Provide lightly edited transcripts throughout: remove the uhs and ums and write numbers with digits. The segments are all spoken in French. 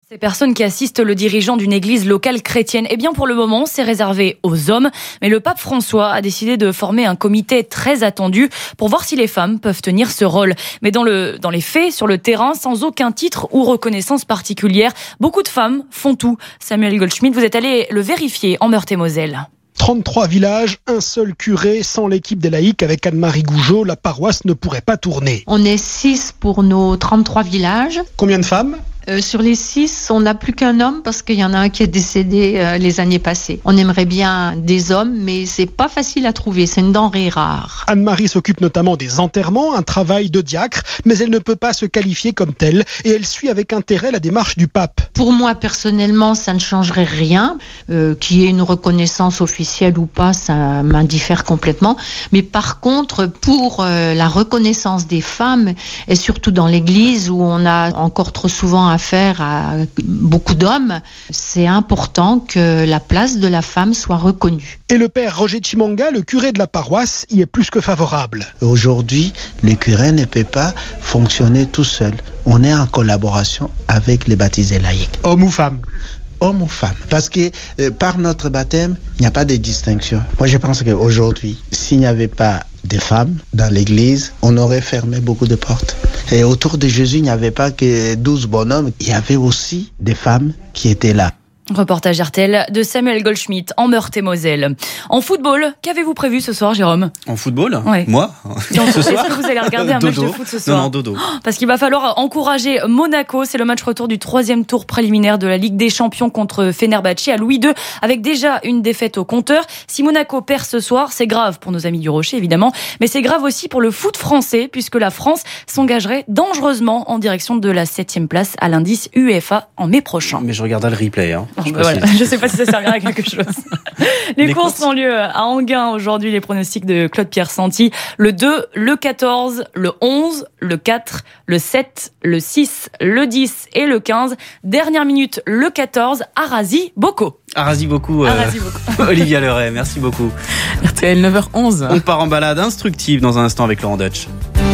Ces personnes qui assistent le dirigeant d'une église locale chrétienne, eh bien pour le moment, c'est réservé aux hommes. Mais le pape François a décidé de former un comité très attendu pour voir si les femmes peuvent tenir ce rôle. Mais dans les faits, sur le terrain, sans aucun titre ou reconnaissance particulière, beaucoup de femmes font tout. Samuel Goldschmidt, vous êtes allé le vérifier en Meurthe-et-Moselle. 33 villages, un seul curé. Sans l'équipe des laïcs avec Anne-Marie Gougeot, la paroisse ne pourrait pas tourner. On est 6 pour nos 33 villages. Combien de femmes ? Sur les 6, on n'a plus qu'un homme parce qu'il y en a un qui est décédé les années passées. On aimerait bien des hommes, mais c'est pas facile à trouver, c'est une denrée rare. Anne-Marie s'occupe notamment des enterrements, un travail de diacre, mais elle ne peut pas se qualifier comme telle et elle suit avec intérêt la démarche du pape. Pour moi, personnellement, ça ne changerait rien. Qu'il y ait une reconnaissance officielle ou pas, ça m'indiffère complètement. Mais par contre, pour la reconnaissance des femmes, et surtout dans l'Église où on a encore trop souvent affaire à beaucoup d'hommes, c'est important que la place de la femme soit reconnue. Et le père Roger Chimanga, le curé de la paroisse, y est plus que favorable. Aujourd'hui, le curé ne peut pas fonctionner tout seul. On est en collaboration avec les baptisés laïcs. Hommes ou femmes ? Hommes ou femmes. Parce que par notre baptême, il n'y a pas de distinction. Moi, je pense qu'aujourd'hui, s'il n'y avait pas de femmes dans l'église, on aurait fermé beaucoup de portes. Et autour de Jésus, il n'y avait pas que 12 bonhommes. Il y avait aussi des femmes qui étaient là. Reportage RTL de Samuel Goldschmidt en Meurthe-et-Moselle. En football, qu'avez-vous prévu ce soir, Jérôme ? En football ? Ouais. Moi ? Ce soir ? Est-ce que vous allez regarder un match de foot ce soir ? Non, dodo. Parce qu'il va falloir encourager Monaco. C'est le match retour du 3e tour préliminaire de la Ligue des Champions contre Fenerbahçe à Louis II, avec déjà une défaite au compteur. Si Monaco perd ce soir, c'est grave pour nos amis du Rocher, évidemment, mais c'est grave aussi pour le foot français, puisque la France s'engagerait dangereusement en direction de la 7e place à l'indice UEFA en mai prochain. Mais je regarderai le replay. Voilà. Je ne sais pas si ça servira à quelque chose. Les courses ont lieu à Enghien aujourd'hui. Les pronostics de Claude-Pierre Santi. Le 2, le 14, le 11, le 4, le 7, le 6, le 10 et le 15. Dernière minute, le 14, Arasi Boko. Arasi beaucoup. Olivia Leray, merci beaucoup. RTL 9h11. On part en balade instructive dans un instant avec Laurent Deutsch.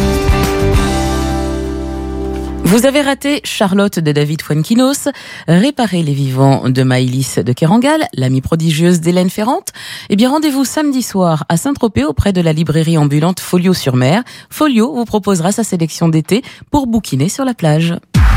Vous avez raté Charlotte de David Fuenquinos, Réparer les vivants de Maëlys de Kerangal, l'amie prodigieuse d'Hélène Ferrante. Eh bien, rendez-vous samedi soir à Saint-Tropez auprès de la librairie ambulante Folio-sur-Mer. Folio vous proposera sa sélection d'été pour bouquiner sur la plage.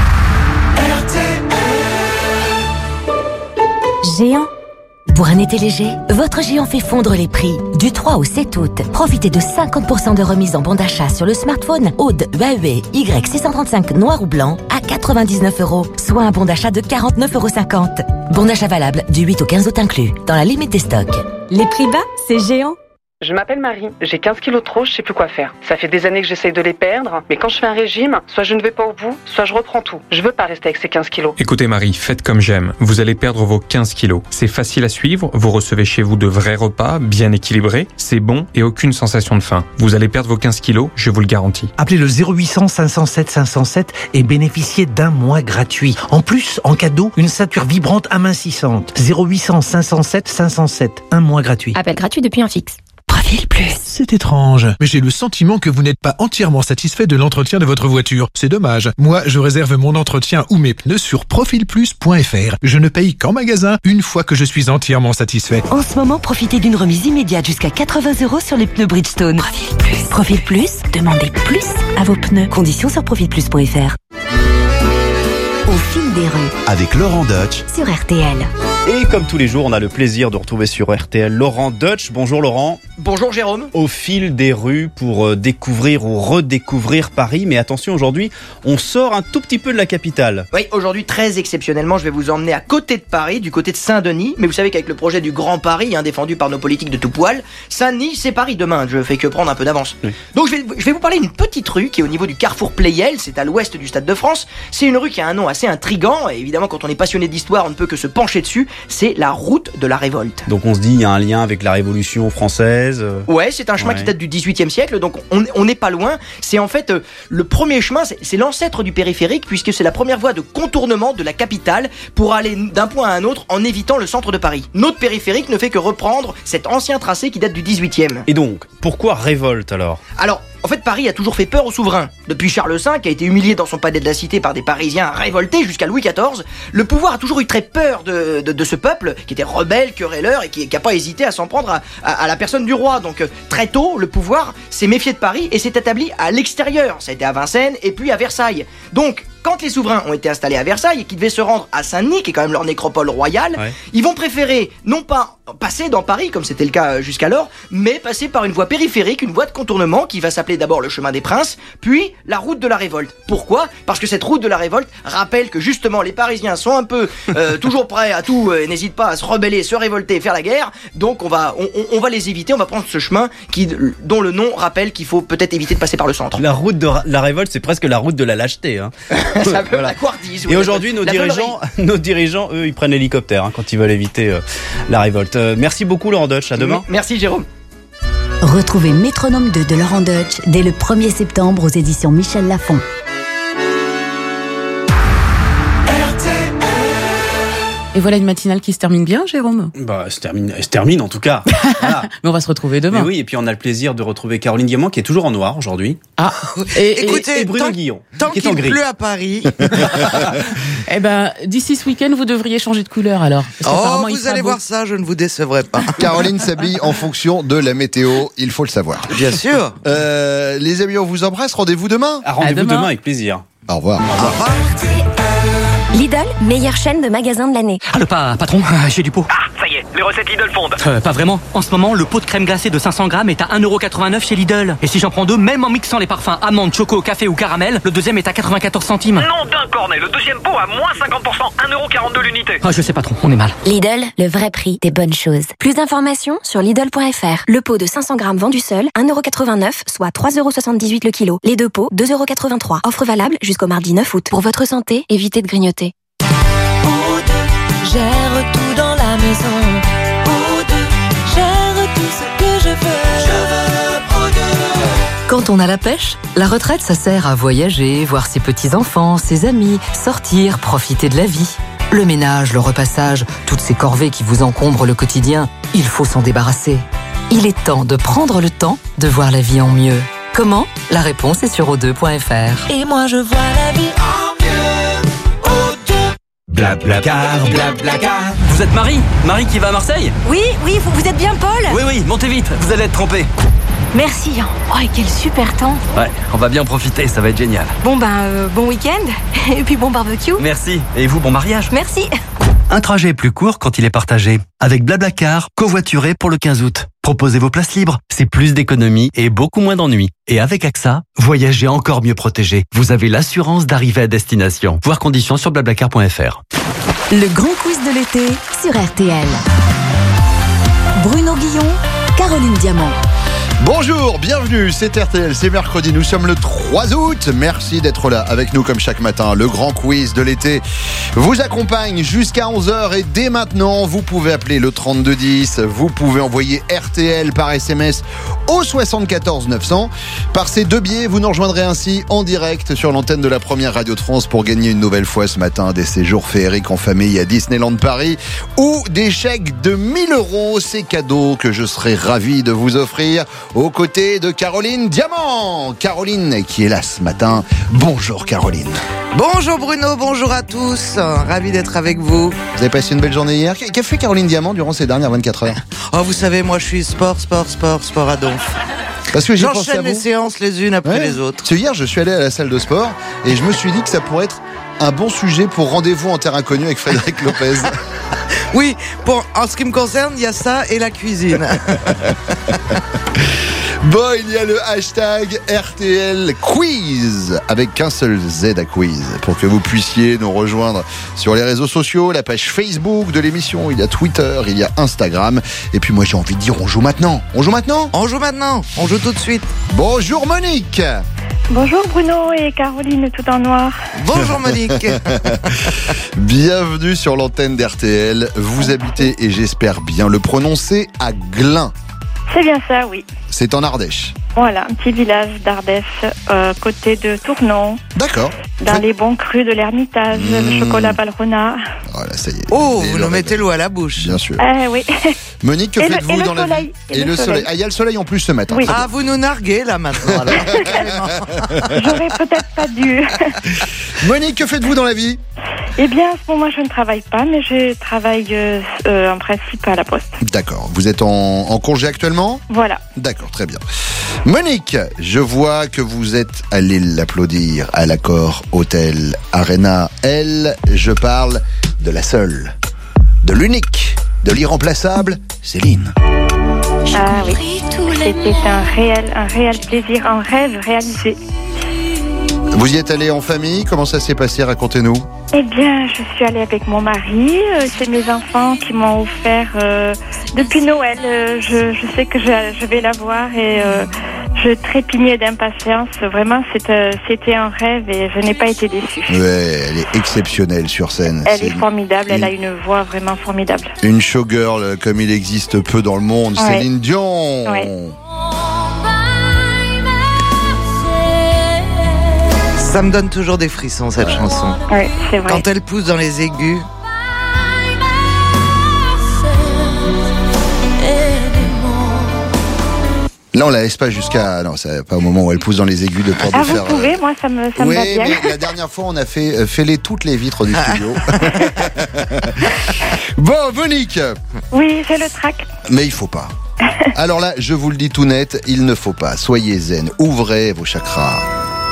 Géant. Pour un été léger, votre Géant fait fondre les prix. Du 3 au 7 août, profitez de 50% de remise en bon d'achat sur le smartphone Aude Huawei Y635 noir ou blanc à 99 €, soit un bon d'achat de 49,50 €. Bon d'achat valable du 8 au 15 août inclus, dans la limite des stocks. Les prix bas, c'est Géant. Je m'appelle Marie, j'ai 15 kilos de trop, je sais plus quoi faire. Ça fait des années que j'essaye de les perdre, mais quand je fais un régime, soit je ne vais pas au bout, soit je reprends tout. Je veux pas rester avec ces 15 kilos. Écoutez Marie, faites comme j'aime. Vous allez perdre vos 15 kilos. C'est facile à suivre, vous recevez chez vous de vrais repas, bien équilibrés, c'est bon et aucune sensation de faim. Vous allez perdre vos 15 kilos, je vous le garantis. Appelez le 0800 507 507 et bénéficiez d'un mois gratuit. En plus, en cadeau, une ceinture vibrante amincissante. 0800 507 507, un mois gratuit. Appel gratuit depuis un fixe. Profil Plus. C'est étrange, mais j'ai le sentiment que vous n'êtes pas entièrement satisfait de l'entretien de votre voiture. C'est dommage. Moi, je réserve mon entretien ou mes pneus sur profilplus.fr. Je ne paye qu'en magasin une fois que je suis entièrement satisfait. En ce moment, profitez d'une remise immédiate jusqu'à 80 € sur les pneus Bridgestone. Profil Plus. Profil Plus, demandez plus à vos pneus. Conditions sur profilplus.fr. Au fil des rues. Avec Laurent Deutsch sur RTL. Et comme tous les jours, on a le plaisir de retrouver sur RTL Laurent Deutsch. Bonjour Laurent. Bonjour Jérôme. Au fil des rues pour découvrir ou redécouvrir Paris. Mais attention, aujourd'hui, on sort un tout petit peu de la capitale. Oui, aujourd'hui, très exceptionnellement, je vais vous emmener à côté de Paris, du côté de Saint-Denis. Mais vous savez qu'avec le projet du Grand Paris, défendu par nos politiques de tout poil, Saint-Denis, c'est Paris demain. Je fais que prendre un peu d'avance. Oui. Donc je vais vous parler d'une petite rue qui est au niveau du carrefour Pleyel. C'est à l'ouest du Stade de France. C'est une rue qui a un nom assez intriguant. Et évidemment, quand on est passionné d'histoire, on ne peut que se pencher dessus. C'est la route de la Révolte. Donc on se dit, il y a un lien avec la Révolution française. Ouais, c'est un chemin qui date du XVIIIe siècle, donc on n'est pas loin. C'est en fait le premier chemin, c'est l'ancêtre du périphérique, puisque c'est la première voie de contournement de la capitale pour aller d'un point à un autre en évitant le centre de Paris. Notre périphérique ne fait que reprendre cet ancien tracé qui date du XVIIIe. Et donc, pourquoi Révolte alors ? Alors, En fait, Paris a toujours fait peur aux souverains. Depuis Charles V, qui a été humilié dans son palais de la Cité par des Parisiens révoltés jusqu'à Louis XIV, le pouvoir a toujours eu très peur de ce peuple qui était rebelle, querelleur et qui n'a pas hésité à s'en prendre à la personne du roi. Donc très tôt, le pouvoir s'est méfié de Paris et s'est établi à l'extérieur. Ça a été à Vincennes et puis à Versailles. Donc, quand les souverains ont été installés à Versailles et qu'ils devaient se rendre à Saint-Denis, qui est quand même leur nécropole royale, ils vont préférer non pas passer dans Paris, comme c'était le cas jusqu'alors, mais passer par une voie périphérique, une voie de contournement qui va s'appeler d'abord le chemin des Princes, puis la route de la révolte. Pourquoi ? Parce que cette route de la révolte rappelle que justement les Parisiens sont un peu toujours prêts à tout, n'hésitent pas à se rebeller, se révolter, faire la guerre, donc on va les éviter, on va prendre ce chemin dont le nom rappelle qu'il faut peut-être éviter de passer par le centre. La route de la révolte, c'est presque la route de la lâcheté. Hein. Ça peut la couardise. Et aujourd'hui, nos dirigeants, eux, ils prennent l'hélicoptère quand ils veulent éviter la révolte. Merci beaucoup, Laurent Deutsch. À demain. Merci, Jérôme. Retrouvez Métronome 2 de Laurent Deutsch dès le 1er septembre aux éditions Michel Lafon. Et voilà une matinale qui se termine bien, Jérôme. Elle se termine en tout cas. Voilà. Mais on va se retrouver demain. Mais oui, et puis on a le plaisir de retrouver Caroline Diamant qui est toujours en noir aujourd'hui. Ah, écoutez, et Bruno Guillon tant qui est en qu'il gris. pleut à Paris. Eh ben, d'ici ce week-end, vous devriez changer de couleur alors. Vous allez voir ça, je ne vous décevrai pas. Caroline s'habille en fonction de la météo, il faut le savoir. Bien sûr. Les amis, on vous embrasse. Rendez-vous demain. Rendez-vous demain avec plaisir. Au revoir. Lidl, meilleure chaîne de magasins de l'année. Allô, patron, j'ai du pot. Ah, ça y est, les recettes Lidl fondent. Pas vraiment. En ce moment, le pot de crème glacée de 500 grammes est à 1,89€ chez Lidl. Et si j'en prends deux, même en mixant les parfums amande, choco, café ou caramel, le deuxième est à 94 centimes. Non d'un cornet, le deuxième pot à moins 50%, 1,42€ l'unité. Ah, je sais, patron, on est mal. Lidl, le vrai prix des bonnes choses. Plus d'informations sur Lidl.fr. Le pot de 500 grammes vendu seul, 1,89€, soit 3,78€ le kilo. Les deux pots, 2,83€. Offre valable jusqu'au mardi 9 août. Pour votre santé, évitez de grignoter. Gère tout dans la maison. Gère tout ce que je veux. Quand on a la pêche, la retraite, ça sert à voyager, voir ses petits-enfants, ses amis, sortir, profiter de la vie. Le ménage, le repassage, toutes ces corvées qui vous encombrent le quotidien, il faut s'en débarrasser. Il est temps de prendre le temps de voir la vie en mieux. Comment ? La réponse est sur o2.fr. Et moi je vois la vie en mieux. O2. Blablacar, blablacar. Vous êtes Marie qui va à Marseille ? Oui, vous êtes bien Paul ? Oui, montez vite, vous allez être trompé. Merci. Oh, et quel super temps. Ouais, on va bien en profiter, ça va être génial. Bon bon week-end. Et puis bon barbecue. Merci. Et vous, bon mariage. Merci. Un trajet plus court quand il est partagé. Avec Blablacar, covoituré pour le 15 août. Proposez vos places libres, c'est plus d'économies et beaucoup moins d'ennuis. Et avec AXA, voyagez encore mieux protégé. Vous avez l'assurance d'arriver à destination. Voir conditions sur blablacar.fr. Le grand quiz de l'été sur RTL. Bruno Guillon, Caroline Diamant. Bonjour, bienvenue, c'est RTL, c'est mercredi, nous sommes le 3 août. Merci d'être là avec nous comme chaque matin. Le grand quiz de l'été vous accompagne jusqu'à 11h et dès maintenant, vous pouvez appeler le 3210, vous pouvez envoyer RTL par SMS au 74 900. Par ces deux biais, vous nous rejoindrez ainsi en direct sur l'antenne de la première radio de France pour gagner une nouvelle fois ce matin des séjours féeriques en famille à Disneyland Paris ou des chèques de 1 000 €. Ces cadeaux que je serai ravi de vous offrir aux côtés de Caroline Diamant. Caroline qui est là ce matin. Bonjour Caroline. Bonjour Bruno, bonjour à tous. Ravi d'être avec vous. Vous avez passé une belle journée hier. Qu'a fait Caroline Diamant durant ces dernières 24 heures ? Oh, vous savez, moi je suis sport à donf. Parce que j'ai pensé à j'enchaîne les séances les unes après les autres. Parce que hier, je suis allé à la salle de sport et je me suis dit que ça pourrait être un bon sujet pour rendez-vous en terre inconnue avec Frédéric Lopez. Oui, en ce qui me concerne, il y a ça et la cuisine. Bon, il y a le hashtag RTL Quiz avec qu'un seul Z à quiz pour que vous puissiez nous rejoindre sur les réseaux sociaux, la page Facebook de l'émission, il y a Twitter, il y a Instagram. Et puis moi j'ai envie de dire on joue maintenant. On joue maintenant ? On joue maintenant, on joue tout de suite. Bonjour Monique. Bonjour Bruno et Caroline tout en noir. Bonjour Monique. Bienvenue sur l'antenne d'RTL. Vous habitez, et j'espère bien le prononcer, à Glun. C'est bien ça, oui. C'est en Ardèche. Voilà, un petit village d'Ardèche, côté de Tournon. D'accord. Dans les bons crus de l'Ermitage, le chocolat Valrhona. Voilà, ça y est. Oh, vous nous mettez l'eau à la bouche. Bien sûr. Oui. Monique, que faites-vous dans la vie? Et le soleil. Ah, il y a le soleil en plus ce matin. Oui. Ah, vous nous narguez là maintenant. Alors. J'aurais peut-être pas dû. Monique, que faites-vous dans la vie? Eh bien, en ce moment, je ne travaille pas, mais je travaille en principe à la poste. D'accord. Vous êtes en congé actuellement? Voilà. D'accord, très bien. Monique, je vois que vous êtes allée l'applaudir à l'Accor Hotel Arena. Elle, je parle de la seule, de l'unique, de l'irremplaçable, Céline. Ah oui, c'était un réel plaisir, un rêve réalisé. Vous y êtes allée en famille? Comment ça s'est passé? Racontez-nous. Eh bien, je suis allée avec mon mari. C'est mes enfants qui m'ont offert depuis Noël. Je sais que je vais la voir et je trépignais d'impatience. Vraiment, c'était un rêve et je n'ai pas été déçue. Ouais, elle est exceptionnelle sur scène. Elle est formidable. Elle a une voix vraiment formidable. Une showgirl comme il existe peu dans le monde. Ouais. Céline Dion. Ouais. Ça me donne toujours des frissons, cette chanson. Oui, c'est vrai. Quand elle pousse dans les aigus. Là, on la laisse pas jusqu'à... Non, c'est pas au moment où elle pousse dans les aigus de peur de vous faire... pouvez, moi ça me oui, va bien. mais la dernière fois, on a fait fêler toutes les vitres du studio. Bon, Monique. Oui, j'ai le trac. Mais il faut pas. Alors là, je vous le dis tout net, il ne faut pas. Soyez zen, ouvrez vos chakras.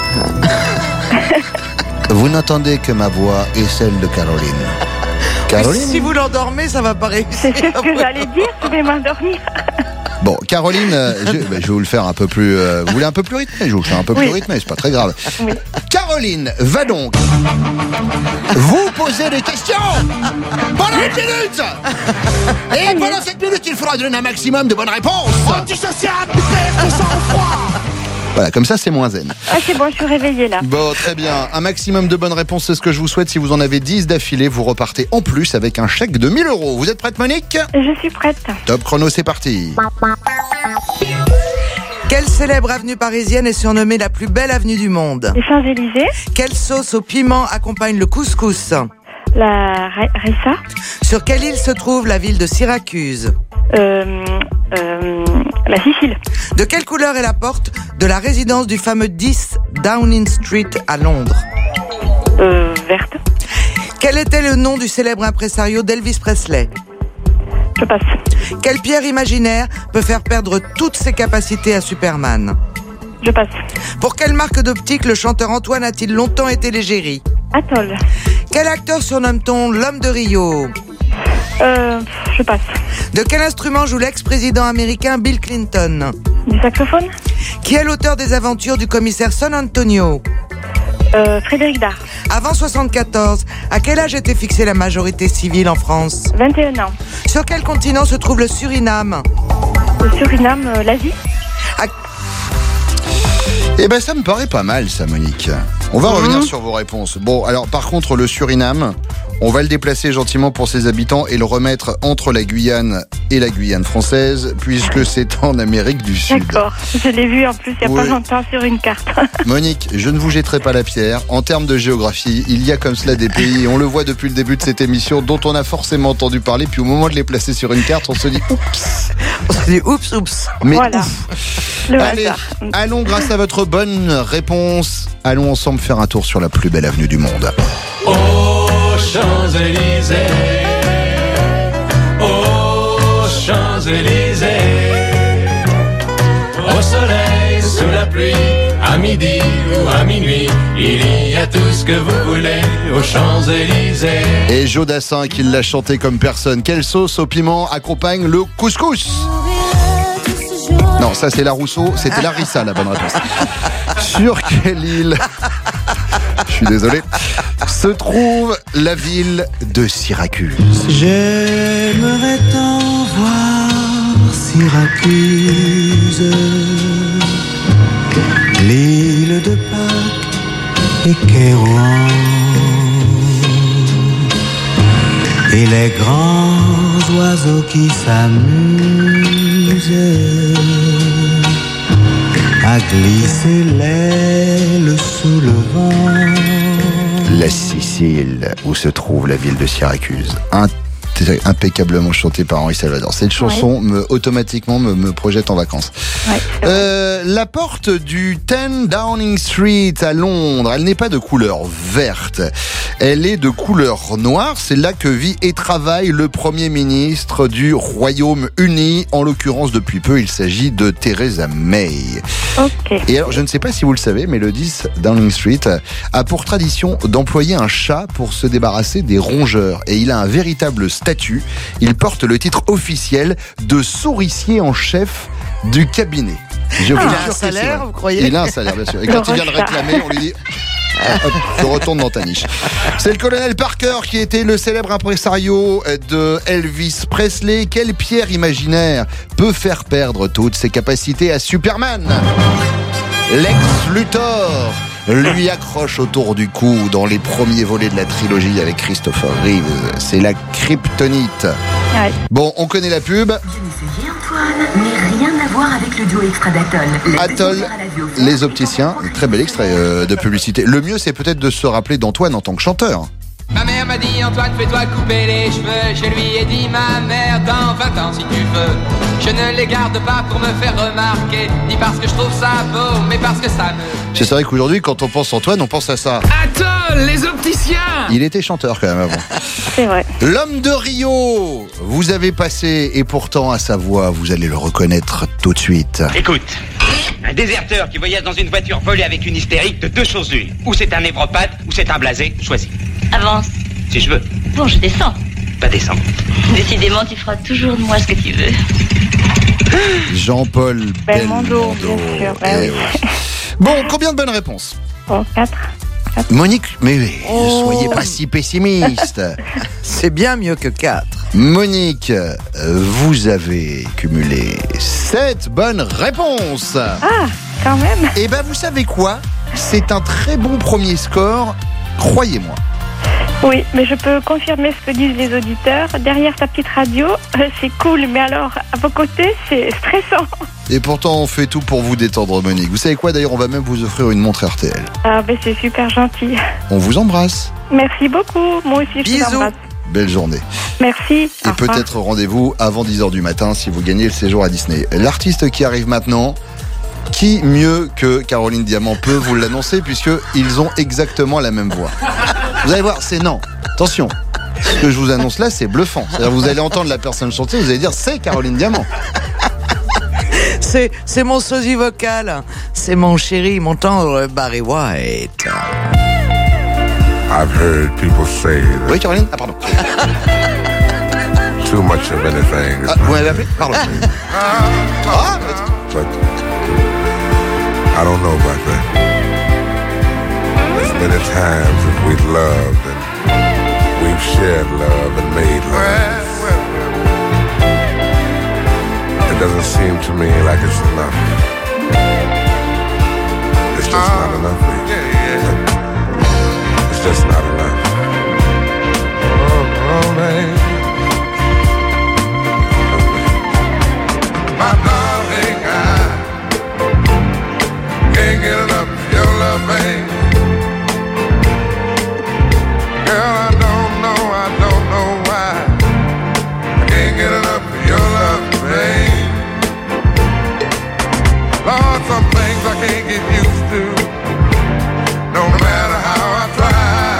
Vous n'entendez que ma voix et celle de Caroline. Caroline. Si vous l'endormez, ça va pas réussir. C'est ce que j'allais dire, je vais m'endormir. Bon, Caroline, je vais vous le faire un peu plus... vous voulez un peu plus rythmé? Je vais vous le faire un peu plus rythmé, c'est pas très grave. Oui. Caroline va donc vous poser des questions pendant 1 minute. Et pendant cette minute, il faudra donner un maximum de bonnes réponses. Antisocial, perd ton sang-froid. Voilà, comme ça, c'est moins zen. Ah, c'est bon, je suis réveillée là. Bon, très bien. Un maximum de bonnes réponses, c'est ce que je vous souhaite. Si vous en avez 10 d'affilée, vous repartez en plus avec un chèque de 1 000 €. Vous êtes prête, Monique? Je suis prête. Top chrono, c'est parti. Quelle célèbre avenue parisienne est surnommée la plus belle avenue du monde? Les Champs-Élysées. Quelle sauce au piment accompagne le couscous? La Rissa. Sur quelle île se trouve la ville de Syracuse? La Sicile. De quelle couleur est la porte de la résidence du fameux 10 Downing Street à Londres? Verte. Quel était le nom du célèbre impresario d'Elvis Presley? Je passe. Quelle pierre imaginaire peut faire perdre toutes ses capacités à Superman? Je passe. Pour quelle marque d'optique le chanteur Antoine a-t-il longtemps été l'égérie? Atoll. Quel acteur surnomme-t-on l'homme de Rio? Je passe. De quel instrument joue l'ex-président américain Bill Clinton? Du saxophone. Qui est l'auteur des aventures du commissaire San Antonio? Frédéric Dard. Avant 74, à quel âge était fixée la majorité civile en France? 21 ans. Sur quel continent se trouve le Suriname? Le Suriname, l'Asie. Eh ben, ça me paraît pas mal, ça, Monique. On va revenir sur vos réponses. Bon, alors, par contre, le Suriname, on va le déplacer gentiment pour ses habitants et le remettre entre la Guyane et la Guyane française, puisque c'est en Amérique du Sud. D'accord. Je l'ai vu en plus il n'y a pas longtemps sur une carte. Monique, je ne vous jetterai pas la pierre. En termes de géographie, il y a comme cela des pays, on le voit depuis le début de cette émission, dont on a forcément entendu parler, puis au moment de les placer sur une carte, on se dit oups. On se dit oups. Mais voilà. Allez, allons grâce à votre bonne réponse. Allons ensemble faire un tour sur la plus belle avenue du monde. Aux Champs-Élysées, aux Champs-Élysées, au soleil, sous la pluie, à midi ou à minuit, il y a tout ce que vous voulez aux Champs-Élysées. Et Joe Dassin qui l'a chanté comme personne. Quelle sauce au piment accompagne le couscous? Non, ça c'est la Rousseau, c'était la Rissa, la bonne réponse. Sur quelle île, je suis désolé, se trouve la ville de Syracuse? J'aimerais tant voir Syracuse, l'île de Pâques et Kérouan. et les grands oiseaux qui s'amusent à glisser l'aile sous le vent. La Sicile, où se trouve la ville de Syracuse. Impeccablement chantée par Henri Salvador. Cette chanson automatiquement me projette en vacances. La porte du 10 Downing Street à Londres, elle n'est pas de couleur verte, elle est de couleur noire. C'est là que vit et travaille le Premier ministre du Royaume-Uni. En l'occurrence, depuis peu, il s'agit de Theresa May. Et alors, je ne sais pas si vous le savez, mais le 10 Downing Street a pour tradition d'employer un chat pour se débarrasser des rongeurs. Et il a un véritable statut. Il porte le titre officiel de souricier en chef du cabinet. Il a un salaire, vous croyez? Il a un salaire, bien sûr. Et quand il vient le réclamer, on lui dit... Hop, je retourne dans ta niche. C'est le colonel Parker qui était le célèbre impresario de Elvis Presley. Quelle pierre imaginaire peut faire perdre toutes ses capacités à Superman? Lex Luthor lui accroche autour du cou dans les premiers volets de la trilogie avec Christopher Reeves. C'est la kryptonite. Bon, on connaît la pub. Je ne sais rien, Antoine, mais rien à voir avec le duo extra d'Atoll. Atoll, les opticiens. Très bel extrait de publicité. Le mieux, c'est peut-être de se rappeler d'Antoine en tant que chanteur. Ma mère m'a dit Antoine, fais-toi couper les cheveux. Je lui ai dit ma mère, dans 20 ans si tu veux. Je ne les garde pas pour me faire remarquer, ni parce que je trouve ça beau, mais parce que ça me... C'est vrai qu'aujourd'hui, quand on pense Antoine, on pense à ça. Atoll, les opticiens. Il était chanteur quand même avant. C'est vrai. L'homme de Rio, vous avez passé, et pourtant à sa voix, vous allez le reconnaître tout de suite. Écoute, un déserteur qui voyage dans une voiture volée avec une hystérique, de deux choses l'une. Ou c'est un névropathe, ou c'est un blasé, choisis. Avance. Si je veux. Bon, je descends. Pas descendre. Décidément, tu feras toujours de moi ce que tu veux. Jean-Paul Belmondo. Bien sûr. Oui. Bon, combien de bonnes réponses? 4. Monique, mais soyez pas si pessimiste. C'est bien mieux que 4. Monique, vous avez cumulé 7 bonnes réponses. Ah, quand même. Et ben, vous savez quoi? C'est un très bon premier score, croyez-moi. Oui, mais je peux confirmer ce que disent les auditeurs. Derrière ta petite radio, c'est cool, mais alors, à vos côtés, c'est stressant. Et pourtant, on fait tout pour vous détendre, Monique. Vous savez quoi, d'ailleurs, on va même vous offrir une montre RTL. Ah, ben c'est super gentil. On vous embrasse. Merci beaucoup. Moi aussi, je vous embrasse. Belle journée. Merci. Et peut-être rendez-vous avant 10h du matin si vous gagnez le séjour à Disney. L'artiste qui arrive maintenant, qui mieux que Caroline Diamant peut vous l'annoncer, puisqu'ils ont exactement la même voix. Vous allez voir, c'est non. Attention, ce que je vous annonce là, c'est bluffant. C'est-à-dire, vous allez entendre la personne chanter, vous allez dire, c'est Caroline Diamant. C'est mon sosie vocal. C'est mon chéri, mon tendre Barry White. I've heard people say that oui, Caroline? Ah, pardon. Too much of anything. Ah, vous m'avez appelé? Pardon. But I don't know about that. There's many times that we've loved and we've shared love and made love. It doesn't seem to me like it's enough. It's just not enough, baby. It's just not enough. Oh, man. My darling, I can't get enough of your love, babe. Girl, I don't know why I can't get enough of your love, babe. Lord, some things I can't get used to, no matter how I try.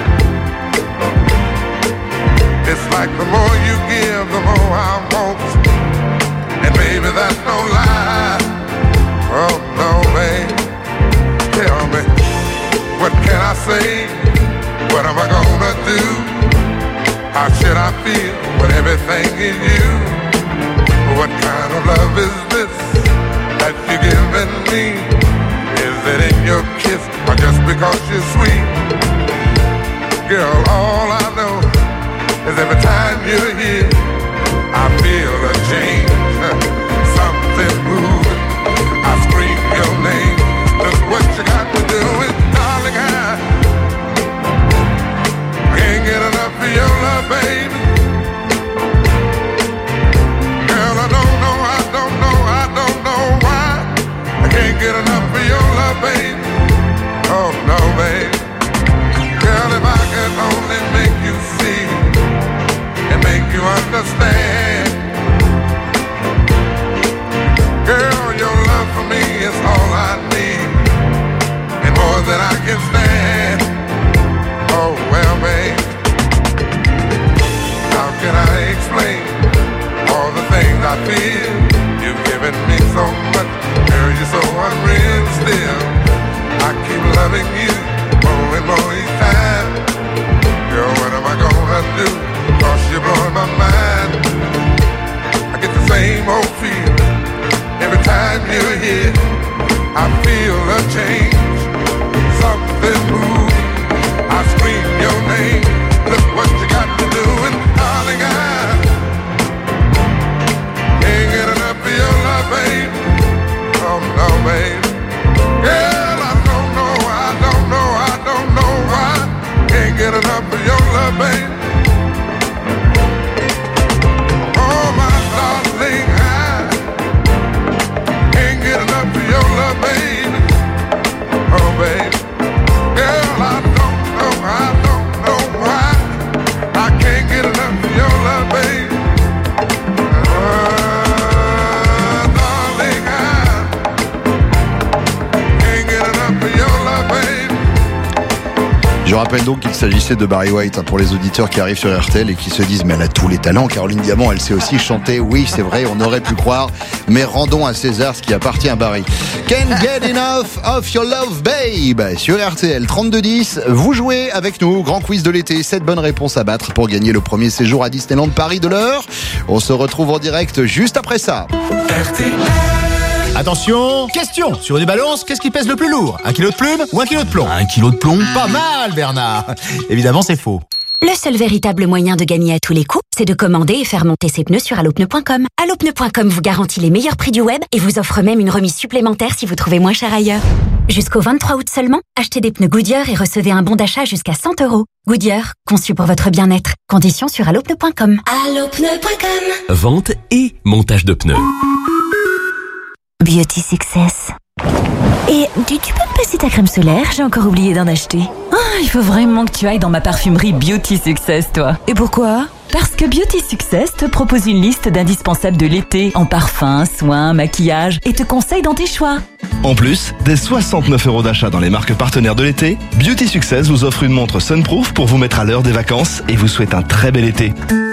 It's like the more you give, the more I want. And baby, that's no lie. Oh, no, babe. Tell me, what can I say? What am I gonna do? How should I feel when everything is you? What kind of love is this that you're giving me? Is it in your kiss or just because you're sweet? Girl, all I know is every time you're here, I feel a change, something moving. I scream your name. Just what you got to do is, darling, I can't get enough of your love, baby. understand. Girl, your love for me is all I need, and more than I can stand. Oh, well, babe, how can I explain all the things I feel? You've given me so much, girl, you're so unreal still. I keep loving you more and more each time. Girl, what am I gonna do? 'Cause you're blowing my mind. I get the same old feeling every time you're here. I feel a change, something moves. I scream your name. Look what you got to do, and darling, I can't get enough of your love, babe. Oh no, babe. Girl, I don't know why. Can't get enough of your love, babe. Oh my darling, I can't get enough of your love, babe. Oh babe. Girl, I don't know why. I can't get enough of your love, babe. Darling, I can't get enough of your love, babe. Je rappelle donc qu'il s'agissait de Barry White, pour les auditeurs qui arrivent sur RTL et qui se disent mais elle a tous les talents. Caroline Diamant, elle sait aussi chanter. Oui, c'est vrai, on aurait pu croire, mais rendons à César ce qui appartient à Barry. Can't get enough of your love, babe. Sur RTL 3210, vous jouez avec nous, grand quiz de l'été, 7 bonnes réponses à battre pour gagner le premier séjour à Disneyland Paris de l'heure. On se retrouve en direct juste après ça. RTL. Attention, question. Sur une balance, qu'est-ce qui pèse le plus lourd? 1 kilo de plume ou 1 kilo de plomb? 1 kilo de plomb. Pas mal, Bernard. Évidemment, c'est faux. Le seul véritable moyen de gagner à tous les coups, c'est de commander et faire monter ses pneus sur allopneu.com. Allopneu.com vous garantit les meilleurs prix du web et vous offre même une remise supplémentaire si vous trouvez moins cher ailleurs. Jusqu'au 23 août seulement, achetez des pneus Goodyear et recevez un bon d'achat jusqu'à 100 €. Goodyear, conçu pour votre bien-être. Conditions sur allopneu.com. Allopneu.com. Vente et montage de pneus. Beauty Success. Et tu peux me passer ta crème solaire? J'ai encore oublié d'en acheter. Il faut vraiment que tu ailles dans ma parfumerie Beauty Success, toi. Et pourquoi? Parce que Beauty Success te propose une liste d'indispensables de l'été en parfums, soins, maquillage et te conseille dans tes choix. En plus, des 69 € d'achat dans les marques partenaires de l'été, Beauty Success vous offre une montre Sunproof pour vous mettre à l'heure des vacances et vous souhaite un très bel été.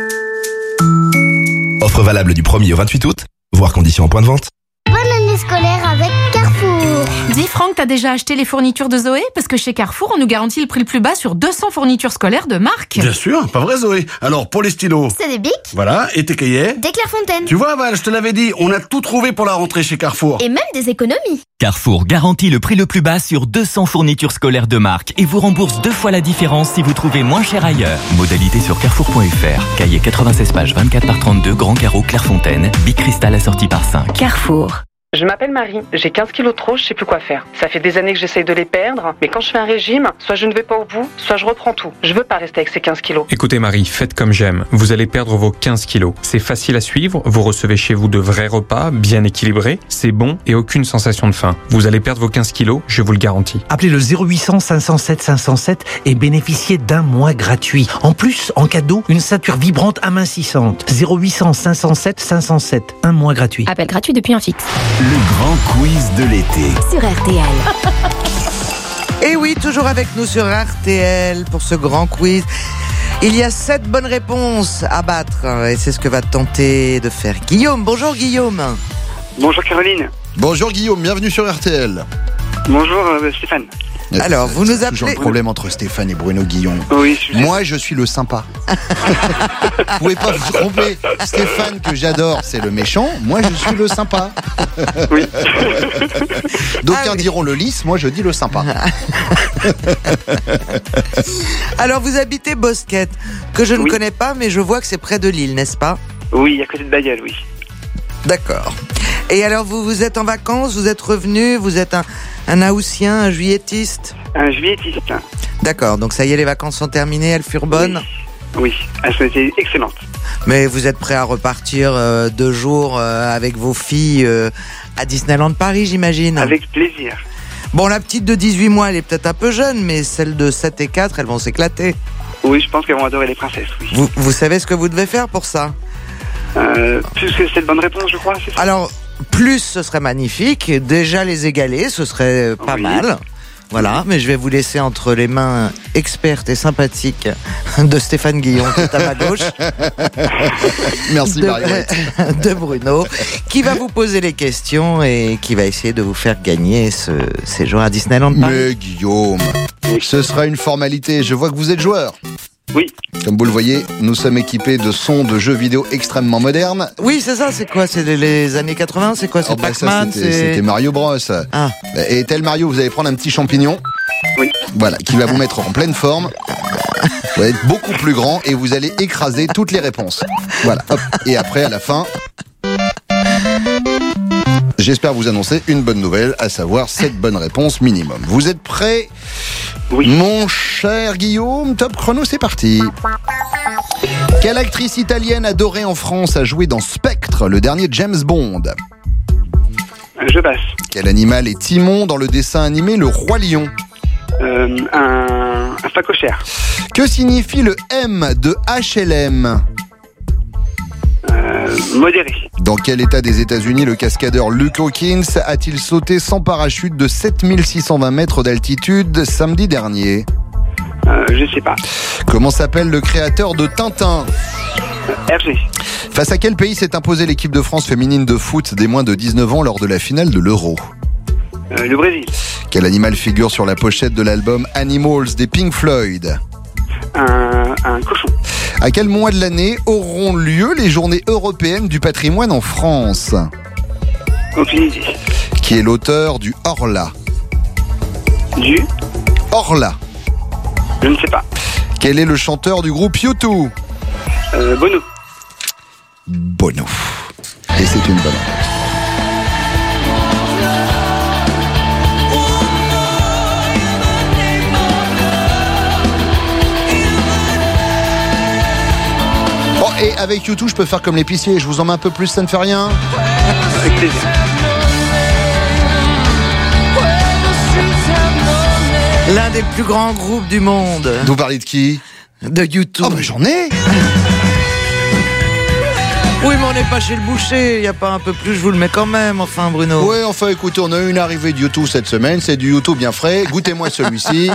Offre valable du 1er au 28 août, voire conditions en point de vente. Bonne année scolaire avec Carrefour. Dis Franck, t'as déjà acheté les fournitures de Zoé? Parce que chez Carrefour, on nous garantit le prix le plus bas sur 200 fournitures scolaires de marque. Bien sûr, pas vrai Zoé? Alors, pour les stylos... C'est des Bic. Voilà, et tes cahiers? Des Clairefontaine. Tu vois Val, je te l'avais dit, on a tout trouvé pour la rentrée chez Carrefour. Et même des économies. Carrefour garantit le prix le plus bas sur 200 fournitures scolaires de marque et vous rembourse 2 fois la différence si vous trouvez moins cher ailleurs. Modalité sur carrefour.fr. Cahier 96 pages 24 par 32, grand carreau Clairefontaine. Bic Cristal assorti par 5. Carrefour. Je m'appelle Marie, j'ai 15 kilos de trop, je sais plus quoi faire. Ça fait des années que j'essaye de les perdre, mais quand je fais un régime, soit je ne vais pas au bout, soit je reprends tout. Je veux pas rester avec ces 15 kilos. Écoutez Marie, faites comme j'aime. Vous allez perdre vos 15 kilos. C'est facile à suivre, vous recevez chez vous de vrais repas, bien équilibrés, c'est bon et aucune sensation de faim. Vous allez perdre vos 15 kilos, je vous le garantis. Appelez le 0800 507 507 et bénéficiez d'1 mois gratuit. En plus, en cadeau, une ceinture vibrante amincissante. 0800 507 507, 1 mois gratuit. Appel gratuit depuis un fixe. Le grand quiz de l'été. Sur RTL. Et oui, toujours avec nous sur RTL pour ce grand quiz. Il y a 7 bonnes réponses à battre et c'est ce que va tenter de faire Guillaume. Bonjour Guillaume. Bonjour Caroline. Bonjour Guillaume, bienvenue sur RTL. Bonjour Stéphane. Alors, vous nous appelez... Toujours le problème entre Stéphane et Bruno Guillon. Oui, moi, je suis le sympa. Vous pouvez pas vous tromper. Stéphane, que j'adore, c'est le méchant. Moi, je suis le sympa. Oui. D'aucuns diront le lisse, moi, je dis le sympa. Alors, vous habitez Bosquet, que je ne connais pas, mais je vois que c'est près de Lille, n'est-ce pas? Oui, à côté de Bayeul, oui. D'accord. Et alors, vous êtes en vacances, vous êtes revenu, vous êtes un Haussien, un juillettiste? Un juillettiste. D'accord, donc ça y est, les vacances sont terminées, elles furent bonnes? Oui, elles ont été excellentes. Mais vous êtes prêt à repartir 2 jours avec vos filles à Disneyland Paris, j'imagine? Avec plaisir. Bon, la petite de 18 mois, elle est peut-être un peu jeune, mais celles de 7 et 4, elles vont s'éclater. Oui, je pense qu'elles vont adorer les princesses, oui. Vous savez ce que vous devez faire pour ça? Plus que cette bonne réponse, je crois, c'est ça? Alors, plus ce serait magnifique. Déjà les égaler, ce serait pas mal. Voilà, mais je vais vous laisser entre les mains expertes et sympathiques de Stéphane Guillon, qui est à ma gauche. Merci Mariette. De Bruno, qui va vous poser les questions et qui va essayer de vous faire gagner ce séjour à Disneyland Paris. Mais Guillaume, ce sera une formalité. Je vois que vous êtes joueur. Oui. Comme vous le voyez, nous sommes équipés de sons de jeux vidéo extrêmement modernes. Oui, c'est ça, c'est quoi? C'est les années 80, c'est quoi? C'est Pac-Man? C'était Mario Bros. Ah. Et tel Mario, vous allez prendre un petit champignon. Oui. Voilà, qui va vous mettre en pleine forme. Vous allez être beaucoup plus grand et vous allez écraser toutes les réponses. Voilà, hop. Et après, à la fin, j'espère vous annoncer une bonne nouvelle, à savoir 7 bonnes réponses minimum. Vous êtes prêts? Oui. Mon cher Guillaume, top chrono, c'est parti. Quelle actrice italienne adorée en France a joué dans Spectre, le dernier James Bond? Je passe. Quel animal est Timon dans le dessin animé Le Roi Lion? Un phacochère. Que signifie le M de HLM? Modéré. Dans quel état des États-Unis le cascadeur Luke Hawkins a-t-il sauté sans parachute de 7620 mètres d'altitude samedi dernier? Je sais pas. Comment s'appelle le créateur de Tintin? Hergé. Face à quel pays s'est imposée l'équipe de France féminine de foot des moins de 19 ans lors de la finale de l'Euro? Le Brésil. Quel animal figure sur la pochette de l'album Animals des Pink Floyd? Un cochon. À quel mois de l'année auront lieu les journées européennes du patrimoine en France? Aucune idée. Qui est l'auteur du Horla? Du Horla. Je ne sais pas. Quel est le chanteur du groupe U2? Bono. Bono. Et c'est une bonne réponse. Bon, et avec U2, je peux faire comme l'épicier. Je vous en mets un peu plus, ça ne fait rien. Avec plaisir. L'un des plus grands groupes du monde. Vous parlez de qui? De U2. Oh, mais j'en ai. Oui, mais on n'est pas chez le boucher. Il n'y a pas un peu plus, je vous le mets quand même, enfin, Bruno. Oui, enfin, écoutez, on a eu une arrivée de U2 cette semaine. C'est du U2 bien frais. Goûtez-moi celui-ci.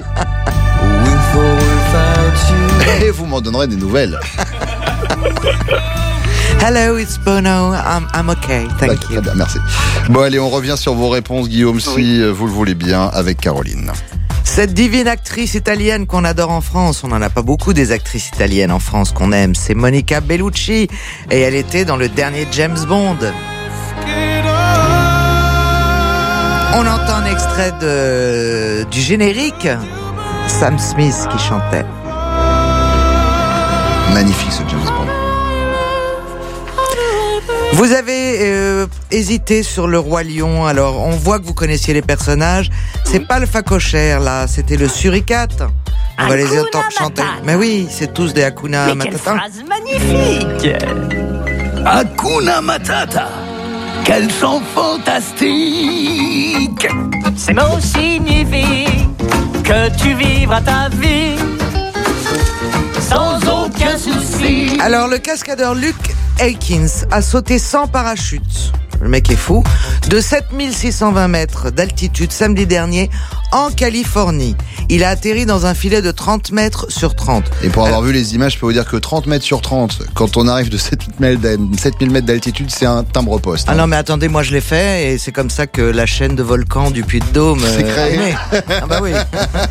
Et vous m'en donnerez des nouvelles. Hello, it's Bono. I'm okay. Thank you. Très bien, merci. Bon, allez, on revient sur vos réponses, Guillaume, si vous le voulez bien, avec Caroline. Cette divine actrice italienne qu'on adore en France, on n'en a pas beaucoup des actrices italiennes en France qu'on aime, c'est Monica Bellucci et elle était dans le dernier James Bond. On entend un extrait du générique, Sam Smith qui chantait. Magnifique ce James Bond. Vous avez hésité sur le Roi Lion, alors on voit que vous connaissiez les personnages. C'est pas le phacochère là, c'était le suricate. On va les entendre chanter. Mais oui, c'est tous des Hakuna Matata. Quelle phrase magnifique! Hakuna Matata! Quel son fantastique! Ces mots signifient que tu vivras ta vie sans aucun souci. Alors le cascadeur Luke Hawkins a sauté sans parachute. Le mec est fou. De 7620 mètres d'altitude samedi dernier en Californie. Il a atterri dans un filet de 30 mètres sur 30. Et pour avoir vu les images, je peux vous dire que 30 mètres sur 30, quand on arrive de 7000 mètres d'altitude, c'est un timbre-poste. Ah non, mais attendez, moi je l'ai fait et c'est comme ça que la chaîne de volcans du Puy-de-Dôme s'est créée. Ah bah oui.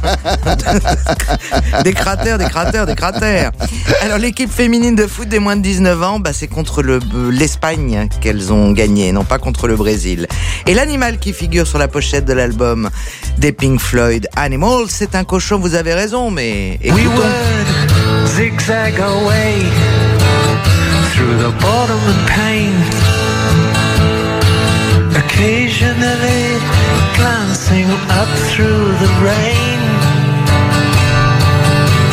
Des cratères. Alors l'équipe féminine de foot des moins de 19 ans, bah, c'est contre l'Espagne qu'elles ont gagné, non pas contre le Brésil. Et l'animal qui figure sur la pochette de l'album des Pink Floyd, Animals, c'est un cochon, vous avez raison, mais écoutons. We would zigzag our way through the bottom and pain, occasionally glancing up through the rain.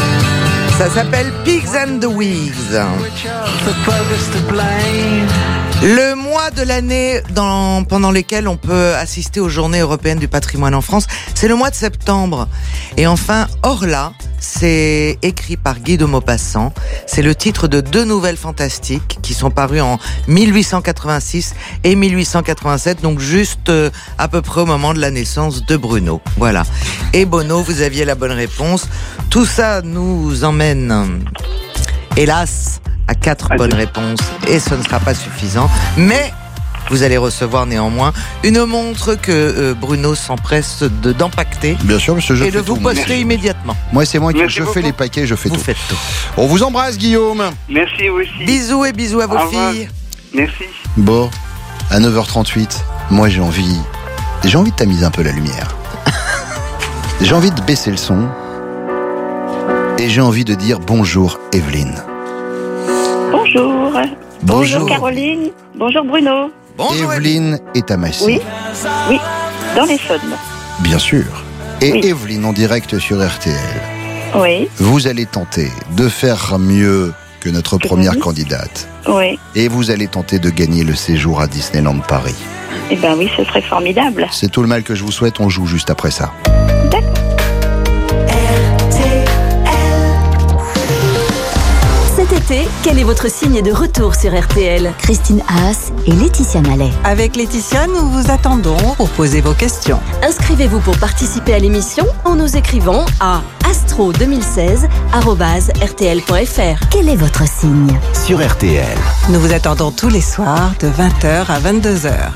Ça s'appelle Pigs and the Wigs. The progress to blame. Le mois de l'année pendant lequel on peut assister aux Journées européennes du patrimoine en France, c'est le mois de septembre. Et enfin, Orla, c'est écrit par Guy de Maupassant. C'est le titre de 2 nouvelles fantastiques qui sont parues en 1886 et 1887, donc juste à peu près au moment de la naissance de Bruno. Voilà. Et Bono, vous aviez la bonne réponse. Tout ça nous emmène, hélas, à 4 bonnes réponses et ce ne sera pas suffisant, mais vous allez recevoir néanmoins une montre que Bruno s'empresse d'empaqueter. Bien sûr, monsieur, je et fais de vous tout. poster immédiatement. Moi, c'est moi qui Merci je fais beaucoup. les paquets, je fais Vous tout. faites tout. On vous embrasse, Guillaume. Merci vous aussi. Bisous et bisous à vos Au revoir. filles. Merci. Bon, à 9h38, moi j'ai envie de tamiser un peu la lumière. J'ai envie de baisser le son. Et j'ai envie de dire bonjour, Evelyne. Bonjour. Bonjour. Caroline. Bonjour Bruno. Bonjour, Evelyne est à Massy. Oui. Oui. Dans les Saunes. Bien sûr. Et Oui. Evelyne en direct sur RTL. Oui. Vous allez tenter de faire mieux que notre première oui. candidate. Oui. Et vous allez tenter de gagner le séjour à Disneyland Paris. Eh ben oui, ce serait formidable. C'est tout le mal que je vous souhaite, on joue juste après ça. Cet été, quel est votre signe de retour sur RTL? Christine Haas et Laetitia Mallet. Avec Laetitia, nous vous attendons pour poser vos questions. Inscrivez-vous pour participer à l'émission en nous écrivant à astro2016@rtl.fr. Quel est votre signe? Sur RTL. Nous vous attendons tous les soirs de 20h à 22h.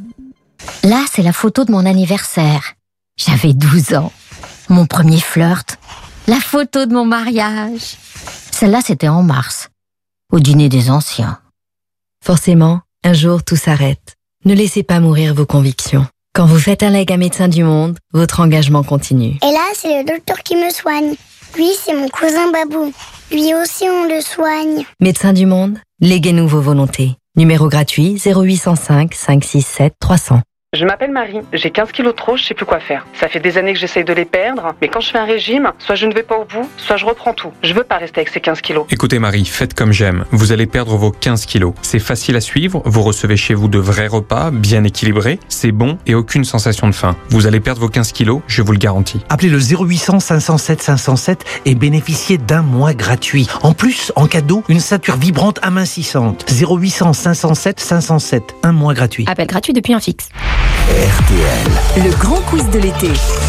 Là, c'est la photo de mon anniversaire. J'avais 12 ans. Mon premier flirt. La photo de mon mariage. Celle-là, c'était en mars. Au dîner des anciens. Forcément, un jour, tout s'arrête. Ne laissez pas mourir vos convictions. Quand vous faites un leg à Médecins du Monde, votre engagement continue. Et là, c'est le docteur qui me soigne. Lui, c'est mon cousin Babou. Lui aussi, on le soigne. Médecins du Monde, léguez-nous vos volontés. Numéro gratuit 0805 567 300. Je m'appelle Marie, j'ai 15 kilos de trop, je sais plus quoi faire. Ça fait des années que j'essaye de les perdre, mais quand je fais un régime, soit je ne vais pas au bout, soit je reprends tout. Je veux pas rester avec ces 15 kilos. Écoutez Marie, faites comme j'aime. Vous allez perdre vos 15 kilos. C'est facile à suivre, vous recevez chez vous de vrais repas, bien équilibrés, c'est bon et aucune sensation de faim. Vous allez perdre vos 15 kilos, je vous le garantis. Appelez le 0800 507 507 et bénéficiez d'un mois gratuit. En plus, en cadeau, une ceinture vibrante amincissante. 0800 507 507. Un mois gratuit. Appel gratuit depuis un fixe. RTL. Le grand quiz de l'été.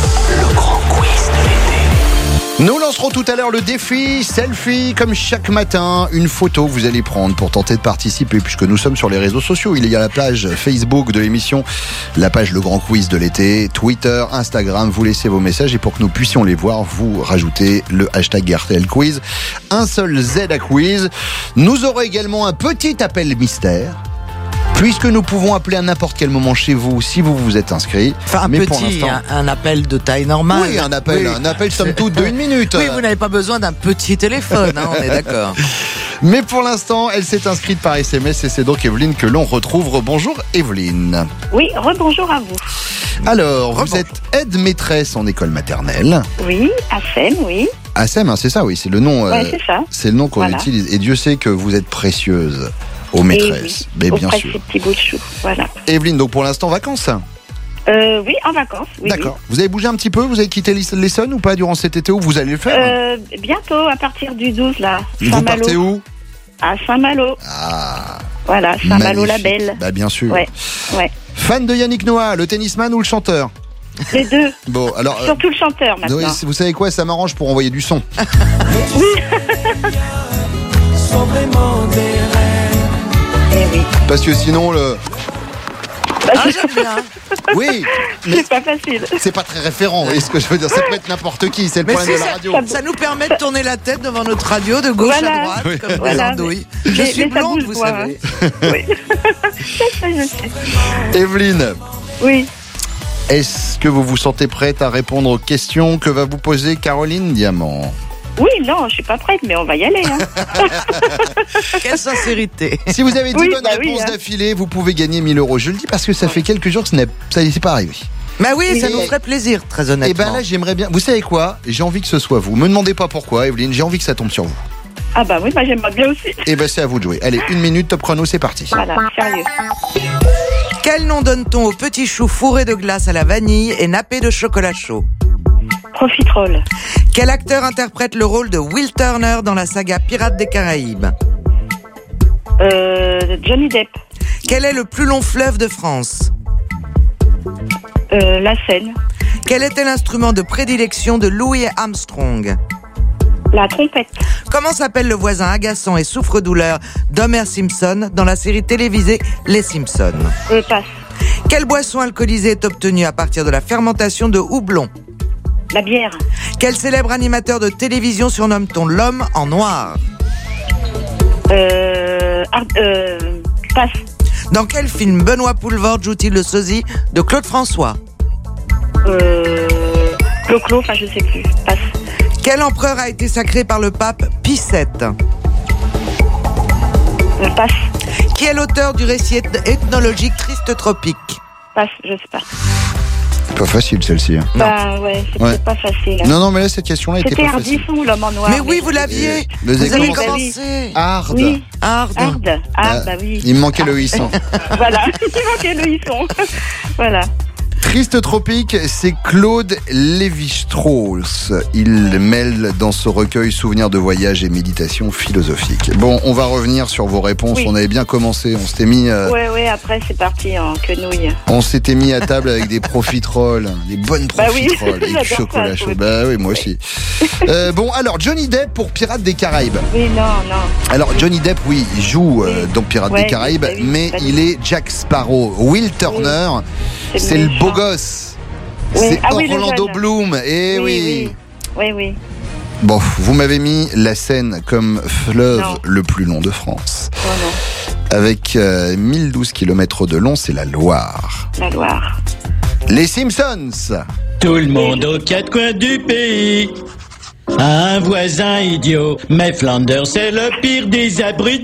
Le grand quiz de l'été. Nous lancerons tout à l'heure le défi selfie, comme chaque matin, une photo que vous allez prendre pour tenter de participer, puisque nous sommes sur les réseaux sociaux. Il y a la page Facebook de l'émission, la page Le Grand Quiz de l'été, Twitter, Instagram. Vous laissez vos messages et pour que nous puissions les voir, vous rajoutez le hashtag RTL Quiz. Un seul Z à quiz. Nous aurons également un petit appel mystère, puisque nous pouvons appeler à n'importe quel moment chez vous si vous vous êtes inscrit. Enfin, un Mais petit, pour l'instant, un appel de taille normale. oui, un appel somme toute de 1 minute. Oui, vous n'avez pas besoin d'un petit téléphone, hein, on est d'accord. Mais pour l'instant, elle s'est inscrite par SMS et c'est donc Evelyne que l'on retrouve. Bonjour Evelyne. Oui, rebonjour à vous. Alors, vous êtes aide-maîtresse en école maternelle. Oui, ASEM, oui. ASEM, hein, c'est ça, oui, c'est le nom. Ouais, c'est ça. C'est le nom qu'on Voilà. utilise. Et Dieu sait que vous êtes précieuse aux maîtresses. Et oui, Mais bien auprès de sûr. ces petits bouts de chou, voilà. Evelyne, donc pour l'instant, vacances. Oui, en vacances, oui. D'accord. Vous avez bougé un petit peu? Vous avez quitté l'Essonne ou pas durant cet été ou vous allez le faire? Bientôt, à partir du 12, là. Vous Saint-Malo. partez où? À Saint-Malo. Ah. Voilà, Saint-Malo la magnifique. Belle. Bah bien sûr. Ouais, ouais. Fan de Yannick Noah, le tennisman ou le chanteur? Les deux. Bon, alors. Surtout le chanteur, maintenant. Oui, vous savez quoi, ça m'arrange pour envoyer du son. Eh oui. Parce que sinon, le. Ah, j'aime bien. Oui, mais c'est pas facile. C'est pas très référent, vous voyez ce que je veux dire. Ça peut être n'importe qui, c'est le Mais problème si, de la radio. ça nous permet de tourner la tête devant notre radio de gauche Voilà. à droite, Oui. comme Voilà. des andouilles. Mais- Je suis mais ça blonde, bouge, vous moi, savez. Oui. Ça, je sais. Evelyne, Oui. est-ce que vous vous sentez prête à répondre aux questions que va vous poser Caroline Diamant? Oui, non, je suis pas prête, mais on va y aller. Hein. Quelle sincérité. Si vous avez 10 Oui, bonnes bah oui, réponses hein. d'affilée, vous pouvez gagner 1000 €. Je le dis parce que ça fait quelques jours que ça n'est pas arrivé. Bah oui, ça Et- nous ferait plaisir, très honnêtement. Et ben là, j'aimerais bien. Vous savez quoi? J'ai envie que ce soit vous. Me demandez pas pourquoi, Evelyne. J'ai envie que ça tombe sur vous. Ah bah oui, j'aimerais bien aussi. Eh ben c'est à vous de jouer. Allez, 1 minute, top chrono, c'est parti. Voilà, sérieux. Quel nom donne-t-on au petit chou fourré de glace à la vanille et nappé de chocolat chaud? Profiterole. Quel acteur interprète le rôle de Will Turner dans la saga Pirates des Caraïbes? Johnny Depp. Quel est le plus long fleuve de France? La Seine. Quel était l'instrument de prédilection de Louis Armstrong? La trompette. Comment s'appelle le voisin agaçant et souffre-douleur d'Homer Simpson dans la série télévisée Les Simpsons? Passe. Quelle boisson alcoolisée est obtenue à partir de la fermentation de houblon? La bière. Quel célèbre animateur de télévision surnomme-t-on l'homme en noir? Passe. Dans quel film Benoît Poelvoorde joue-t-il le sosie de Claude François? Clo-Clo, je sais plus. Passe. Quel empereur a été sacré par le pape Pie VII? Passe. Qui est l'auteur du récit ethnologique Triste Tropique? Passe, je sais pas. Pas facile celle-ci. Hein. Bah ouais, c'est peut-être pas facile. Hein. Non, mais là cette question-là était pas facile. C'était Ardisson, l'homme en noir. Mais oui, vous l'aviez. Vous avez commencé. Hard. Oui. Hard. Bah oui. Il me manquait le hérisson. Voilà, il manquait le hérisson. Voilà. Triste Tropique, c'est Claude Lévi-Strauss. Il mêle dans ce recueil souvenirs de voyage et méditation philosophique. Bon, on va revenir sur vos réponses. Oui. On avait bien commencé. On s'était mis. Ouais, après c'est parti en quenouille. On s'était mis à table avec des profiteroles, des bonnes profiteroles et du chocolat chaud. Bah oui, moi aussi. Bon, alors Johnny Depp pour Pirates des Caraïbes. Oui, non. Alors Johnny Depp, oui, il joue dans Pirates des Caraïbes, mais il est Jack Sparrow. Will Turner, c'est le beau gosse. Oui. C'est Orlando Bloom. Eh oui. Oui. Bon, vous m'avez mis la Seine comme fleuve le plus long de France. Non. Avec 1012 km de long, c'est la Loire. La Loire. Les Simpsons. Tout le monde aux quatre coins du pays a un voisin idiot, mais Flanders c'est le pire des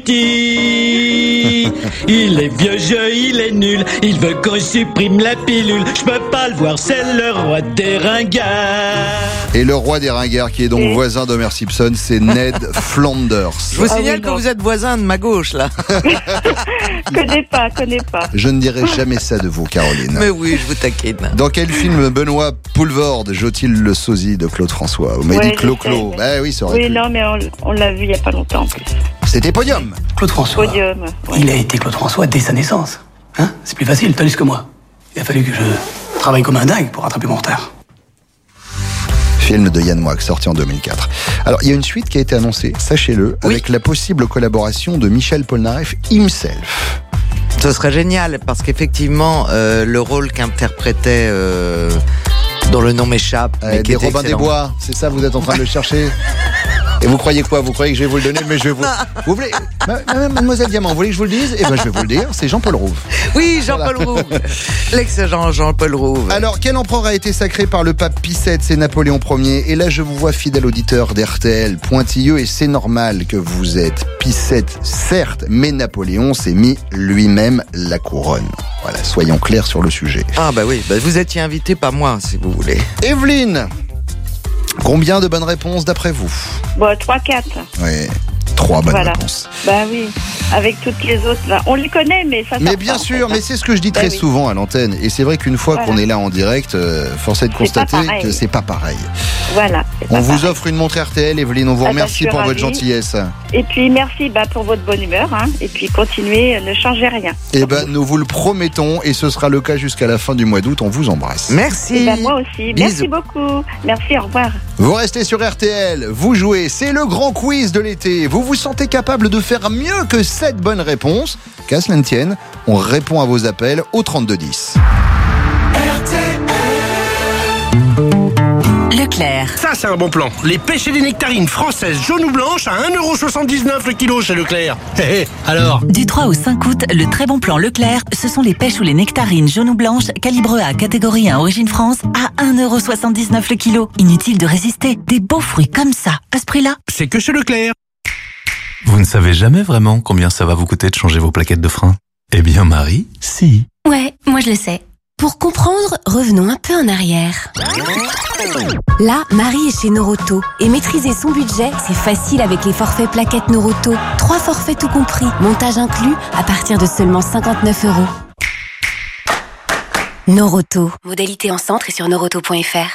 abrutis. Il est vieux jeu, il est nul, il veut qu'on supprime la pilule. Je peux pas le voir, c'est le roi des ringards. Et le roi des ringards qui est donc voisin d'Homer Simpson, c'est Ned Flanders. Je vous signale que vous êtes voisin de ma gauche là. Connais pas. Je ne dirai jamais ça de vous, Caroline. Mais oui, je vous taquine. Dans quel film Benoît Poelvoorde joue-t-il le sosie de Claude François? Vous m'avez dit Clo. Bah oui, ça aurait pu. Oui, non, mais on l'a vu il y a pas longtemps en plus. C'était Podium. Claude François. Podium. Ouais. Il a été Claude François dès sa naissance. Hein? C'est plus facile, tandis que moi. Il a fallu que je travaille comme un dingue pour rattraper mon retard. Film de Yann Moix, sorti en 2004. Alors, il y a une suite qui a été annoncée, sachez-le, avec la possible collaboration de Michel Polnareff himself. Ce serait génial, parce qu'effectivement, le rôle qu'interprétait... dont le nom m'échappe. Des Robin des Bois, c'est ça, vous êtes en train de le chercher? Et vous croyez quoi? Vous croyez que je vais vous le donner? Mais je vais vous... Vous voulez... Mademoiselle Diamant, vous voulez que je vous le dise? Eh ben, je vais vous le dire, c'est Jean-Paul Rouve. Oui, Jean-Paul Rouve. L'excellent Jean-Paul Rouve. Alors, quel empereur a été sacré par le pape Pie VII? C'est Napoléon Ier. Et là, je vous vois, fidèle auditeur d'RTL, pointilleux, et c'est normal que vous êtes Pie VII, certes, mais Napoléon s'est mis lui-même la couronne. Voilà, soyons clairs sur le sujet. Ah bah oui, vous étiez invité, pas moi, si vous voulez. Evelyne, combien de bonnes réponses d'après vous? 3-4. Oui, 3 bonnes réponses. Bah oui, avec toutes les autres là. On les connaît, mais ça. Mais bien sûr, mais c'est ce que je dis très souvent à l'antenne. Et c'est vrai qu'une fois qu'on est là en direct, force est de constater que c'est pas pareil. Voilà. On vous offre une montre RTL, Evelyne. On vous remercie pour votre gentillesse. Et puis merci pour votre bonne humeur. Hein. Et puis continuez, ne changez rien. Eh ben, nous vous le promettons, et ce sera le cas jusqu'à la fin du mois d'août. On vous embrasse. Merci. Moi aussi. Merci beaucoup. Merci. Au revoir. Vous restez sur RTL. Vous jouez. C'est le grand quiz de l'été. Vous vous sentez capable de faire mieux que 7 bonnes réponses? Qu'à cela ne tienne, on répond à vos appels au 3210. Leclerc. Ça, c'est un bon plan. Les pêches et les nectarines françaises jaunes ou blanches à 1,79€ le kilo chez Leclerc. Alors? Du 3 au 5 août, le très bon plan Leclerc, ce sont les pêches ou les nectarines jaunes ou blanches, calibre A, catégorie 1, origine France, à 1,79€ le kilo. Inutile de résister. Des beaux fruits comme ça, à ce prix-là. C'est que chez Leclerc. Vous ne savez jamais vraiment combien ça va vous coûter de changer vos plaquettes de frein? Eh bien, Marie, si. Ouais, moi je le sais. Pour comprendre, revenons un peu en arrière. Là, Marie est chez Noroto. Et maîtriser son budget, c'est facile avec les forfaits plaquettes Noroto. 3 forfaits tout compris, montage inclus, à partir de seulement 59 €. Noroto. Modalité en centre et sur noroto.fr.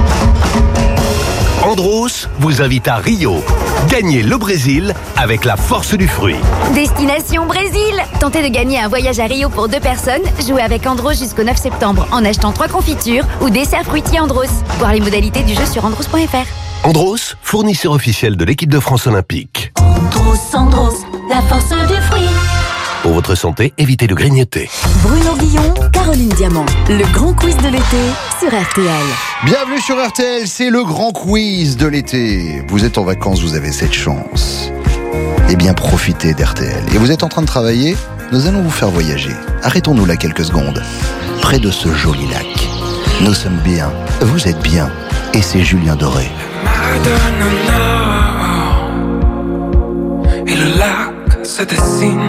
Andros vous invite à Rio. Gagnez le Brésil avec la force du fruit. Destination Brésil. Tentez de gagner un voyage à Rio pour 2 personnes. Jouez avec Andros jusqu'au 9 septembre en achetant 3 confitures ou desserts fruitiers Andros. Voir les modalités du jeu sur andros.fr. Andros, fournisseur officiel de l'équipe de France olympique. Andros, la force du fruit. Pour votre santé, évitez de grignoter. Bruno Guillon, Caroline Diamant. Le grand quiz de l'été sur RTL. Bienvenue sur RTL, c'est le grand quiz de l'été. Vous êtes en vacances, vous avez cette chance. Eh bien, profitez d'RTL. Et vous êtes en train de travailler ? Nous allons vous faire voyager. Arrêtons-nous là quelques secondes. Près de ce joli lac. Nous sommes bien, vous êtes bien. Et c'est Julien Doré. Et le lac se dessine.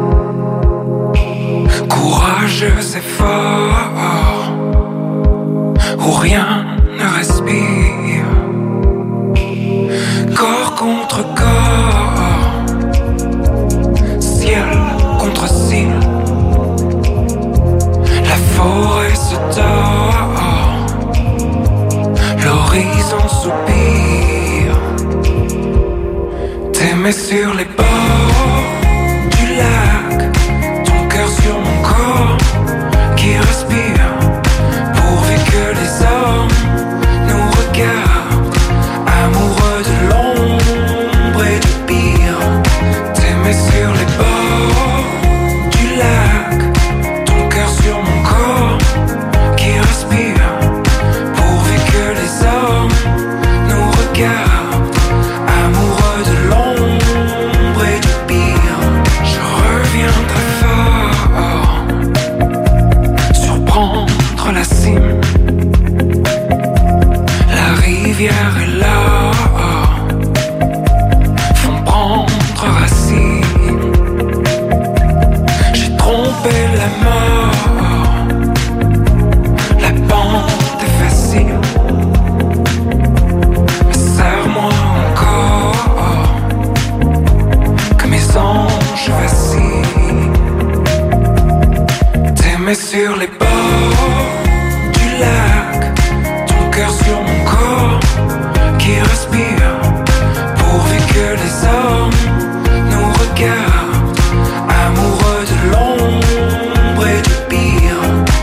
Courageux et fort, où rien ne respire, corps contre corps, ciel contre ciel, la forêt se tord, l'horizon soupire, t'aimer sur les bords du lac. Sur mon corps qui respire, pourvu que les hommes nous regardent, amoureux de l'ombre et du pire. T'aimer sur les bords du lac, ton cœur sur mon corps qui respire, pourvu que les hommes nous regardent, amoureux de l'ombre et du pire. Je reviendrai la cime, la rivière est là, font prendre racine. J'ai trompé la mort, la pente est facile, mais serre-moi encore, que mes anges vacillent. T'aimer sur les bords du lac, ton cœur sur mon corps qui respire, pourvu que les hommes nous regardent, amoureux de l'ombre et du pire.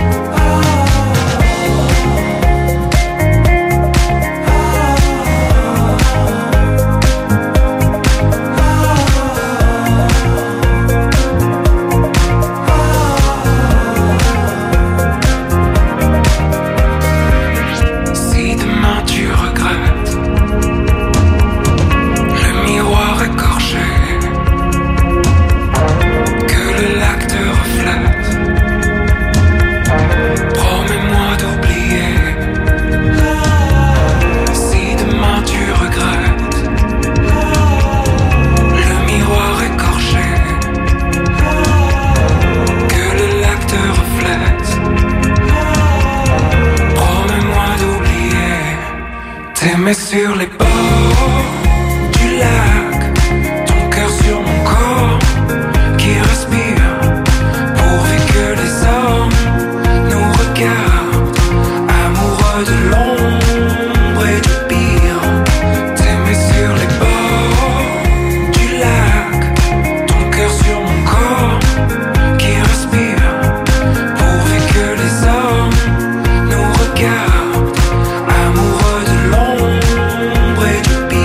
T'aimer sur les bords du lac, ton cœur sur mon corps qui respire, pourvu que les hommes nous regardent, amoureux de l'ombre et du pire. T'aimer sur les bords du lac, ton cœur sur mon corps qui respire, pourvu que les hommes nous regardent, amoureux de l'ombre et du pire.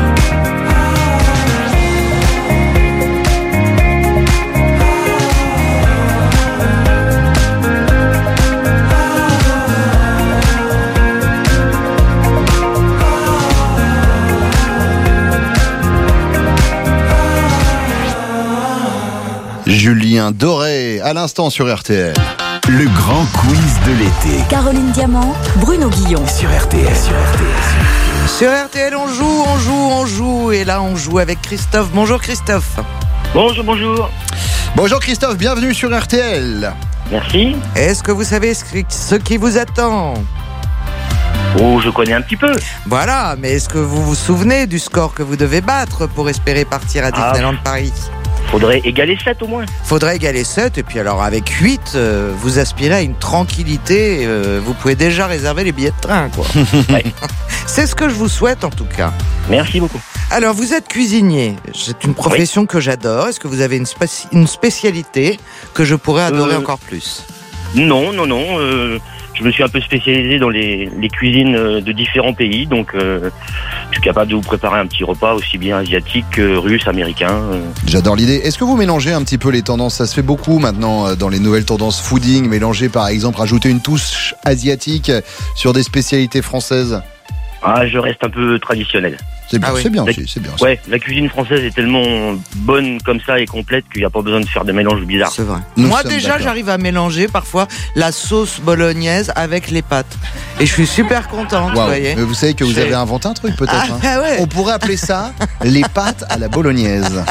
Julien Doré, à l'instant sur RTL. Le grand quiz de l'été. Caroline Diamant, Bruno Guillon. Sur RTL. Sur RTL, on joue. Et là, on joue avec Christophe. Bonjour Christophe. Bonjour. Bonjour Christophe, bienvenue sur RTL. Merci. Est-ce que vous savez ce qui vous attend? Oh, je connais un petit peu. Voilà, mais est-ce que vous vous souvenez du score que vous devez battre pour espérer partir à Disneyland Paris? Faudrait égaler 7 au moins. Faudrait égaler 7, et puis alors avec 8, vous aspirez à une tranquillité, vous pouvez déjà réserver les billets de train, quoi. Ouais. C'est ce que je vous souhaite en tout cas. Merci beaucoup. Alors, vous êtes cuisinier, c'est une profession que j'adore. Est-ce que vous avez une spécialité que je pourrais adorer encore plus? Non. Je me suis un peu spécialisé dans les cuisines de différents pays, donc je suis capable de vous préparer un petit repas aussi bien asiatique que russe, américain. J'adore l'idée. Est-ce que vous mélangez un petit peu les tendances? Ça se fait beaucoup maintenant dans les nouvelles tendances fooding, mélanger par exemple, rajouter une touche asiatique sur des spécialités françaises? Ah, je reste un peu traditionnel. C'est bien, c'est bien aussi, c'est bien. Ouais, la cuisine française est tellement bonne comme ça et complète qu'il n'y a pas besoin de faire des mélanges bizarres. C'est vrai. Moi déjà, j'arrive à mélanger parfois la sauce bolognaise avec les pâtes. Et je suis super contente, vous voyez. Mais vous savez que vous avez inventé un truc peut-être. Ouais. On pourrait appeler ça les pâtes à la bolognaise.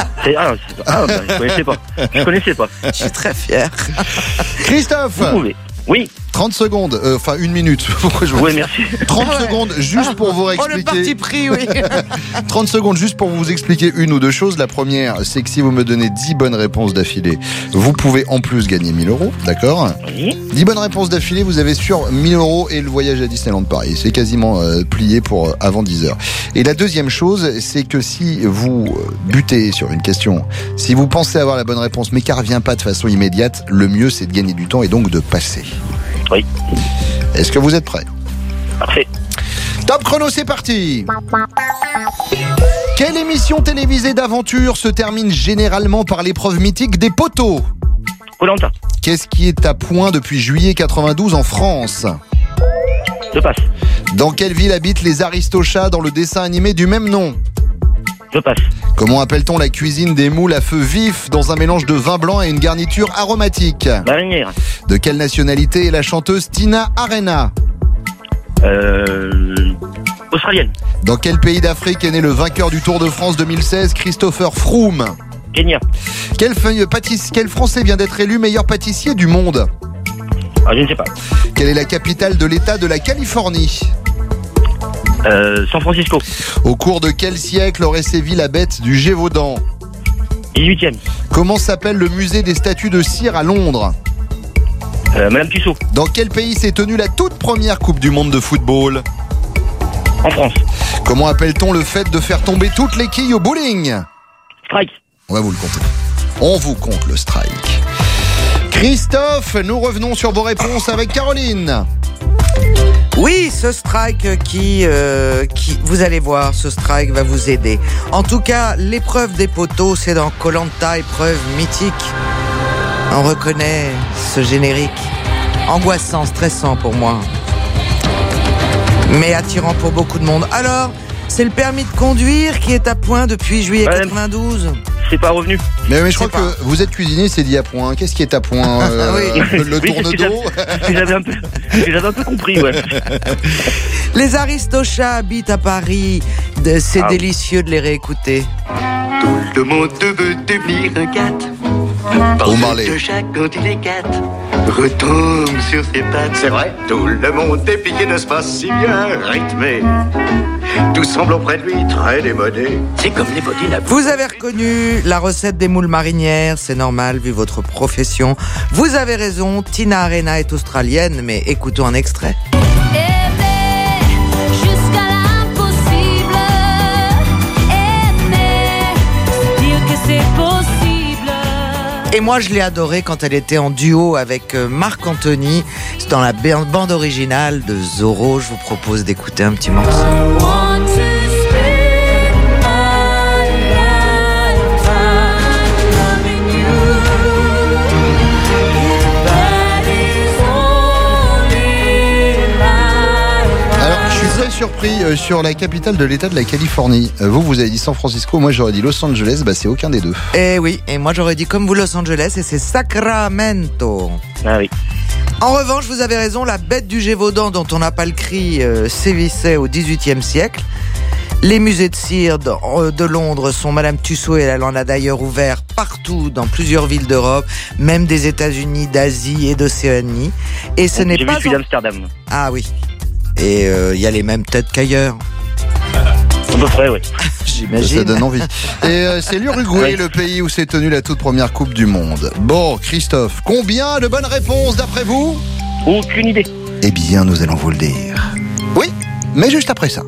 Je connaissais pas. Je suis très fier. Christophe, vous pouvez. Oui. 30 secondes, enfin 1 minute. Oui, merci. 30 secondes juste pour vous expliquer. Oh, le parti pris, oui. 30 secondes juste pour vous expliquer une ou deux choses. La première, c'est que si vous me donnez 10 bonnes réponses d'affilée, vous pouvez en plus gagner 1 000 €, d'accord? Oui. 10 bonnes réponses d'affilée, vous avez sur 1 000 € et le voyage à Disneyland Paris. C'est quasiment plié pour avant 10 heures. Et la deuxième chose, c'est que si vous butez sur une question, si vous pensez avoir la bonne réponse mais qu'elle ne revient pas de façon immédiate, le mieux c'est de gagner du temps et donc de passer. Oui. Est-ce que vous êtes prêts? Parfait. Top chrono, c'est parti. Quelle émission télévisée d'aventure se termine généralement par l'épreuve mythique des poteaux? Koh-Lanta. Qu'est-ce qui est à point depuis juillet 92 en France? Je passe. Dans quelle ville habitent les Aristochats dans le dessin animé du même nom? Je passe. Comment appelle-t-on la cuisine des moules à feu vif dans un mélange de vin blanc et une garniture aromatique? Marinière. De quelle nationalité est la chanteuse Tina Arena? Australienne. Dans quel pays d'Afrique est né le vainqueur du Tour de France 2016, Christopher Froome? Kenya. Quel Français vient d'être élu meilleur pâtissier du monde? Ah, je ne sais pas. Quelle est la capitale de l'État de la Californie? San Francisco. Au cours de quel siècle aurait sévi la bête du Gévaudan? 18e. Comment s'appelle le musée des statues de cire à Londres? Madame Tussaud. Dans quel pays s'est tenue la toute première Coupe du Monde de football? En France. Comment appelle-t-on le fait de faire tomber toutes les quilles au bowling? Strike. On va vous le compter. On vous compte le strike. Christophe, nous revenons sur vos réponses avec Caroline. Oui, ce strike qui, vous allez voir, ce strike va vous aider. En tout cas, l'épreuve des poteaux, c'est dans Koh-Lanta, épreuve mythique. On reconnaît ce générique. Angoissant, stressant pour moi. Mais attirant pour beaucoup de monde. Alors, c'est le permis de conduire qui est à point depuis juillet 92. C'est pas revenu. Mais je crois que vous êtes cuisinier, c'est dit à point. Qu'est-ce qui est à point? Le tourne-dos. J'avais un peu compris, ouais. Les Aristochats habitent à Paris. C'est délicieux de les réécouter. Tout le monde veut devenir un cat. Parce que chaque quand il est cat retombe sur ses pattes. C'est vrai. Tout le monde est piqué, n'est-ce pas si bien rythmé. Tout semble auprès de lui très démodé. C'est comme les bodys. Vous avez reconnu la recette des moules marinières, c'est normal vu votre profession. Vous avez raison, Tina Arena est australienne, mais écoutons un extrait. Et moi, je l'ai adorée quand elle était en duo avec Marc Anthony. C'est dans la bande originale de Zorro. Je vous propose d'écouter un petit morceau. Surpris sur la capitale de l'État de la Californie. Vous avez dit San Francisco, moi j'aurais dit Los Angeles, c'est aucun des deux. Eh oui, et moi j'aurais dit comme vous Los Angeles et c'est Sacramento. Ah oui. En revanche, vous avez raison, la bête du Gévaudan dont on n'a pas le cri sévissait au XVIIIe siècle. Les musées de cire de Londres sont Madame Tussaud et elle en a d'ailleurs ouvert partout dans plusieurs villes d'Europe, même des États-Unis, d'Asie et d'Océanie. Et ce n'est pas celui d'Amsterdam. Ah oui. Et il y a les mêmes têtes qu'ailleurs. À peu près, oui. J'imagine. Ça donne envie. Et c'est l'Uruguay, le pays où s'est tenue la toute première Coupe du Monde. Bon, Christophe, combien de bonnes réponses d'après vous ? Aucune idée. Eh bien, nous allons vous le dire. Oui, mais juste après ça.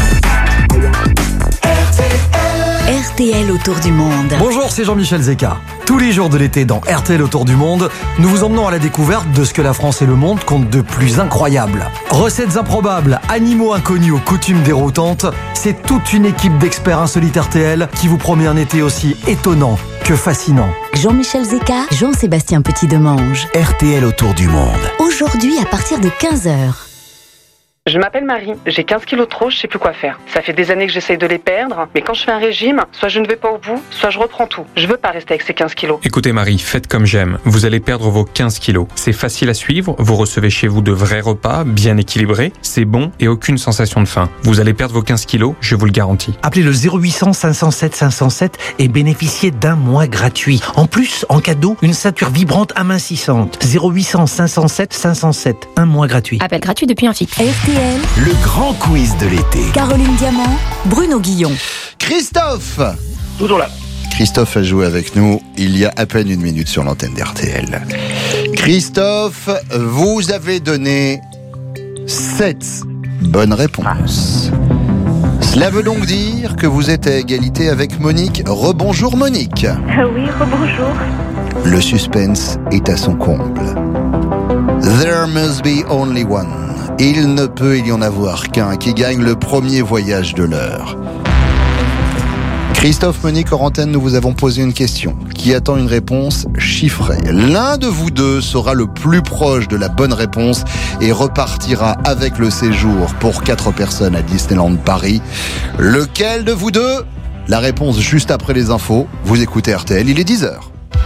RTL autour du monde. Bonjour, c'est Jean-Michel Zeka. Tous les jours de l'été dans RTL autour du monde, nous vous emmenons à la découverte de ce que la France et le monde comptent de plus incroyable. Recettes improbables, animaux inconnus aux coutumes déroutantes, c'est toute une équipe d'experts insolites RTL qui vous promet un été aussi étonnant que fascinant. Jean-Michel Zeka, Jean-Sébastien Petit-Demange. RTL autour du monde. Aujourd'hui à partir de 15h. Je m'appelle Marie, j'ai 15 kilos de trop, je sais plus quoi faire. Ça fait des années que j'essaye de les perdre, mais quand je fais un régime, soit je ne vais pas au bout, soit je reprends tout. Je veux pas rester avec ces 15 kilos. Écoutez Marie, faites comme j'aime. Vous allez perdre vos 15 kilos. C'est facile à suivre, vous recevez chez vous de vrais repas, bien équilibrés, c'est bon et aucune sensation de faim. Vous allez perdre vos 15 kilos, je vous le garantis. Appelez le 0800 507 507 et bénéficiez d'un mois gratuit. En plus, en cadeau, une ceinture vibrante amincissante. 0800 507 507, un mois gratuit. Appel gratuit depuis un fixe. RTL. Le grand quiz de l'été. Caroline Diamant, Bruno Guillon. Christophe ! Toujours là. Christophe a joué avec nous il y a à peine une minute sur l'antenne d'RTL. Christophe, vous avez donné 7 bonnes réponses. Cela veut donc dire que vous êtes à égalité avec Monique. Rebonjour Monique. Oui, rebonjour. Le suspense est à son comble. There must be only one. Il ne peut y en avoir qu'un qui gagne le premier voyage de l'heure. Christophe, Monique, hors antenne, nous vous avons posé une question qui attend une réponse chiffrée. L'un de vous deux sera le plus proche de la bonne réponse et repartira avec le séjour pour 4 personnes à Disneyland Paris. Lequel de vous deux ? La réponse juste après les infos. Vous écoutez RTL, il est 10h.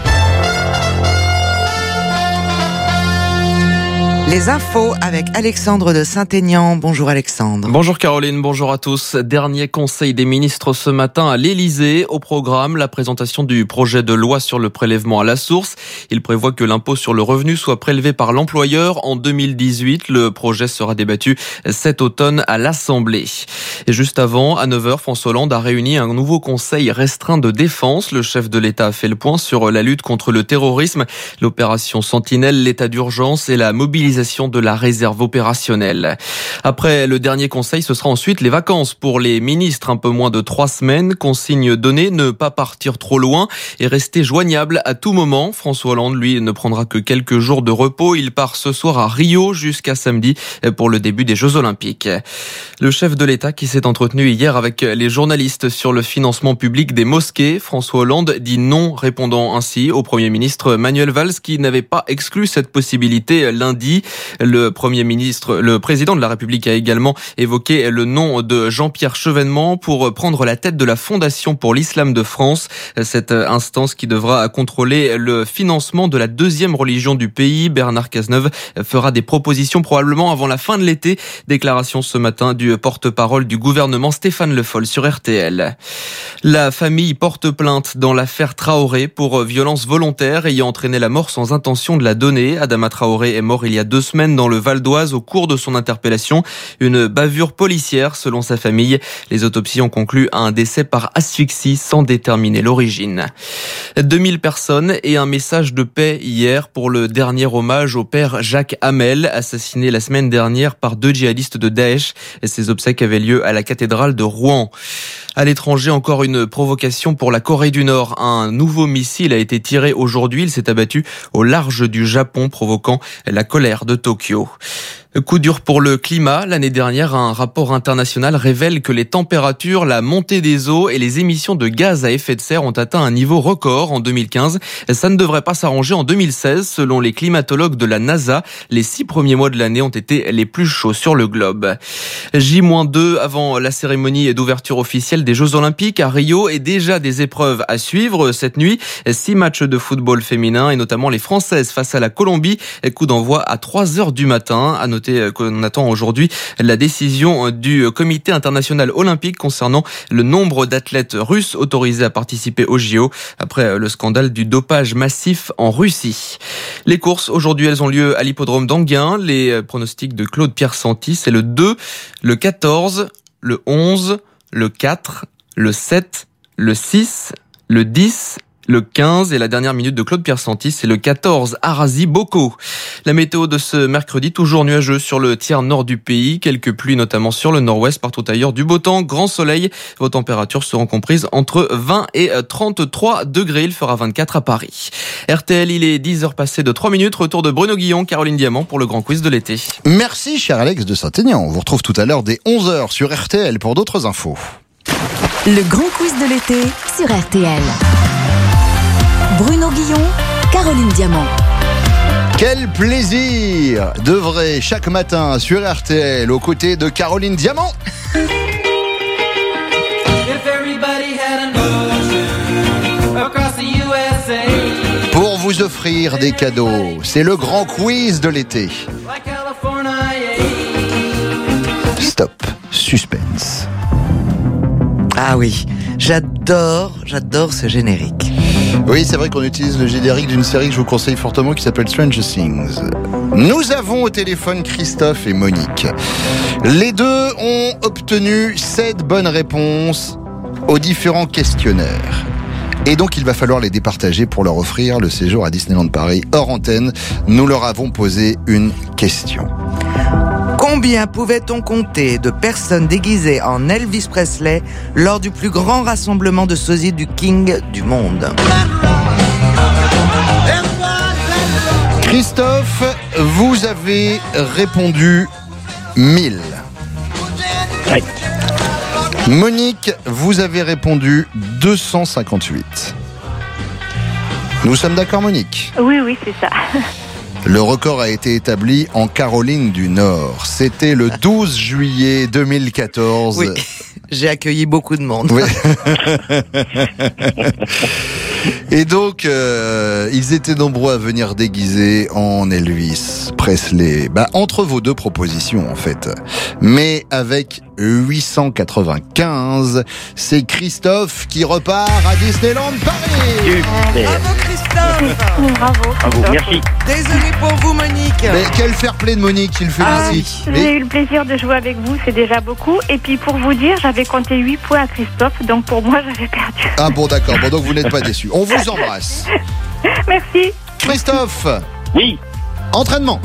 Les infos avec Alexandre de Saint-Aignan. Bonjour Alexandre. Bonjour Caroline, bonjour à tous. Dernier conseil des ministres ce matin à l'Elysée. Au programme, la présentation du projet de loi sur le prélèvement à la source. Il prévoit que l'impôt sur le revenu soit prélevé par l'employeur en 2018. Le projet sera débattu cet automne à l'Assemblée. Et juste avant, à 9h, François Hollande a réuni un nouveau conseil restreint de défense. Le chef de l'État a fait le point sur la lutte contre le terrorisme, l'opération Sentinelle, l'état d'urgence et la mobilisation de la réserve opérationnelle. Après le dernier conseil, ce sera ensuite les vacances pour les ministres. Un peu moins de 3 semaines. Consigne donnée, ne pas partir trop loin et rester joignable à tout moment. François Hollande, lui, ne prendra que quelques jours de repos. Il part ce soir à Rio jusqu'à samedi pour le début des Jeux Olympiques. Le chef de l'État qui s'est entretenu hier avec les journalistes sur le financement public des mosquées. François Hollande dit non, répondant ainsi au Premier ministre Manuel Valls qui n'avait pas exclu cette possibilité lundi. Le président de la République a également évoqué le nom de Jean-Pierre Chevènement pour prendre la tête de la Fondation pour l'Islam de France. Cette instance qui devra contrôler le financement de la 2e religion du pays. Bernard Cazeneuve fera des propositions probablement avant la fin de l'été. Déclaration ce matin du porte-parole du gouvernement Stéphane Le Foll sur RTL. La famille porte plainte dans l'affaire Traoré pour violence volontaire ayant entraîné la mort sans intention de la donner. Adama Traoré est mort il y a 2 semaines dans le Val d'Oise au cours de son interpellation. Une bavure policière selon sa famille. Les autopsies ont conclu à un décès par asphyxie sans déterminer l'origine. 2000 personnes et un message de paix hier pour le dernier hommage au père Jacques Hamel, assassiné la semaine dernière par 2 djihadistes de Daesh. Ces obsèques avaient lieu à la cathédrale de Rouen. À l'étranger, encore une provocation pour la Corée du Nord. Un nouveau missile a été tiré aujourd'hui. Il s'est abattu au large du Japon, provoquant la colère de Tokyo. Coup dur pour le climat. L'année dernière, un rapport international révèle que les températures, la montée des eaux et les émissions de gaz à effet de serre ont atteint un niveau record en 2015. Ça ne devrait pas s'arranger en 2016. Selon les climatologues de la NASA, les 6 premiers mois de l'année ont été les plus chauds sur le globe. J-2 avant la cérémonie d'ouverture officielle des Jeux Olympiques à Rio et déjà des épreuves à suivre cette nuit. 6 matchs de football féminin et notamment les Françaises face à la Colombie. Coup d'envoi à 3h du matin. À noter noter qu'on attend aujourd'hui la décision du comité international olympique concernant le nombre d'athlètes russes autorisés à participer aux JO après le scandale du dopage massif en Russie. Les courses, aujourd'hui, elles ont lieu à l'hippodrome d'Anguin. Les pronostics de Claude-Pierre Santi, c'est le 2, le 14, le 11, le 4, le 7, le 6, le 10, le 15 et la dernière minute de Claude-Pierre Santi, c'est le 14, Arasi Boko. La météo de ce mercredi, toujours nuageux sur le tiers nord du pays, quelques pluies notamment sur le nord-ouest, partout ailleurs du beau temps, grand soleil. Vos températures seront comprises entre 20 et 33 degrés, il fera 24 à Paris. RTL, il est 10h passées de 3 minutes, retour de Bruno Guillon, Caroline Diamant pour le grand quiz de l'été. Merci cher Alex de Saint-Aignan, on vous retrouve tout à l'heure dès 11h sur RTL pour d'autres infos. Le grand quiz de l'été sur RTL. Bruno Guillon, Caroline Diamant. Quel plaisir d'œuvrer chaque matin sur RTL aux côtés de Caroline Diamant. Pour vous offrir des cadeaux, c'est le grand quiz de l'été. Stop, suspense. Ah oui, j'adore ce générique. Oui, c'est vrai qu'on utilise le générique d'une série que je vous conseille fortement qui s'appelle Stranger Things. Nous avons au téléphone Christophe et Monique. Les deux ont obtenu 7 bonnes réponses aux différents questionnaires. Et donc il va falloir les départager pour leur offrir le séjour à Disneyland Paris hors antenne. Nous leur avons posé une question. Combien pouvait-on compter de personnes déguisées en Elvis Presley lors du plus grand rassemblement de sosies du King du monde? Christophe, vous avez répondu 1000. Oui. Monique, vous avez répondu 258. Nous sommes d'accord, Monique ? Oui, c'est ça. Le record a été établi en Caroline du Nord. C'était le 12 juillet 2014. Oui, j'ai accueilli beaucoup de monde. Oui. Et donc, ils étaient nombreux à venir déguisés en Elvis Presley. Entre vos deux propositions, en fait. Mais avec 895, c'est Christophe qui repart à Disneyland Paris. Bravo Christophe. Bravo, merci. Désolé pour vous Monique. Mais quel fair play de Monique, il félicite. J'ai eu le plaisir de jouer avec vous, c'est déjà beaucoup. Et puis pour vous dire, j'avais compté 8 points à Christophe, donc pour moi j'avais perdu. Ah bon, d'accord, bon, donc vous n'êtes pas déçus. On vous embrasse. Merci. Christophe. Oui. Entraînement.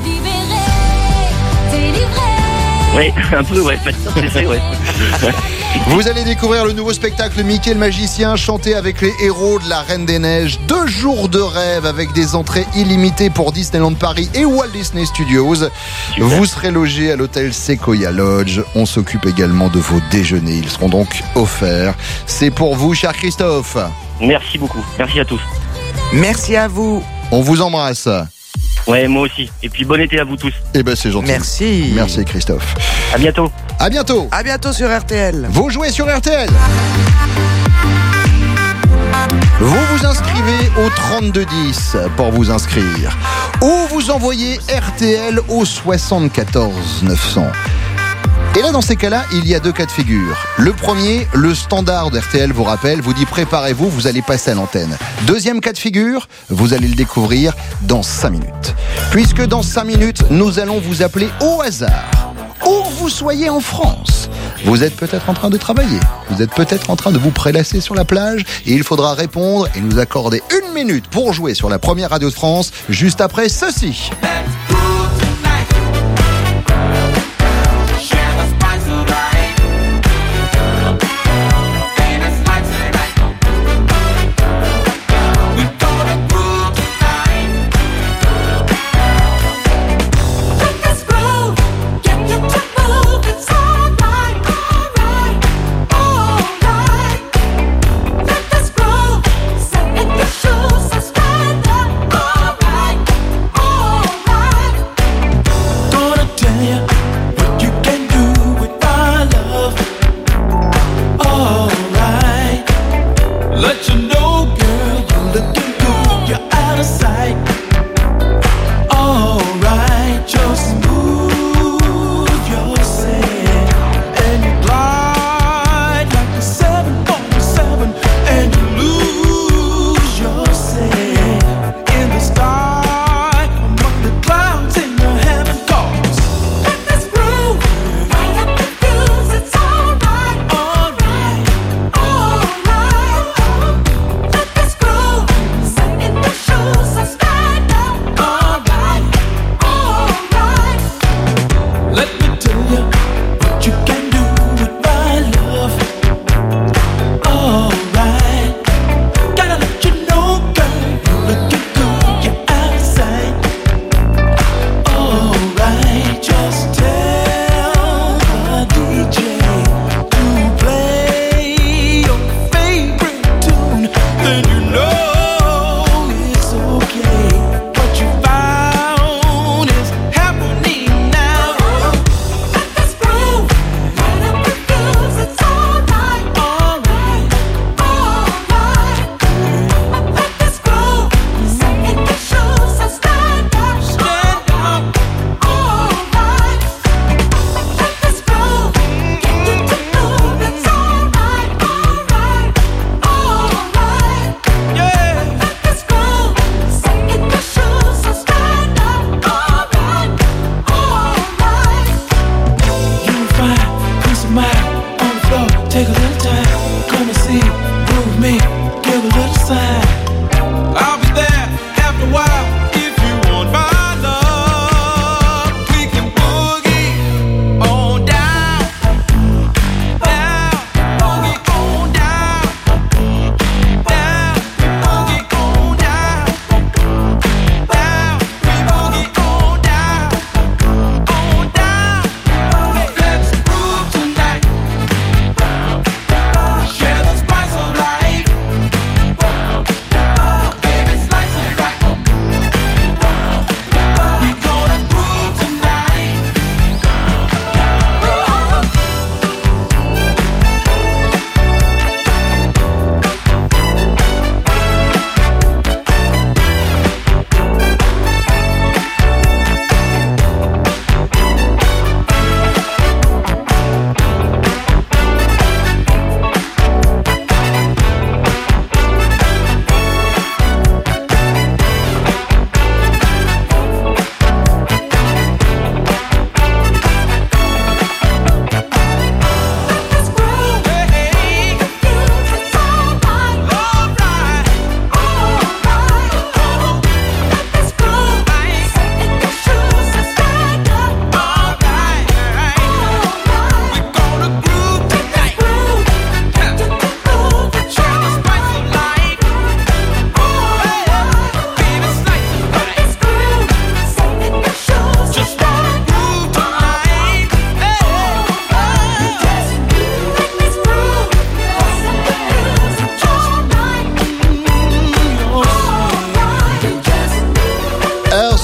Oui, un peu, ouais. C'est ouais. Vous allez découvrir le nouveau spectacle Mickey le magicien, chanté avec les héros de la Reine des Neiges. 2 jours de rêve avec des entrées illimitées pour Disneyland Paris et Walt Disney Studios. Super. Vous serez logé à l'hôtel Sequoia Lodge. On s'occupe également de vos déjeuners. Ils seront donc offerts. C'est pour vous, cher Christophe. Merci beaucoup. Merci à tous. Merci à vous. On vous embrasse. Ouais, moi aussi. Et puis bon été à vous tous. Eh ben c'est gentil. Merci. Merci Christophe. À bientôt. À bientôt. À bientôt sur RTL. Vous jouez sur RTL. Vous vous inscrivez au 3210 pour vous inscrire. Ou vous envoyez RTL au 74 900. Et là, dans ces cas-là, il y a 2 cas de figure. Le premier, le standard d'RTL vous rappelle, vous dit préparez-vous, vous allez passer à l'antenne. Deuxième cas de figure, vous allez le découvrir dans 5 minutes. Puisque dans 5 minutes, nous allons vous appeler au hasard. Où vous soyez en France. Vous êtes peut-être en train de travailler. Vous êtes peut-être en train de vous prélasser sur la plage. Et il faudra répondre et nous accorder 1 minute pour jouer sur la première radio de France, juste après ceci.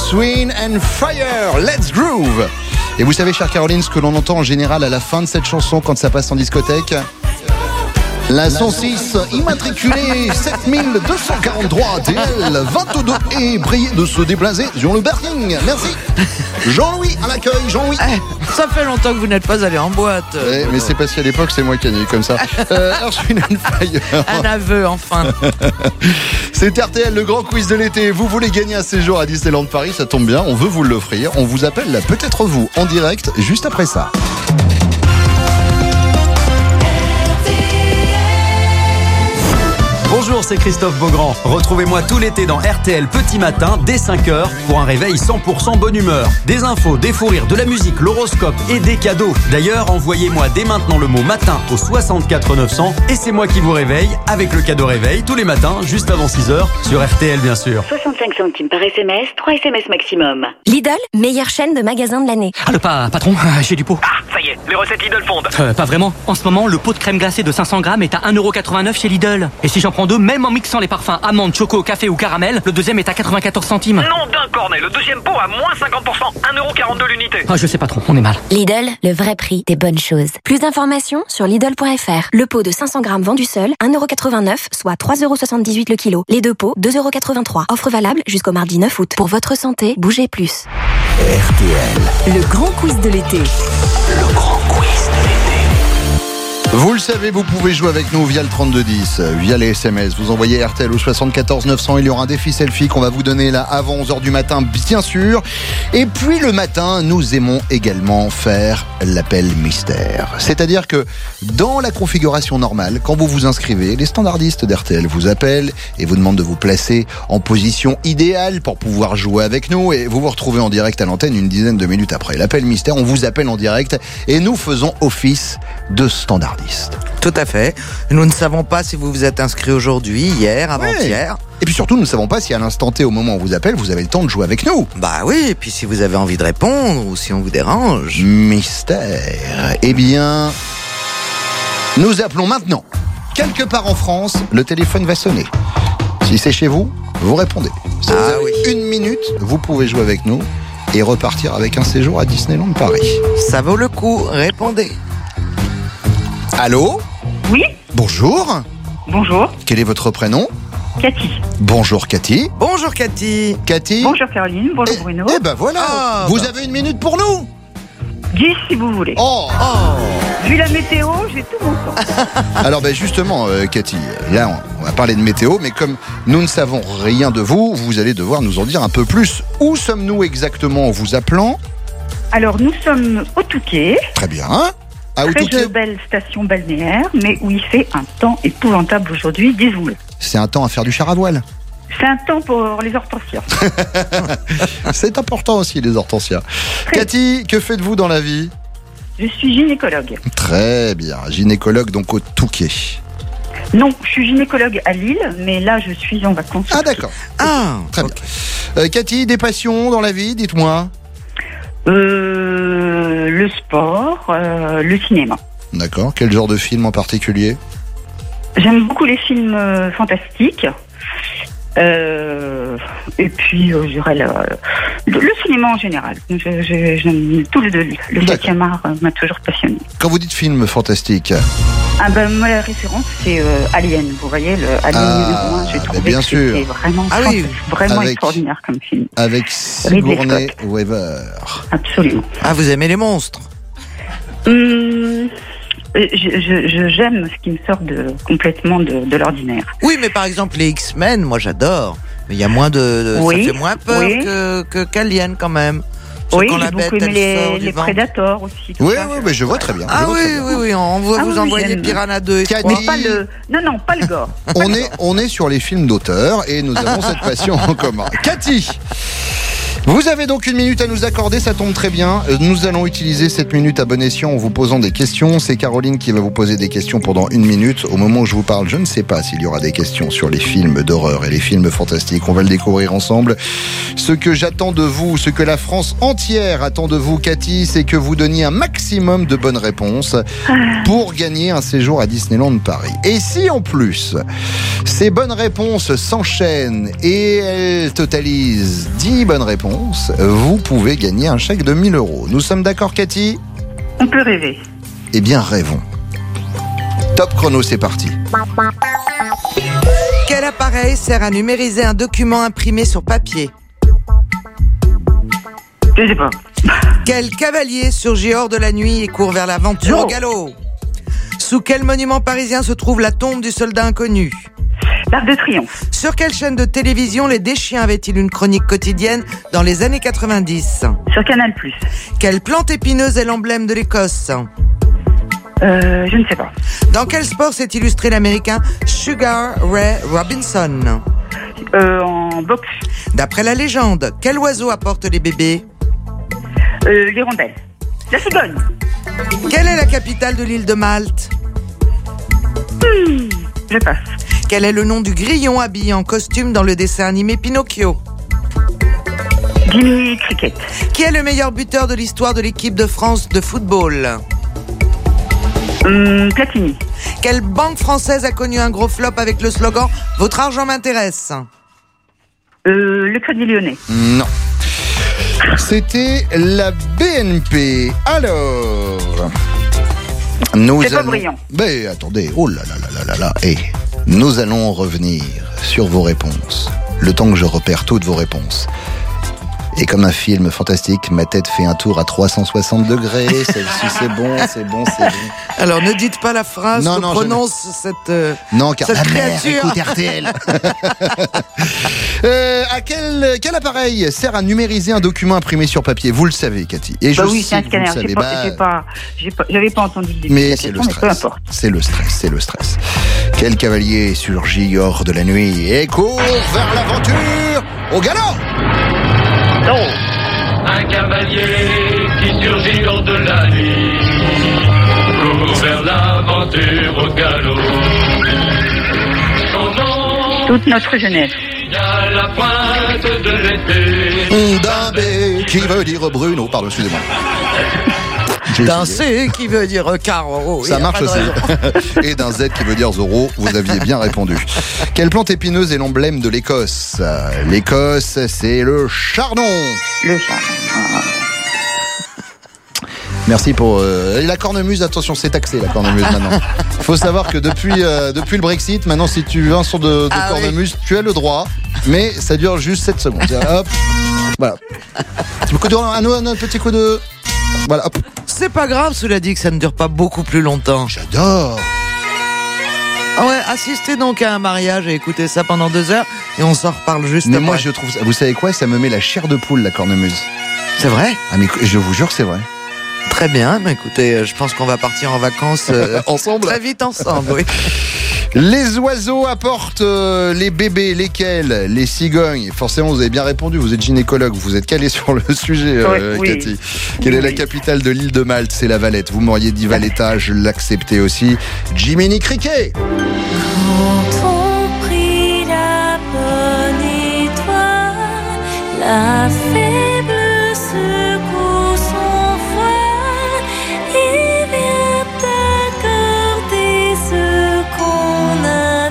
Swing and Fire, Let's Groove. Et vous savez, chère Caroline, ce que l'on entend en général à la fin de cette chanson quand ça passe en discothèque ? La 106, immatriculée 7243 TL 22 et prié de se déplacer sur le parking. Merci. Jean-Louis à l'accueil, Jean-Louis. Ça fait longtemps que vous n'êtes pas allé en boîte. Mais c'est parce qu'à l'époque, c'est moi qui ai dit comme ça. Swing and Fire. Un aveu, enfin. C'est RTL, le grand quiz de l'été. Vous voulez gagner un séjour à Disneyland Paris, ça tombe bien, on veut vous l'offrir. On vous appelle là, peut-être vous, en direct, juste après ça. Bonjour, c'est Christophe Beaugrand. Retrouvez-moi tout l'été dans RTL Petit Matin, dès 5h, pour un réveil 100% bonne humeur. Des infos, des fous rires, de la musique, l'horoscope et des cadeaux. D'ailleurs, envoyez-moi dès maintenant le mot matin au 64 900 et c'est moi qui vous réveille avec le cadeau réveil tous les matins, juste avant 6h, sur RTL bien sûr. 65 centimes par SMS, 3 SMS maximum. Lidl, meilleure chaîne de magasins de l'année. Ah, le patron, j'ai du pot. Ah, ça y est, les recettes Lidl fondent. Pas vraiment. En ce moment, le pot de crème glacée de 500 grammes est à 1,89€ chez Lidl. Et si j'en prends deux, même en mixant les parfums amande, choco, café ou caramel, le deuxième est à 94 centimes. Non d'un cornet, le deuxième pot à moins 50%, 1,42€ l'unité. Ah, je sais pas trop, on est mal. Lidl, le vrai prix des bonnes choses. Plus d'informations sur Lidl.fr. Le pot de 500 grammes vendu seul, 1,89€, soit 3,78€ le kilo. Les deux pots, 2,83€. Offre valable jusqu'au mardi 9 août. Pour votre santé, bougez plus. RTL. Le grand quiz de l'été. Le grand quiz de l'été. Vous le savez, vous pouvez jouer avec nous via le 3210, via les SMS. Vous envoyez RTL au 74 900. Il y aura un défi selfie qu'on va vous donner là avant 11h du matin, bien sûr. Et puis le matin, nous aimons également faire l'appel mystère. C'est-à-dire que dans la configuration normale, quand vous vous inscrivez, les standardistes d'RTL vous appellent et vous demandent de vous placer en position idéale pour pouvoir jouer avec nous. Et vous vous retrouvez en direct à l'antenne une dizaine de minutes après. L'appel mystère, on vous appelle en direct et nous faisons office de standardistes. Tout à fait. Nous ne savons pas si vous vous êtes inscrit aujourd'hui, hier, avant-hier. Et puis surtout, nous ne savons pas si à l'instant T, au moment où on vous appelle, vous avez le temps de jouer avec nous. Bah oui, et puis si vous avez envie de répondre ou si on vous dérange. Mystère. Eh bien, nous appelons maintenant. Quelque part en France, le téléphone va sonner. Si c'est chez vous, vous répondez. Si vous avez une minute, vous pouvez jouer avec nous et repartir avec un séjour à Disneyland Paris. Ça vaut le coup, répondez. Allô ? Oui ? Bonjour. Bonjour. Quel est votre prénom ? Cathy. Bonjour Cathy. Bonjour Cathy. Cathy. Bonjour Caroline, bonjour Bruno. Eh ben voilà, vous avez une minute pour nous. 10 si vous voulez. Vu la météo, j'ai tout mon temps. Alors justement Cathy, là on va parler de météo, mais comme nous ne savons rien de vous, vous allez devoir nous en dire un peu plus. Où sommes-nous exactement en vous appelant ? Alors nous sommes au Touquet. Très bien. Très belle station balnéaire, mais où il fait un temps épouvantable aujourd'hui, disons-le. C'est un temps à faire du char à voile. C'est un temps pour les hortensias. C'est important aussi, les hortensias. Cathy, que faites-vous dans la vie ? Je suis gynécologue. Très bien. Gynécologue donc au Touquet. Non, je suis gynécologue à Lille, mais là je suis en vacances. Ah d'accord. Très bien. Cathy, des passions dans la vie, dites-moi. Le sport, le cinéma. D'accord. Quel genre de film en particulier ? J'aime beaucoup les films fantastiques. Et puis, je dirais le cinéma en général. J'aime tous les deux. Le 7e art m'a toujours passionné. Quand vous dites film fantastique ? Moi, la référence, c'est Alien. Vous voyez, le Alien numéro 1, j'ai trouvé que c'était vraiment extraordinaire comme film. Avec Sigourney Weaver. Absolument. Ah, vous aimez les monstres ? J'aime ce qui me sort complètement de l'ordinaire. Oui, mais par exemple, les X-Men, moi j'adore. Mais il y a moins ça fait moins peur qu'Alien quand même. Oui, j'ai beaucoup aimé les Predators aussi. Oui, mais je vois très bien. Oui, on va vous envoyer Piranha 2 et 3. Mais pas le gore. On est sur les films d'auteur et nous avons cette passion en commun. Cathy, vous avez donc une minute à nous accorder, ça tombe très bien. Nous allons utiliser cette minute à bon escient en vous posant des questions. C'est Caroline qui va vous poser des questions pendant une minute. Au moment où je vous parle, je ne sais pas s'il y aura des questions sur les films d'horreur et les films fantastiques. On va le découvrir ensemble. Ce que j'attends de vous, ce que la France entière attend de vous, Cathy, c'est que vous donniez un maximum de bonnes réponses pour gagner un séjour à Disneyland Paris. Et si en plus, ces bonnes réponses s'enchaînent et elles totalisent 10 bonnes réponses, réponse, vous pouvez gagner un chèque de 1 000 €. Nous sommes d'accord, Cathy ? On peut rêver. Eh bien, rêvons. Top chrono, c'est parti. Quel appareil sert à numériser un document imprimé sur papier ? Je sais pas. Quel cavalier surgit hors de la nuit et court vers l'aventure au galop ? Sous quel monument parisien se trouve la tombe du soldat inconnu ? L'Arc de Triomphe. Sur quelle chaîne de télévision les Deschiens avaient-ils une chronique quotidienne dans les années 90 ? Sur Canal+. Quelle plante épineuse est l'emblème de l'Écosse ? Je ne sais pas. Dans quel sport s'est illustré l'Américain Sugar Ray Robinson ? En boxe. D'après la légende, quel oiseau apporte les bébés ? L'hirondelle. La cigogne. Quelle est la capitale de l'île de Malte ? Je passe. Quel est le nom du grillon habillé en costume dans le dessin animé Pinocchio ? Jimmy Cricket. Qui est le meilleur buteur de l'histoire de l'équipe de France de football ? Platini. Quelle banque française a connu un gros flop avec le slogan « Votre argent m'intéresse » ? Le Crédit Lyonnais. Non. C'était la BNP. Alors, c'est pas brillant. Mais attendez, oh là là là là là là. Et nous allons revenir sur vos réponses. Le temps que je repère toutes vos réponses. Et comme un film fantastique, ma tête fait un tour à 360 degrés. Celle-ci, c'est bon, c'est bon, c'est bon. Alors, ne dites pas la phrase que prononce cette non, car cette mère, créature. Écoute RTL. À quel appareil sert à numériser un document imprimé sur papier ? Vous le savez, Cathy. Et oui, c'est un scanner. J'avais pas entendu le début. Mais c'est le stress. C'est le stress, c'est le stress. Quel cavalier surgit hors de la nuit et court vers l'aventure au galop ? Non. Un cavalier qui surgit hors de la nuit, court vers l'aventure au galop. Son nom, toute notre jeunesse. À la pointe de l'été. D'un B qui veut dire Bruno, pardon, excusez-moi. D'un C qui veut dire Caro. Ça marche aussi. Et d'un Z qui veut dire Zorro, vous aviez bien répondu. Quelle plante épineuse est l'emblème de l'Écosse ? L'Écosse, c'est le chardon. Le chardon. Merci pour... la cornemuse, attention, c'est taxé la cornemuse maintenant. Il faut savoir que depuis le Brexit, maintenant si tu veux un son de cornemuse, oui, tu as le droit, mais ça dure juste 7 secondes. Hop, voilà. Un petit coup de... Voilà, hop. C'est pas grave, cela dit que ça ne dure pas beaucoup plus longtemps. J'adore. Ah ouais, assistez donc à un mariage et écoutez ça pendant 2 heures et on s'en reparle juste après. Mais moi je trouve ça, vous savez quoi, ça me met la chair de poule la cornemuse. C'est vrai ? Ah mais je vous jure que c'est vrai. Très bien, mais écoutez, je pense qu'on va partir en vacances ensemble. Très vite ensemble, oui. Les oiseaux apportent les bébés, lesquels ? Les cigognes. Forcément, vous avez bien répondu, vous êtes gynécologue, vous êtes calé sur le sujet, oui, Cathy. Quelle est la capitale de l'île de Malte ? C'est la Valette. Vous m'auriez dit Valletta, je l'acceptais aussi. Jiminy Cricket. Quand on prit la bonne étoile, la faible secoue son voile, et vient accorder ce qu'on a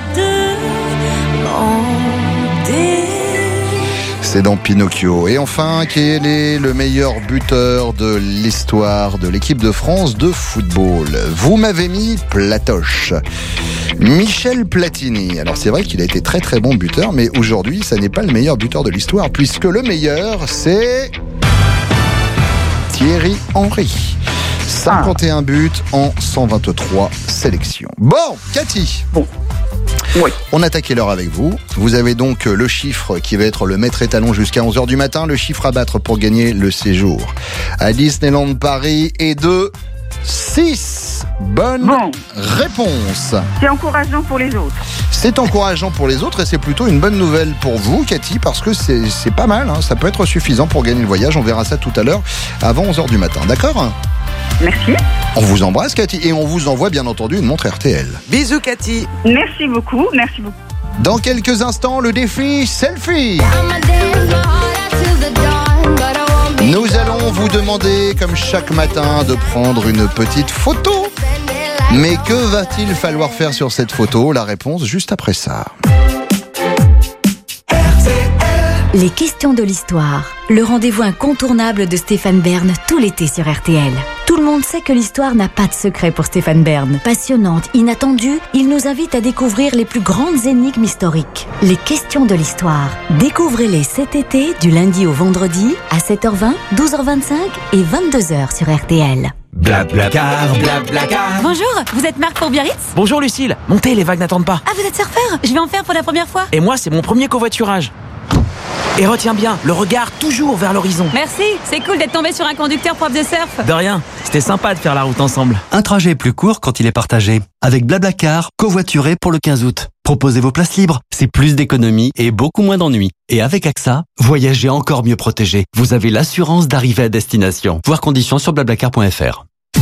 demandé. C'est dans Pinocchio. Et enfin, quel est le meilleur buteur de l'histoire de l'équipe de France de football ? Vous m'avez mis Platoche. Michel Platini. Alors c'est vrai qu'il a été très très bon buteur, mais aujourd'hui, ça n'est pas le meilleur buteur de l'histoire, puisque le meilleur, c'est Thierry Henry. 51 buts en 123 sélections. Bon, Cathy. Bon. Oui. On attaque l'heure avec vous. Vous avez donc le chiffre qui va être le maître étalon jusqu'à 11h du matin, le chiffre à battre pour gagner le séjour à Disneyland Paris est de 6 bonnes réponses. C'est encourageant pour les autres. C'est encourageant pour les autres et c'est plutôt une bonne nouvelle pour vous, Cathy, parce que c'est pas mal, hein. Ça peut être suffisant pour gagner le voyage. On verra ça tout à l'heure avant 11h du matin, d'accord ? Merci. On vous embrasse, Cathy, et on vous envoie bien entendu une montre RTL. Bisous, Cathy. Merci beaucoup, merci beaucoup. Dans quelques instants, le défi selfie. Nous allons vous demander, comme chaque matin, de prendre une petite photo. Mais que va-t-il falloir faire sur cette photo ? La réponse juste après ça. Les questions de l'histoire. Le rendez-vous incontournable de Stéphane Bern tout l'été sur RTL. Tout le monde sait que l'histoire n'a pas de secret pour Stéphane Bern. Passionnante, inattendue, il nous invite à découvrir les plus grandes énigmes historiques. Les questions de l'histoire. Découvrez-les cet été, du lundi au vendredi, à 7h20, 12h25 et 22h sur RTL. Blablacar, Blablacar. Bonjour, vous êtes Marc pour Biarritz ? Bonjour Lucille, montez, les vagues n'attendent pas. Ah, vous êtes surfeur ? Je vais en faire pour la première fois. Et moi, c'est mon premier covoiturage. Et retiens bien, le regard toujours vers l'horizon. Merci, c'est cool d'être tombé sur un conducteur prof de surf. De rien, c'était sympa de faire la route ensemble. Un trajet est plus court quand il est partagé. Avec Blablacar, covoituré pour le 15 août. Proposez vos places libres, c'est plus d'économie et beaucoup moins d'ennuis. Et avec AXA, voyagez encore mieux protégé. Vous avez l'assurance d'arriver à destination. Voir conditions sur blablacar.fr.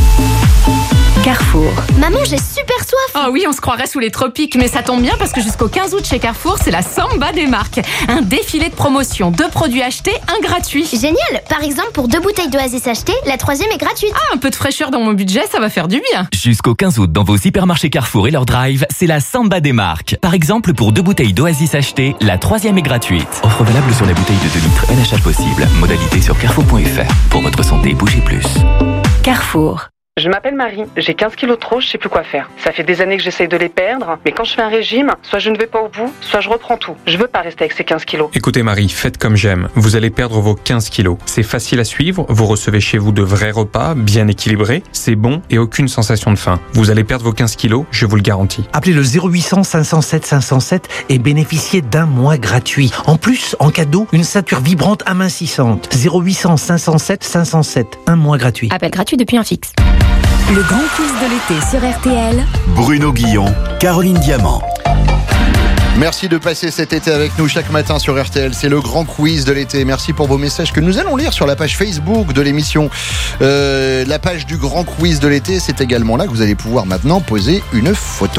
Carrefour. Maman, j'ai super soif. Oh oui, on se croirait sous les tropiques, mais ça tombe bien parce que jusqu'au 15 août chez Carrefour, c'est la Samba des marques. Un défilé de promotion, 2 produits achetés, 1 gratuit. Génial. Par exemple, pour 2 bouteilles d'Oasis achetées, la 3e est gratuite. Ah, un peu de fraîcheur dans mon budget, ça va faire du bien. Jusqu'au 15 août, dans vos hypermarchés Carrefour et leur drive, c'est la Samba des marques. Par exemple, pour 2 bouteilles d'Oasis achetées, la 3e est gratuite. Offre valable sur la bouteille de 2 litres, NHH possible. Modalité sur carrefour.fr. Pour votre santé, bougez plus. Carrefour. Je m'appelle Marie, j'ai 15 kilos de trop, je sais plus quoi faire. Ça fait des années que j'essaye de les perdre, mais quand je fais un régime, soit je ne vais pas au bout, soit je reprends tout. Je veux pas rester avec ces 15 kilos. Écoutez Marie, faites comme j'aime. Vous allez perdre vos 15 kilos. C'est facile à suivre, vous recevez chez vous de vrais repas, bien équilibrés, c'est bon et aucune sensation de faim. Vous allez perdre vos 15 kilos, je vous le garantis. Appelez le 0800 507 507 et bénéficiez d'un mois gratuit. En plus, en cadeau, une ceinture vibrante amincissante. 0800 507 507, un mois gratuit. Appel gratuit depuis un fixe. Le grand quiz de l'été sur RTL. Bruno Guillon, Caroline Diamant. Merci de passer cet été avec nous chaque matin sur RTL. C'est le grand quiz de l'été. Merci pour vos messages que nous allons lire sur la page Facebook de l'émission. La page du grand quiz de l'été, c'est également là que vous allez pouvoir maintenant poser une photo.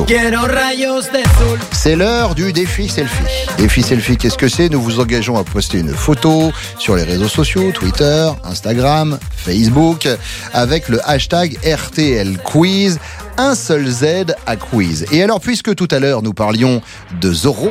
C'est l'heure du défi selfie. Défi selfie, qu'est-ce que c'est ? Nous vous engageons à poster une photo sur les réseaux sociaux, Twitter, Instagram, Facebook, avec le hashtag RTL Quiz. Un seul Z à quiz. Et alors, puisque tout à l'heure nous parlions de Zorro,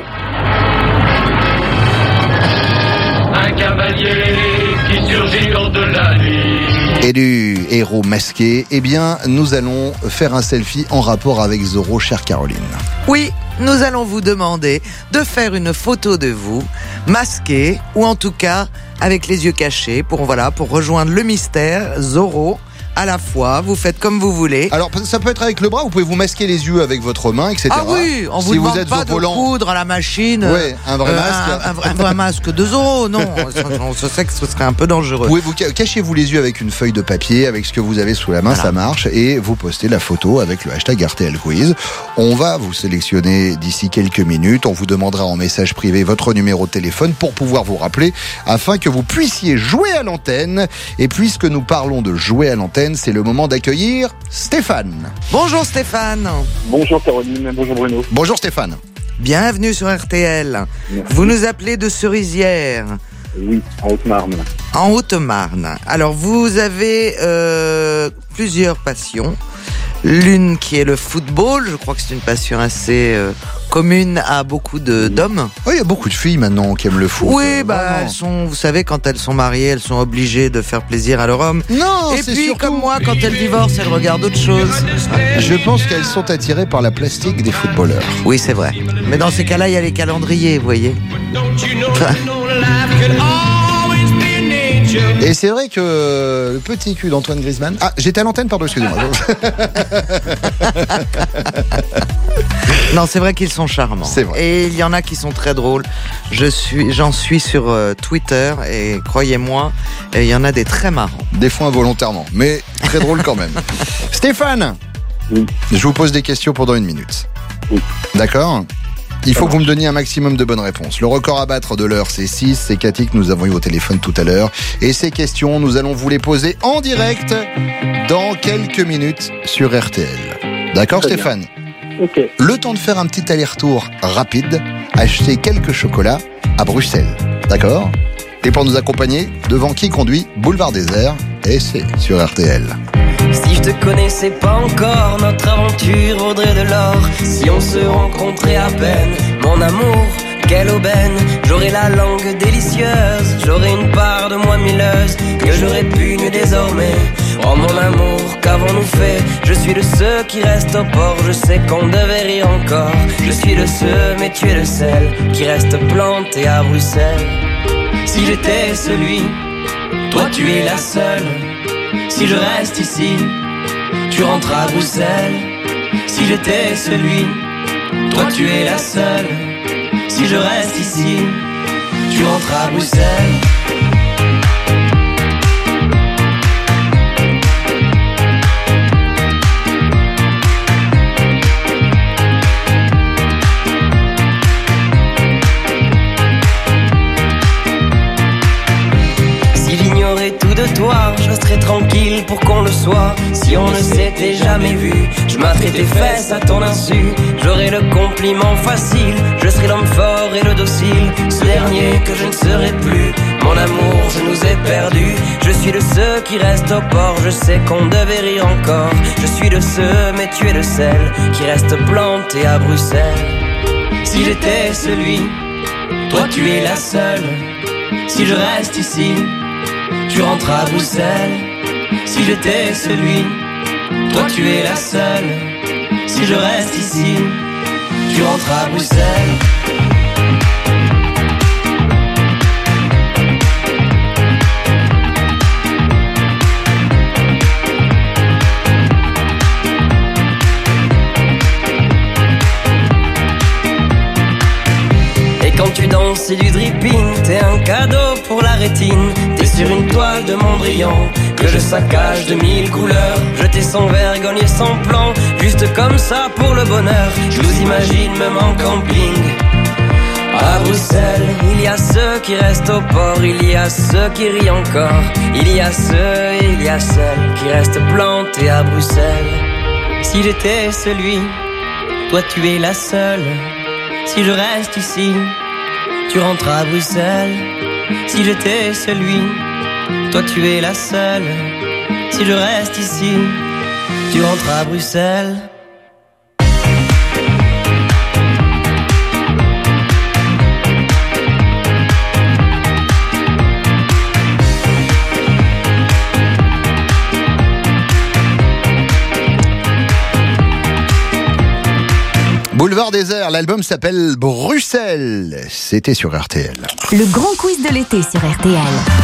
un cavalier qui surgit hors de la nuit, et du héros masqué, eh bien, nous allons faire un selfie en rapport avec Zorro, chère Caroline. Oui, nous allons vous demander de faire une photo de vous, masqué, ou en tout cas avec les yeux cachés, pour rejoindre le mystère Zorro. À la fois, vous faites comme vous voulez. Alors, ça peut être avec le bras, vous pouvez vous masquer les yeux avec votre main, etc. Ah oui, on vous demande pas de coudre à la machine. Oui, un vrai masque. Un vrai masque de Zorro, non. Je sais que ce serait un peu dangereux. Cachez-vous les yeux avec une feuille de papier, avec ce que vous avez sous la main, voilà. Ça marche. Et vous postez la photo avec le hashtag RTL Quiz. On va vous sélectionner d'ici quelques minutes. On vous demandera en message privé votre numéro de téléphone pour pouvoir vous rappeler, afin que vous puissiez jouer à l'antenne. Et puisque nous parlons de jouer à l'antenne, c'est le moment d'accueillir Stéphane. Bonjour Stéphane. Bonjour Caroline, bonjour Bruno. Bonjour Stéphane. Bienvenue sur RTL. Merci. Vous nous appelez de Cerisières. Oui, en Haute-Marne. En Haute-Marne. Alors vous avez plusieurs passions. L'une qui est le football, je crois que c'est une passion assez commune à beaucoup d'hommes. Oui, il y a beaucoup de filles maintenant qui aiment le foot. Oui, elles sont, vous savez, quand elles sont mariées, elles sont obligées de faire plaisir à leur homme. Non, et puis, surtout... comme moi, quand elles divorcent, elles regardent autre chose. Je pense qu'elles sont attirées par la plastique des footballeurs. Oui, c'est vrai. Mais dans ces cas-là, il y a les calendriers, vous voyez. Et c'est vrai que le petit cul d'Antoine Griezmann... Ah, j'étais à l'antenne, pardon, excusez-moi. Non, c'est vrai qu'ils sont charmants. C'est vrai. Et il y en a qui sont très drôles. J'en suis sur Twitter et croyez-moi, il y en a des très marrants. Des fois involontairement, mais très drôles quand même. Stéphane, oui. Je vous pose des questions pendant 1 minute. Oui. D'accord ? Il faut que vous me donniez un maximum de bonnes réponses. Le record à battre de l'heure, c'est 6. C'est Cathy que nous avons eu au téléphone tout à l'heure. Et ces questions, nous allons vous les poser en direct dans quelques minutes sur RTL. D'accord, très Stéphane ? Ok. Le temps de faire un petit aller-retour rapide, acheter quelques chocolats à Bruxelles. D'accord ? Et pour nous accompagner, devant qui conduit Boulevard Désert. Et c'est sur RTL. Si je te connaissais pas encore, notre aventure vaudrait de l'or. Si on se rencontrait à peine, mon amour, quelle aubaine. J'aurai la langue délicieuse, j'aurai une part de moi mielleuse que je répugne désormais. Oh mon amour, qu'avons-nous fait? Je suis de ceux qui restent au port, je sais qu'on devait rire encore. Je suis de ceux, mais tu es le seul qui reste planté à Bruxelles. Si j'étais celui, toi tu es la seule. Si je reste ici, tu rentres à Bruxelles. Si j'étais celui, toi tu es la seule. Si je reste ici, tu rentres à Bruxelles. Tout de toi, je resterai tranquille pour qu'on le soit. Si on ne s'était jamais vu, je m'atterai tes fesses à ton insu. J'aurai le compliment facile, je serai l'homme fort et le docile. Ce dernier que je ne serai plus, mon amour, je nous ai perdus. Je suis de ceux qui restent au port, je sais qu'on devait rire encore. Je suis de ceux, mais tu es le seul qui reste planté à Bruxelles. Si j'étais celui, toi tu es la seule. Si je reste ici, tu rentres à Bruxelles. Si j'étais celui, toi tu es la seule. Si je reste ici, tu rentres à Bruxelles. Quand tu danses, c'est du dripping, t'es un cadeau pour la rétine. T'es sur une toile de Mondrian que je saccage de 1000 couleurs. Je t'ai sans vergogne et sans plan, juste comme ça pour le bonheur. Je vous imagine même en camping. À Bruxelles, il y a ceux qui restent au port, il y a ceux qui rient encore. Il y a ceux et il y a celles qui restent plantés à Bruxelles. Si j'étais celui, toi tu es la seule. Si je reste ici, tu rentres à Bruxelles. Si j'étais celui, toi tu es la seule. Si je reste ici, tu rentres à Bruxelles. Boulevard Désert, l'album s'appelle Bruxelles. C'était sur RTL. Le grand quiz de l'été sur RTL.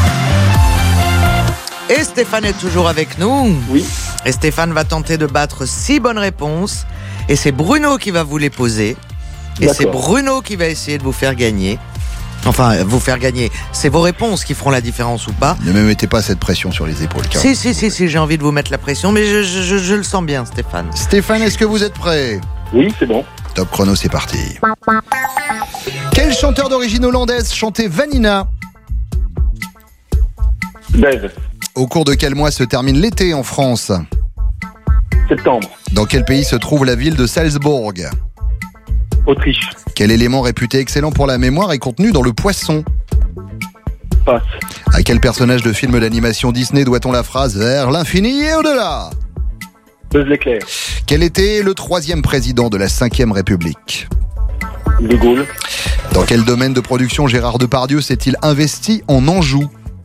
Et Stéphane est toujours avec nous. Oui. Et Stéphane va tenter de battre 6 bonnes réponses. Et c'est Bruno qui va vous les poser. Et D'accord. c'est Bruno qui va essayer de vous faire gagner. Enfin, vous faire gagner. C'est vos réponses qui feront la différence ou pas. Ne me mettez pas cette pression sur les épaules, Carole. Si, j'ai envie de vous mettre la pression, mais je le sens bien, Stéphane. Stéphane, est-ce que vous êtes prêt? Oui, c'est bon. Top chrono, c'est parti. Quel chanteur d'origine hollandaise chantait Vanina? Dave. Au cours de quel mois se termine l'été en France? Septembre. Dans quel pays se trouve la ville de Salzbourg? Autriche. Quel élément réputé excellent pour la mémoire est contenu dans le poisson? Passe. À quel personnage de film d'animation Disney doit-on la phrase « Vers l'infini et au-delà » Buzz l'éclair. Quel était le 3e président de la 5e République? De Gaulle. Dans quel domaine de production Gérard Depardieu s'est-il investi en Anjou?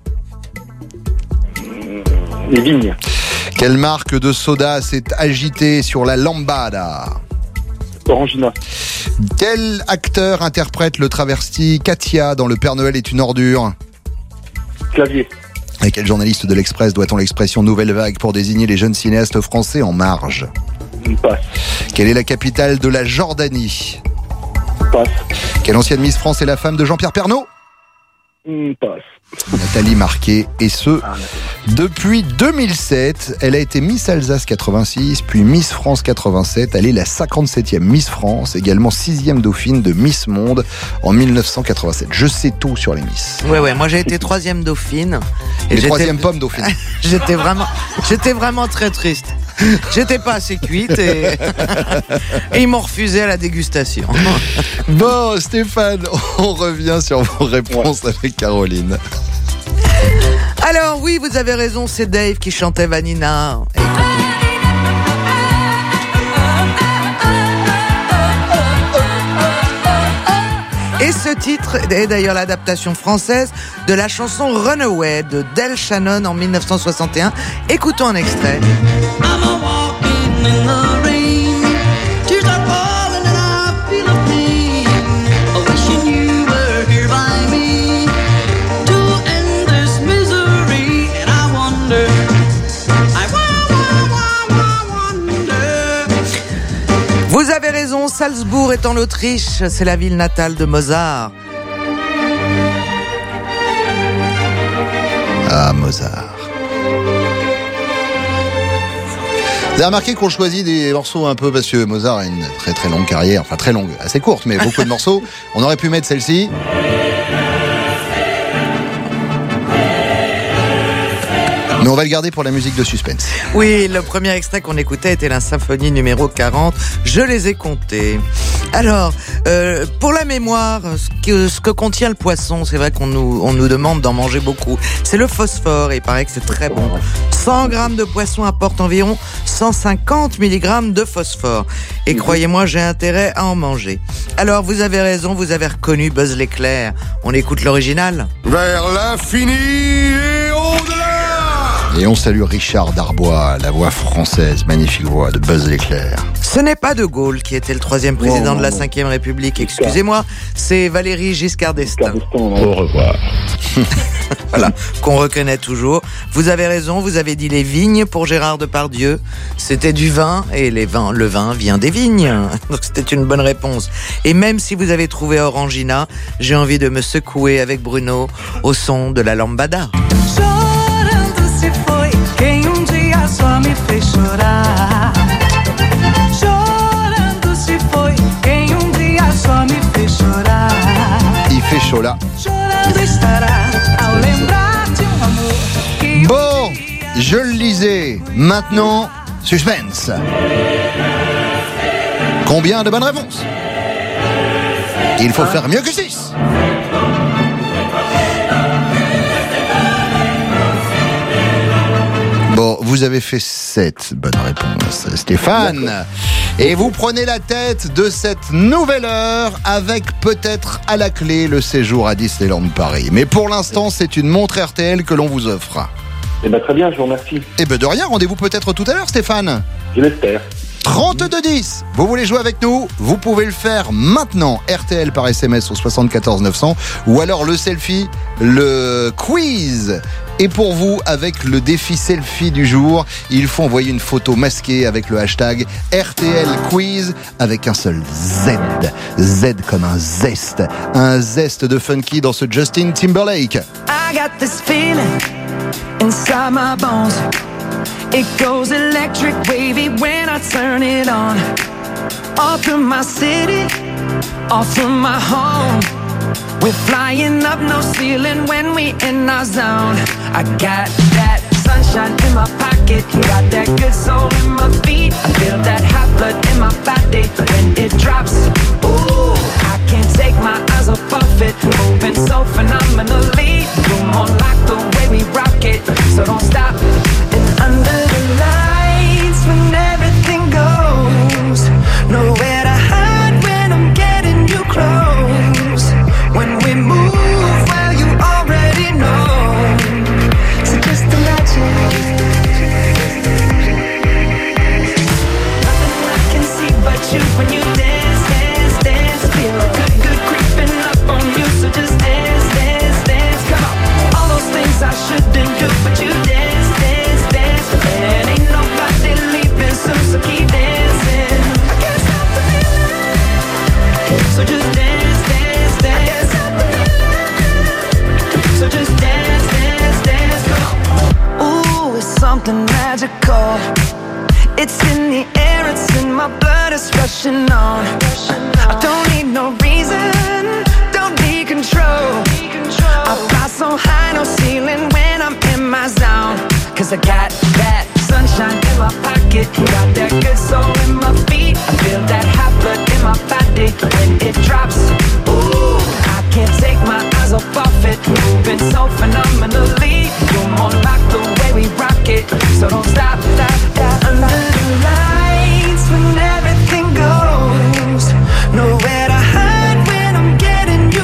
Les vignes. Quelle marque de soda s'est agitée sur la lambada? Orangina. Quel acteur interprète le travesti Katia dans Le Père Noël est une ordure? Clavier. À quel journaliste de l'Express doit-on l'expression nouvelle vague pour désigner les jeunes cinéastes français en marge? Passe. Quelle est la capitale de la Jordanie? Passe. Quelle ancienne Miss France est la femme de Jean-Pierre Pernaut? Passe. Nathalie Marquet, et ce, depuis 2007. Elle a été Miss Alsace 86, puis Miss France 87. Elle est la 57e Miss France, également 6e dauphine de Miss Monde en 1987. Je sais tout sur les Miss. Ouais, moi j'ai été 3e dauphine. Et 3e pomme dauphine. J'étais vraiment très triste. J'étais pas assez cuite et ils m'ont refusé à la dégustation. Bon, Stéphane, on revient sur vos réponses avec Caroline. Alors oui, vous avez raison, c'est Dave qui chantait Vanina. Et ce titre est d'ailleurs l'adaptation française de la chanson Runaway de Del Shannon en 1961. Écoutons un extrait. Vous avez raison, Salzbourg est en Autriche, c'est la ville natale de Mozart. Ah, Mozart. Vous avez remarqué qu'on choisit des morceaux un peu, parce que Mozart a une très très longue carrière, enfin très longue, assez courte, mais beaucoup de morceaux. On aurait pu mettre celle-ci. Mais on va le garder pour la musique de suspense. Oui, le premier extrait qu'on écoutait était la symphonie numéro 40. Je les ai comptés. Alors, pour la mémoire, ce que contient le poisson, c'est vrai qu'on nous demande d'en manger beaucoup. C'est le phosphore, et il paraît que c'est très bon. 100 grammes de poisson apportent environ 150 mg de phosphore. Et croyez-moi, j'ai intérêt à en manger. Alors, vous avez raison, vous avez reconnu Buzz l'éclair. On écoute l'original. Vers l'infini et au-delà. Et on salue Richard Darbois, la voix française, magnifique voix de Buzz l'éclair. Ce n'est pas De Gaulle qui était le 3e président de la 5e République, excusez-moi, c'est Valéry Giscard d'Estaing. Au revoir. Voilà, qu'on reconnaît toujours. Vous avez raison, vous avez dit les vignes pour Gérard Depardieu. C'était du vin, et le vin vient des vignes. Donc c'était une bonne réponse. Et même si vous avez trouvé Orangina, j'ai envie de me secouer avec Bruno au son de la lambada. Se foi quem dia só me fez chorar. Chorando se foi quem dia só me fez chorar. Il fait chaud là. Chorando estará ao lembrar de amor que bon, je le lisais. Maintenant, suspense. Combien de bonnes réponses? Il faut faire mieux que 6. Bon, vous avez fait 7 bonnes réponses, Stéphane. Et vous prenez la tête de cette nouvelle heure avec peut-être à la clé le séjour à Disneyland Paris. Mais pour l'instant, c'est une montre RTL que l'on vous offre. Eh ben très bien, je vous remercie. Eh ben de rien, rendez-vous peut-être tout à l'heure, Stéphane. Je l'espère. 3210. Vous voulez jouer avec nous? Vous pouvez le faire maintenant. RTL par SMS au 74 900 ou alors le selfie, le quiz. Et pour vous, avec le défi selfie du jour, il faut envoyer une photo masquée avec le hashtag RTL Quiz avec un seul Z. Z comme un zeste. Un zeste de funky dans ce Justin Timberlake. I got this feeling inside my bones. It goes electric wavy when I turn it on. All through my city, all through my home. We're flying up no ceiling when we in our zone. I got that sunshine in my pocket, got that good soul in my feet. I feel that hot blood in my body when it drops. Ooh, I can't take my eyes off it, moving so phenomenally. You're more like the way we rock it, so don't stop. And under the lights when everything goes, nowhere to hide when I'm getting you close. When we move, well you already know. So just imagine. Nothing I can see but you when you dance, dance, dance. Feel good, good creeping up on you. So just dance, dance, dance. Come on. All those things I shouldn't do, but you dance, dance, dance. And ain't nobody leaving soon, so keep dancing. I can't stop the feeling. So just dance, dance, dance. So just dance, dance, dance, come on. Ooh, it's something magical. It's in the air, it's in my blood, it's rushing on. I don't need no reason, don't need control. I fly so high, no ceiling when I'm in my zone. Cause I got that sunshine in my pocket, got that good soul in my feet. I feel that hot blood in my body when it drops. Ooh, I can't take my eyes off it, moving so phenomenally. You're more like the way we rock it, so don't stop, stop, stop. Under the lights when everything goes, nowhere to hide when I'm getting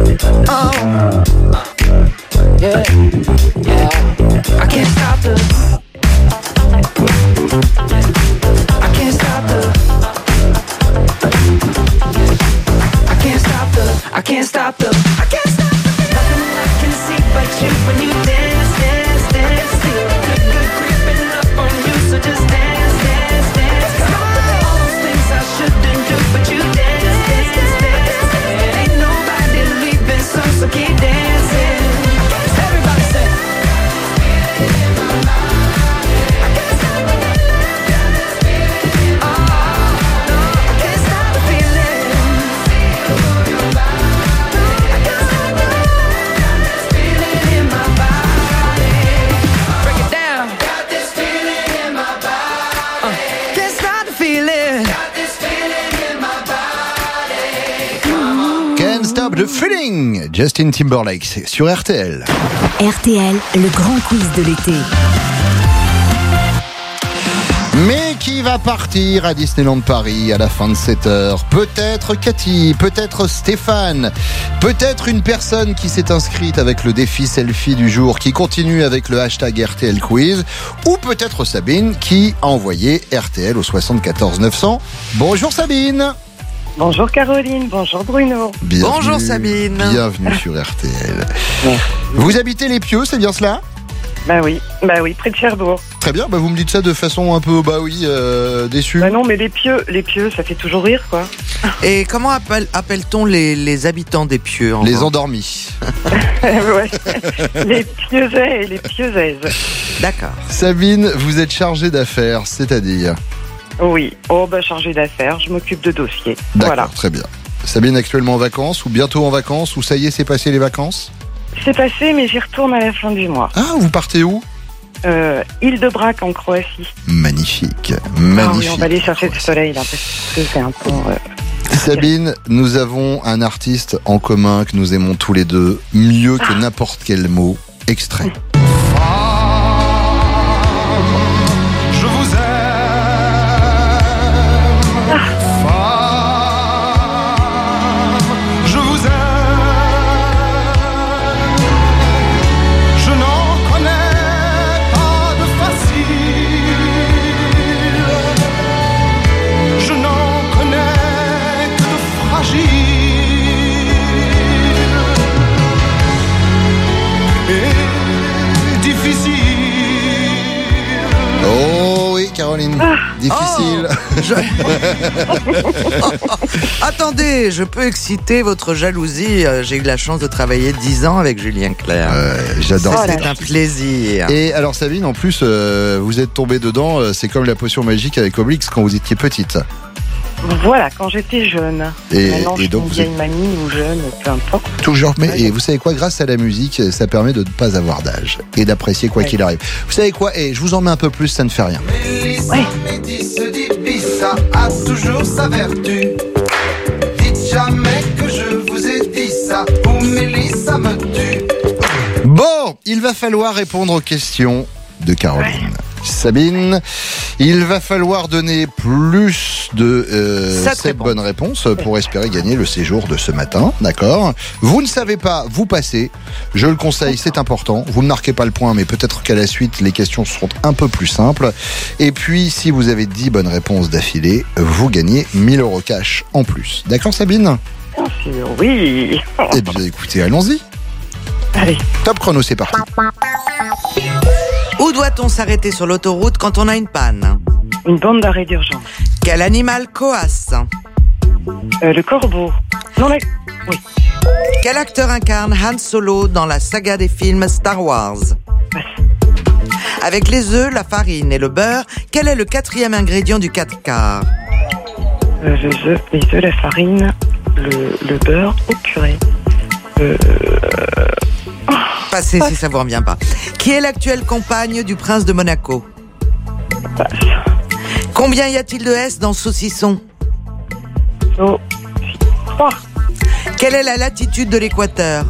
Oh, yeah, yeah. I can't stop the. I can't stop the. I can't stop the. I can't stop the. I can't stop the. Nothing I can see but you when you dance, dance, dance. Feel good creeping up on you, so just dance, dance, dance. All those things I shouldn't do, but you dance, dance, dance. Ain't nobody leaving, so keep dancing. Everybody say. The Feeling, Justin Timberlake, c'est sur RTL. RTL, le grand quiz de l'été. Mais qui va partir à Disneyland Paris à la fin de cette heure? Peut-être Cathy, peut-être Stéphane, peut-être une personne qui s'est inscrite avec le défi selfie du jour, qui continue avec le hashtag RTL Quiz, ou peut-être Sabine qui a envoyé RTL au 74 900. Bonjour Sabine. Bonjour Caroline, bonjour Bruno. Bonjour Sabine. Bienvenue sur RTL. Vous habitez les Pieux, c'est bien cela? Bah oui, près de Cherbourg. Très bien, vous me dites ça de façon un peu, déçue. Bah non, mais les pieux, ça fait toujours rire, quoi. Et comment appelle-t-on les habitants des Pieux? Les endormis. Ouais, les pieuxais et les pieuxaises. D'accord. Sabine, vous êtes chargée d'affaires, c'est-à-dire? Oui, chargée d'affaires, je m'occupe de dossiers. D'accord, voilà. Très bien. Sabine actuellement en vacances, ou bientôt en vacances, ou ça y est, c'est passé les vacances? C'est passé, mais j'y retourne à la fin du mois. Ah, vous partez où? Île de Brac en Croatie. Magnifique, magnifique. Ah oui, on va aller chercher du soleil là, parce que c'est un peu... Sabine, nous avons un artiste en commun que nous aimons tous les deux, mieux que n'importe quel mot. Extrait. Caroline, difficile. Attendez, je peux exciter votre jalousie. J'ai eu la chance de travailler 10 ans avec Julien Clerc. J'adore. C'est un plaisir. Et alors Sabine, en plus, vous êtes tombée dedans, c'est comme la potion magique avec Obélix quand vous étiez petite. Voilà, quand j'étais jeune. Maintenant, je suis une vieille mamie ou jeune, peu importe. Toujours, mais et vous savez quoi, grâce à la musique, ça permet de ne pas avoir d'âge et d'apprécier quoi qu'il arrive. Vous savez quoi, je vous en mets un peu plus, ça ne fait rien. Mélissa, Médis, Dibissa a toujours sa vertu. Dites jamais que je vous ai dit ça, ou Mélissa me tue. Bon, il va falloir répondre aux questions de Caroline. Sabine, il va falloir donner plus de 7 bonnes réponses pour espérer gagner le séjour de ce matin, d'accord? Vous ne savez pas, vous passez, je le conseille, c'est important, vous ne marquez pas le point, mais peut-être qu'à la suite, les questions seront un peu plus simples. Et puis, si vous avez 10 bonnes réponses d'affilée, vous gagnez 1 000 € cash en plus. D'accord Sabine? Oui. Eh bien écoutez, allons-y. Allez. Top chrono, c'est parti. Où doit-on s'arrêter sur l'autoroute quand on a une panne? Une bande d'arrêt d'urgence. Quel animal coasse? Le corbeau. Non, mais... Oui. Quel acteur incarne Han Solo dans la saga des films Star Wars? Avec les œufs, la farine et le beurre, quel est le 4e ingrédient du 4 quarts? Les œufs, la farine, le beurre, au purée. Passez si ça vous revient pas. Qui est l'actuelle compagne du prince de Monaco? Passe. Combien y a-t-il de S dans saucisson? 3. Quelle est la latitude de l'équateur?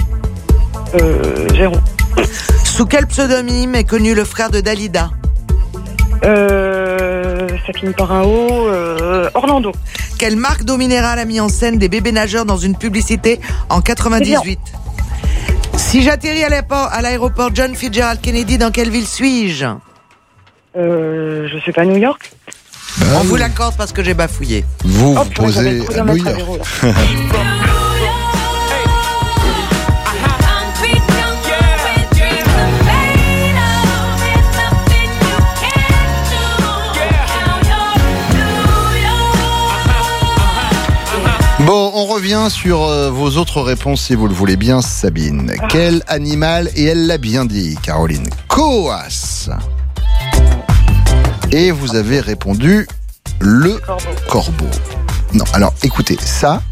0. Sous quel pseudonyme est connu le frère de Dalida? ça finit par un O. Orlando. Quelle marque d'eau minérale a mis en scène des bébés nageurs dans une publicité en 98? Si j'atterris à l'aéroport John Fitzgerald Kennedy, dans quelle ville suis-je? Je sais pas, New York. On vous l'accorde parce que j'ai bafouillé. Vous posez à New York. Bon, on revient sur vos autres réponses si vous le voulez bien, Sabine. Quel animal, et elle l'a bien dit, Caroline, Coas. Et vous avez répondu le corbeau. Non, alors écoutez, ça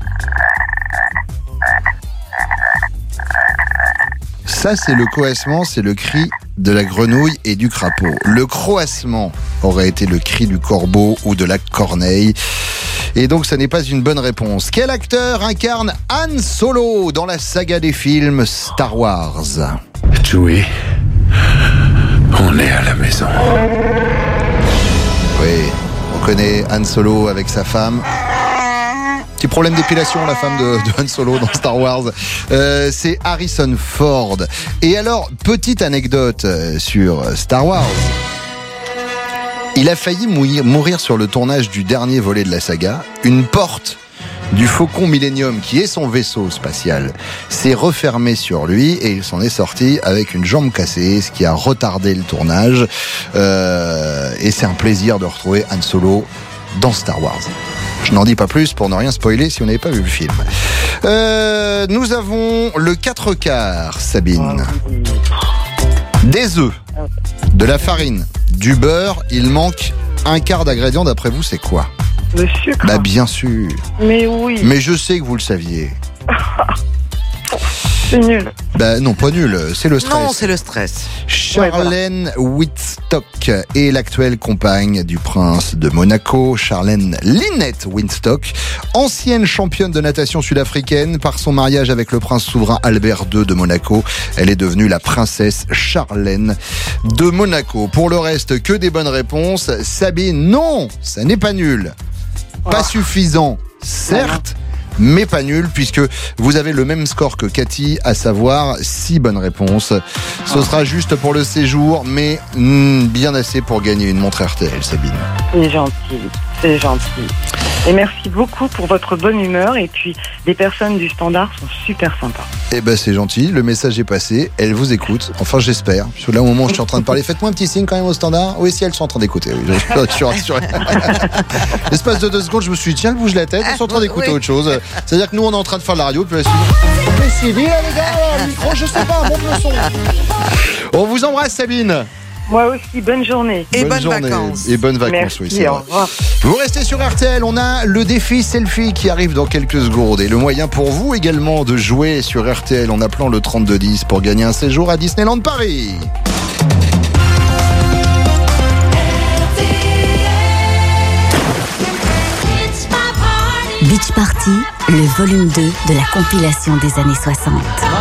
c'est le coassement, c'est le cri de la grenouille et du crapaud. Le croassement aurait été le cri du corbeau ou de la corneille. Et donc, ça n'est pas une bonne réponse. Quel acteur incarne Han Solo dans la saga des films Star Wars? Chewie, on est à la maison. Oui, on connaît Han Solo avec sa femme. Petit problème d'épilation, la femme de Han Solo dans Star Wars. C'est Harrison Ford. Et alors, petite anecdote sur Star Wars. Il a failli mourir sur le tournage du dernier volet de la saga. Une porte du Faucon Millennium, qui est son vaisseau spatial, s'est refermée sur lui et il s'en est sorti avec une jambe cassée, ce qui a retardé le tournage. Et c'est un plaisir de retrouver Han Solo dans Star Wars. Je n'en dis pas plus pour ne rien spoiler si vous n'avez pas vu le film. Nous avons le 4/4, Sabine. Des œufs, de la farine, du beurre, il manque un quart d'ingrédient. D'après vous, c'est quoi? Le sucre. Bah bien sûr. Mais oui. Mais je sais que vous le saviez. C'est nul. Bah non, pas nul, c'est le stress. Non, c'est le stress. Charlène Wittstock est l'actuelle compagne du prince de Monaco, Charlène Lynette Wittstock, ancienne championne de natation sud-africaine. Par son mariage avec le prince souverain Albert II de Monaco, elle est devenue la princesse Charlène de Monaco. Pour le reste, que des bonnes réponses. Sabine, non, ça n'est pas nul. Pas suffisant, certes, mais pas nul, puisque vous avez le même score que Cathy, à savoir 6 bonnes réponses. Ce sera juste pour le séjour, mais bien assez pour gagner une montre RTL, Sabine. C'est gentil, c'est gentil. Et merci beaucoup pour votre bonne humeur. Et puis, les personnes du Standard sont super sympas. Eh ben, c'est gentil, le message est passé, elles vous écoutent. Enfin, j'espère. Parce que là, au moment où je suis en train de parler, faites-moi un petit signe quand même au Standard. Oui, si elles sont en train d'écouter. Oui, je suis rassuré. L'espace de 2 secondes, je me suis dit, tiens, elle bouge la tête, elles sont en train d'écouter autre chose. C'est-à-dire que nous, on est en train de faire de la radio, puis là, mais c'est bien, les gars, le micro, je sais pas, monte le son. On vous embrasse, Sabine. Moi aussi, bonne journée. Et bonnes vacances. Et bonnes vacances, merci, oui, c'est au vrai. revoir. Vous restez sur RTL, on a le défi selfie qui arrive dans quelques secondes. Et le moyen pour vous également de jouer sur RTL en appelant le 3210 pour gagner un séjour à Disneyland Paris. Beach Party, le volume 2 de la compilation des années 60.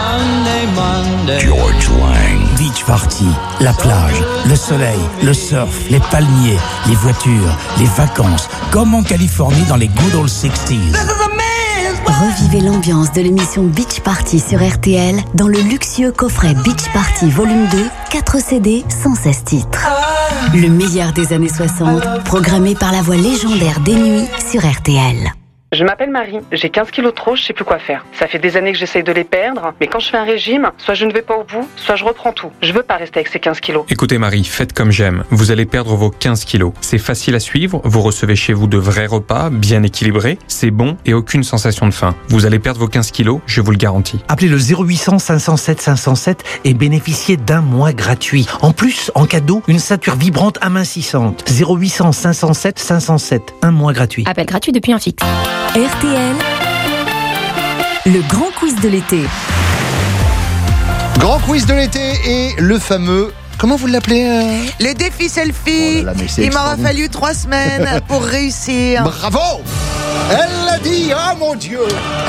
George Lang. Beach Party, la plage, le soleil, le surf, les palmiers, les voitures, les vacances, comme en Californie dans les good old 60s. Revivez l'ambiance de l'émission Beach Party sur RTL dans le luxueux coffret Beach Party Volume 2, 4 CD, 116 titres. Le meilleur des années 60, programmé par la voix légendaire des nuits sur RTL. Je m'appelle Marie, j'ai 15 kilos de trop, je sais plus quoi faire. Ça fait des années que j'essaye de les perdre, mais quand je fais un régime, soit je ne vais pas au bout, soit je reprends tout. Je veux pas rester avec ces 15 kilos. Écoutez Marie, faites comme j'aime. Vous allez perdre vos 15 kilos. C'est facile à suivre, vous recevez chez vous de vrais repas, bien équilibrés, c'est bon et aucune sensation de faim. Vous allez perdre vos 15 kilos, je vous le garantis. Appelez le 0800 507 507 et bénéficiez d'un mois gratuit. En plus, en cadeau, une ceinture vibrante amincissante. 0800 507 507, un mois gratuit. Appel gratuit depuis un fixe. RTL, le grand quiz de l'été. Grand quiz de l'été et le fameux... Comment vous l'appelez Les défis selfie. Oh là là, il m'aura fallu 3 semaines pour réussir. Bravo. Elle l'a dit, oh mon Dieu.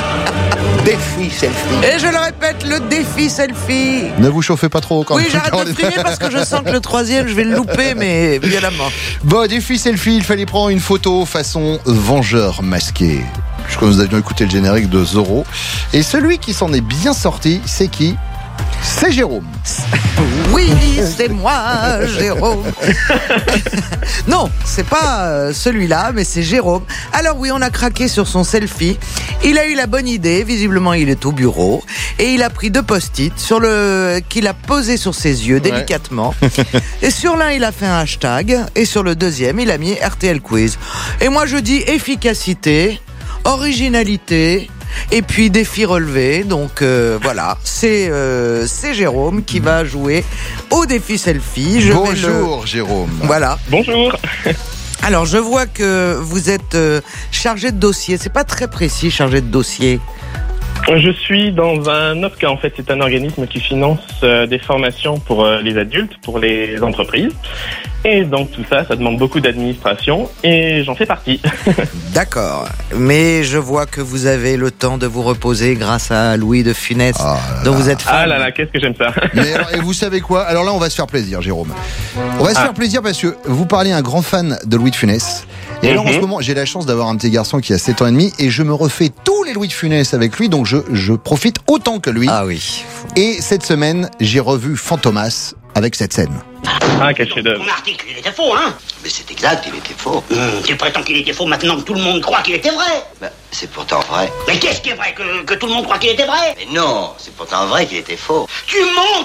Défi selfie. Et je le répète, le défi selfie. Ne vous chauffez pas trop quand Oui, j'arrête de frimer parce que je sens que le troisième, je vais le louper, mais violemment. Bon, défi selfie, il fallait prendre une photo façon vengeur masqué. Je crois que nous avions écouté le générique de Zorro. Et celui qui s'en est bien sorti, c'est qui ? C'est Jérôme. Oui, c'est moi, Jérôme. Non, c'est pas celui-là, mais c'est Jérôme. Alors oui, on a craqué sur son selfie. Il a eu la bonne idée, visiblement il est au bureau, et il a pris 2 post-it qu'il a posé sur ses yeux délicatement. Et sur l'un, il a fait un hashtag, et sur le deuxième, il a mis RTL Quiz. Et moi, je dis efficacité, originalité. Et puis défi relevé, donc voilà, c'est Jérôme qui va jouer au défi selfie. Bonjour Jérôme. Voilà. Bonjour. Alors je vois que vous êtes chargé de dossier, c'est pas très précis, chargé de dossier. Je suis dans un OPCA, en fait, c'est un organisme qui finance des formations pour les adultes, pour les entreprises. Et donc tout ça, ça demande beaucoup d'administration et j'en fais partie. D'accord, mais je vois que vous avez le temps de vous reposer grâce à Louis de Funès, dont vous êtes fan. Ah là là, qu'est-ce que j'aime ça. Mais alors, et vous savez quoi ? Alors là, on va se faire plaisir, Jérôme. On va se faire plaisir parce que vous parlez à un grand fan de Louis de Funès. Et alors en ce moment, j'ai la chance d'avoir un petit garçon qui a 7 ans et demi et je me refais tous les Louis de Funès avec lui, donc je profite autant que lui. Ah oui. Et cette semaine, j'ai revu Fantomas avec cette scène. Ah, quel chef-d'œuvre. Ton article, il était faux, hein? Mais c'est exact, il était faux. Tu prétends qu'il était faux maintenant que tout le monde croit qu'il était vrai? Bah, c'est pourtant vrai. Mais qu'est-ce qui est vrai? Que tout le monde croit qu'il était vrai? Mais non, c'est pourtant vrai qu'il était faux. Tu mens!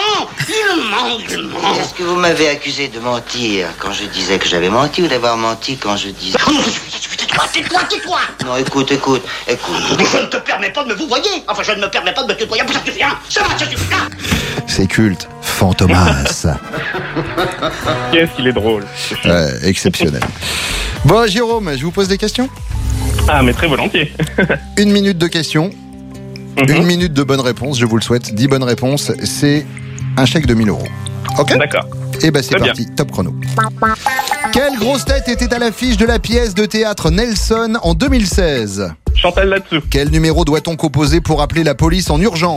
Il ment! Est-ce que vous m'avez accusé de mentir quand je disais que j'avais menti ou d'avoir menti quand je disais... Tais-toi! Non, écoute. Je ne te permets pas de me vous voyer. Enfin, je ne me permets pas de me tutoyer. Ça suffit, hein? Ça suffit, hein? C'est culte, Fantomas. Qu'est-ce qu'il est drôle. Ouais, exceptionnel. Bon, Jérôme, je vous pose des questions ? Ah, mais très volontiers. 1 minute de questions, 1 minute de bonnes réponses, je vous le souhaite. 10 bonnes réponses, c'est un chèque de 1 000 €. Ok ? D'accord. Et ben c'est très parti, bien. top chrono. Quelle grosse tête était à l'affiche de la pièce de théâtre Nelson en 2016 ? Chantal là-dessous. Quel numéro doit-on composer pour appeler la police en urgence ?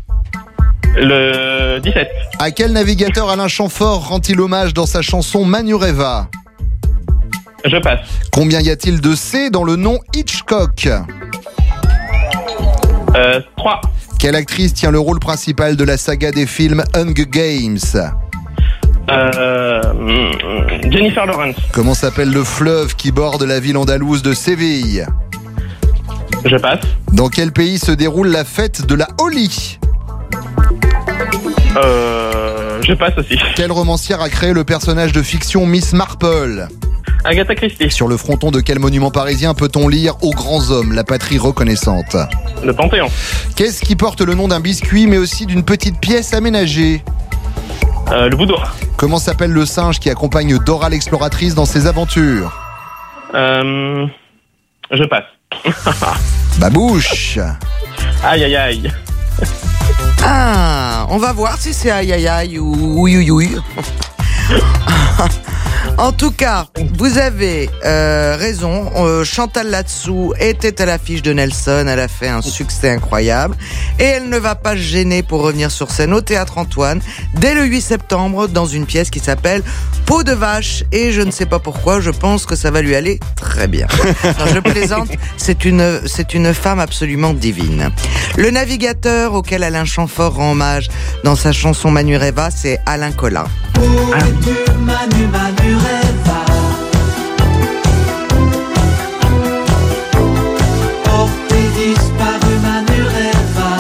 Le 17. À quel navigateur Alain Chamfort rend-il hommage dans sa chanson Manureva ? Je passe. Combien y a-t-il de C dans le nom Hitchcock ? 3. Quelle actrice tient le rôle principal de la saga des films Hunger Games ? Jennifer Lawrence. Comment s'appelle le fleuve qui borde la ville andalouse de Séville ? Je passe. Dans quel pays se déroule la fête de la Holi ? Je passe aussi. Quelle romancière a créé le personnage de fiction Miss Marple ? Agatha Christie. Sur le fronton de quel monument parisien peut-on lire « Aux grands hommes, la patrie reconnaissante » ? Le Panthéon. Qu'est-ce qui porte le nom d'un biscuit mais aussi d'une petite pièce aménagée ? Le boudoir. Comment s'appelle le singe qui accompagne Dora l'exploratrice dans ses aventures ? Je passe. Babouche. Aïe aïe aïe. Ah, on va voir si c'est aïe aïe aïe ou ouï ouï. En tout cas, vous avez raison. Chantal là-dessous était à l'affiche de Nelson. Elle a fait un succès incroyable. Et elle ne va pas se gêner pour revenir sur scène au Théâtre Antoine dès le 8 septembre dans une pièce qui s'appelle Peau de vache. Et je ne sais pas pourquoi, je pense que ça va lui aller très bien. Non, je plaisante, c'est une femme absolument divine. Le navigateur auquel Alain Chamfort rend hommage dans sa chanson Manureva, c'est Alain Collat. Manureva, portée disparue Manureva,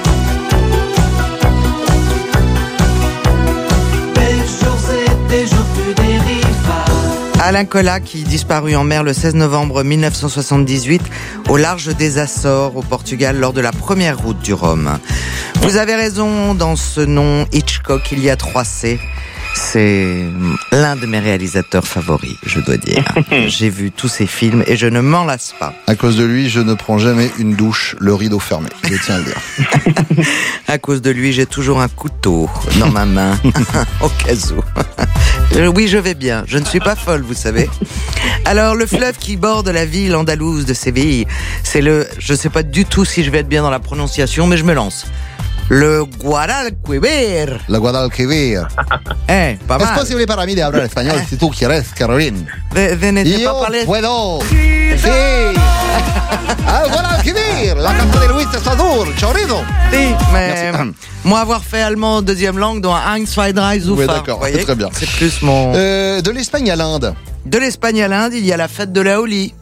des jours et des jours tu dérivas. Alain Collat qui disparut en mer le 16 novembre 1978 au large des Açores au Portugal lors de la première route du Rhum. Vous avez raison, dans ce nom Hitchcock il y a 3 C. C'est l'un de mes réalisateurs favoris, je dois dire. J'ai vu tous ses films et je ne m'en lasse pas. À cause de lui, je ne prends jamais une douche, le rideau fermé. Je tiens à le dire. À cause de lui, j'ai toujours un couteau dans ma main, au cas où. Oui, je vais bien. Je ne suis pas folle, vous savez. Alors, le fleuve qui borde la ville andalouse de Séville, c'est le... Je ne sais pas du tout si je vais être bien dans la prononciation, mais je me lance. Le Guadalquivir. Le Guadalquivir. Pas mal. Es posible para mí de hablar español si tú quieres, Caroline. Venez pas parler. Puedo. Sí. Al Guadalquivir. La canta de Luis Sadur. Chorizo. Si, mais moi avoir fait allemand deuxième langue dans un 1, 2, 3 Zufa. Oui, d'accord, c'est très bien. C'est plus mon... De l'Espagne à l'Inde. De l'Espagne à l'Inde, il y a la fête de la Holi.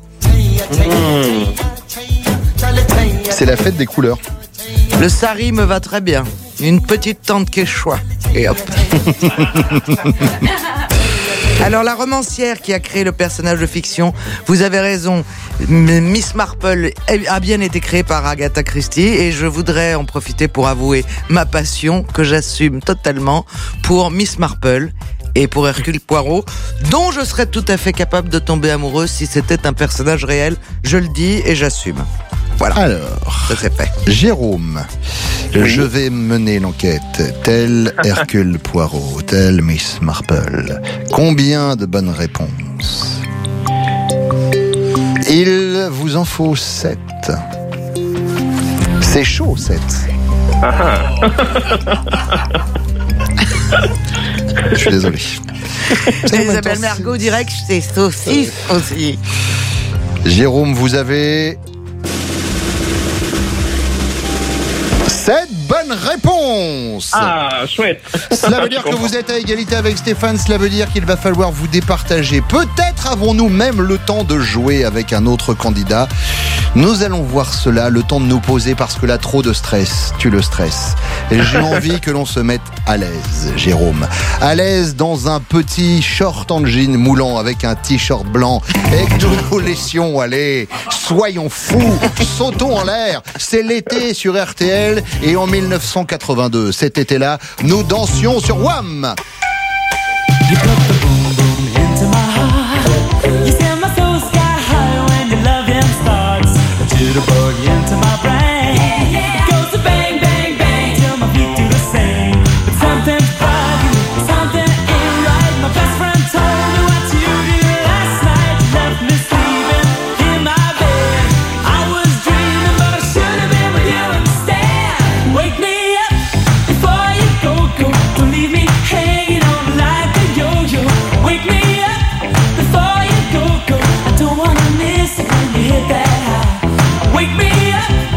C'est la fête des couleurs. Le sari me va très bien. Une petite tente quechua. Et hop. Alors, la romancière qui a créé le personnage de fiction, vous avez raison, Miss Marple a bien été créée par Agatha Christie et je voudrais en profiter pour avouer ma passion que j'assume totalement pour Miss Marple et pour Hercule Poirot, dont je serais tout à fait capable de tomber amoureuse si c'était un personnage réel. Je le dis et j'assume. Voilà. Alors, ça c'est fait. Jérôme, je vais mener l'enquête. Tel Hercule Poirot, tel Miss Marple. Combien de bonnes réponses? Il vous en faut 7. C'est chaud, 7. Je suis désolé. Isabelle Mergo dirait que c'est saucisse aussi. Jérôme, vous avez 7 bonnes réponses. Ah, chouette. Cela veut dire que vous êtes à égalité avec Stéphane. Cela veut dire qu'il va falloir vous départager. Peut-être avons-nous même le temps de jouer avec un autre candidat. Nous allons voir cela, le temps de nous poser, parce que là, trop de stress tue le stress. Et j'ai envie que l'on se mette à l'aise, Jérôme. À l'aise dans un petit short en jean moulant avec un t-shirt blanc et que nous nous laissions aller. Soyons fous, sautons en l'air. C'est l'été sur RTL et en 1982, cet été-là, nous dansions sur Wham! Wake me up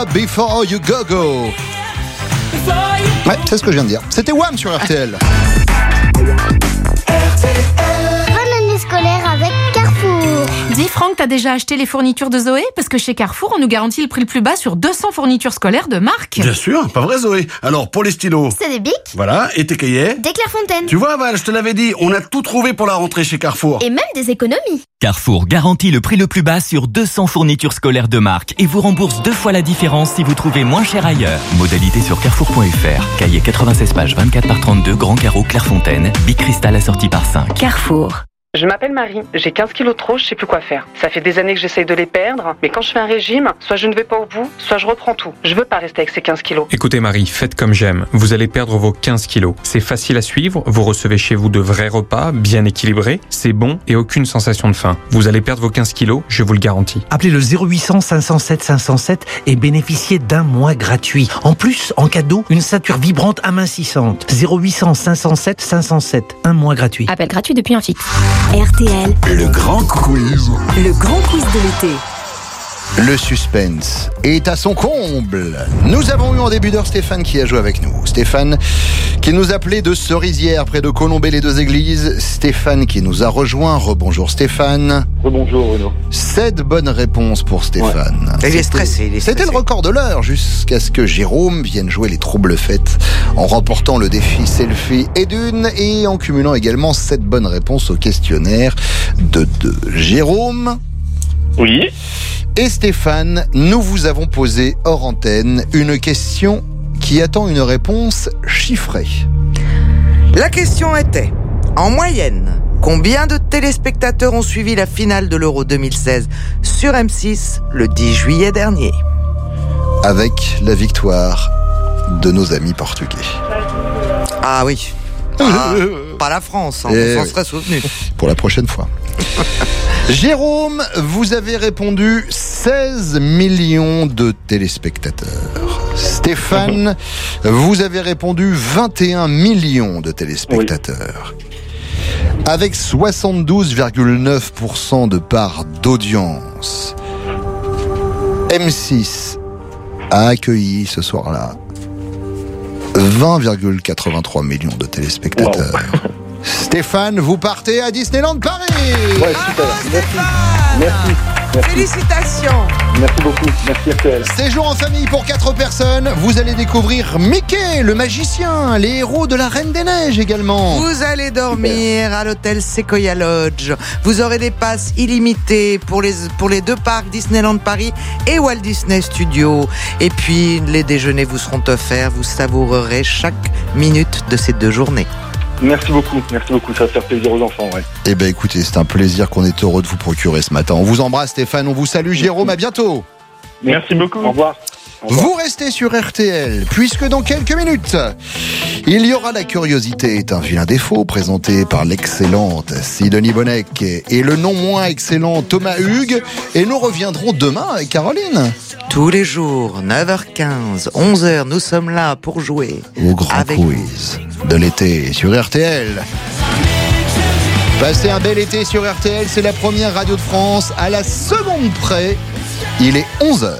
Stop Before You Go Go. Ouais, c'est ce que je viens de dire. C'était Wham sur RTL. Bonne année scolaire avec Carrefour. Dis Franck, t'as déjà acheté les fournitures de Zoé? Parce que chez Carrefour, on nous garantit le prix le plus bas sur 200 fournitures scolaires de marque. Bien sûr, pas vrai Zoé. Alors pour les stylos, C'est des bics, voilà, et tes cahiers. des Clairefontaine. Tu vois Val, je te l'avais dit, on a tout trouvé pour la rentrée chez Carrefour. Et même des économies. Carrefour garantit le prix le plus bas sur 200 fournitures scolaires de marque et vous rembourse 2 fois la différence si vous trouvez moins cher ailleurs. Modalité sur carrefour.fr. Cahier 96 pages 24 par 32, grand carreau Clairefontaine. Bic cristal assorti par 5. Carrefour. Je m'appelle Marie, j'ai 15 kilos de trop, je sais plus quoi faire. Ça fait des années que j'essaye de les perdre, mais quand je fais un régime, soit je ne vais pas au bout, soit je reprends tout. Je veux pas rester avec ces 15 kilos. Écoutez Marie, faites comme j'aime. Vous allez perdre vos 15 kilos. C'est facile à suivre, vous recevez chez vous de vrais repas, bien équilibrés, c'est bon et aucune sensation de faim. Vous allez perdre vos 15 kilos, je vous le garantis. Appelez le 0800 507 507 et bénéficiez d'un mois gratuit. En plus, en cadeau, une ceinture vibrante amincissante. 0800 507 507, un mois gratuit. Appel gratuit depuis un fixe. RTL. Le grand quiz. Le grand quiz de l'été. Le suspense est à son comble. Nous avons eu en début d'heure Stéphane qui a joué avec nous. Stéphane qui nous appelait de Cerisières près de Colombey-les-Deux-Églises. Stéphane qui nous a rejoint. Rebonjour Stéphane. Rebonjour Bruno. 7 bonnes réponses pour Stéphane. Ouais. Il est stressé, C'était le record de l'heure jusqu'à ce que Jérôme vienne jouer les troubles fêtes en remportant le défi selfie et d'une et en cumulant également 7 bonnes réponses au questionnaire de 2. Jérôme. Oui. Et Stéphane, nous vous avons posé hors antenne une question qui attend une réponse chiffrée. La question était, en moyenne, combien de téléspectateurs ont suivi la finale de l'Euro 2016 sur M6 le 10 juillet dernier? Avec la victoire de nos amis portugais. Ah oui. Ah, pas la France, on s'en serait souvenu. Pour la prochaine fois. Jérôme, vous avez répondu 16 millions de téléspectateurs. Stéphane, vous avez répondu 21 millions de téléspectateurs. Oui. Avec 72,9% de part d'audience, M6 a accueilli ce soir-là 20,83 millions de téléspectateurs. Wow. Stéphane, vous partez à Disneyland Paris. Ouais, super. Merci. Félicitations. Merci beaucoup. Merci RTL. Séjour en famille pour 4 personnes. Vous allez découvrir Mickey, le magicien, les héros de la Reine des Neiges également. Vous allez dormir à l'hôtel Sequoia Lodge. Vous aurez des passes illimitées pour les 2 parcs Disneyland Paris et Walt Disney Studios. Et puis les déjeuners vous seront offerts. Vous savourerez chaque minute de ces 2 journées. Merci beaucoup, ça va faire plaisir aux enfants, ouais. Eh ben écoutez, c'est un plaisir qu'on est heureux de vous procurer ce matin. On vous embrasse Stéphane, on vous salue Jérôme, à bientôt. Merci beaucoup, au revoir. Vous restez sur RTL, puisque dans quelques minutes, il y aura La curiosité est un vilain défaut, présenté par l'excellente Sidonie Bonnec et le non moins excellent Thomas Hugues. Et nous reviendrons demain avec Caroline. Tous les jours, 9h15, 11h, nous sommes là pour jouer au grand quiz de l'été sur RTL. Passez un bel été sur RTL, c'est la première radio de France. À la seconde près, il est 11h.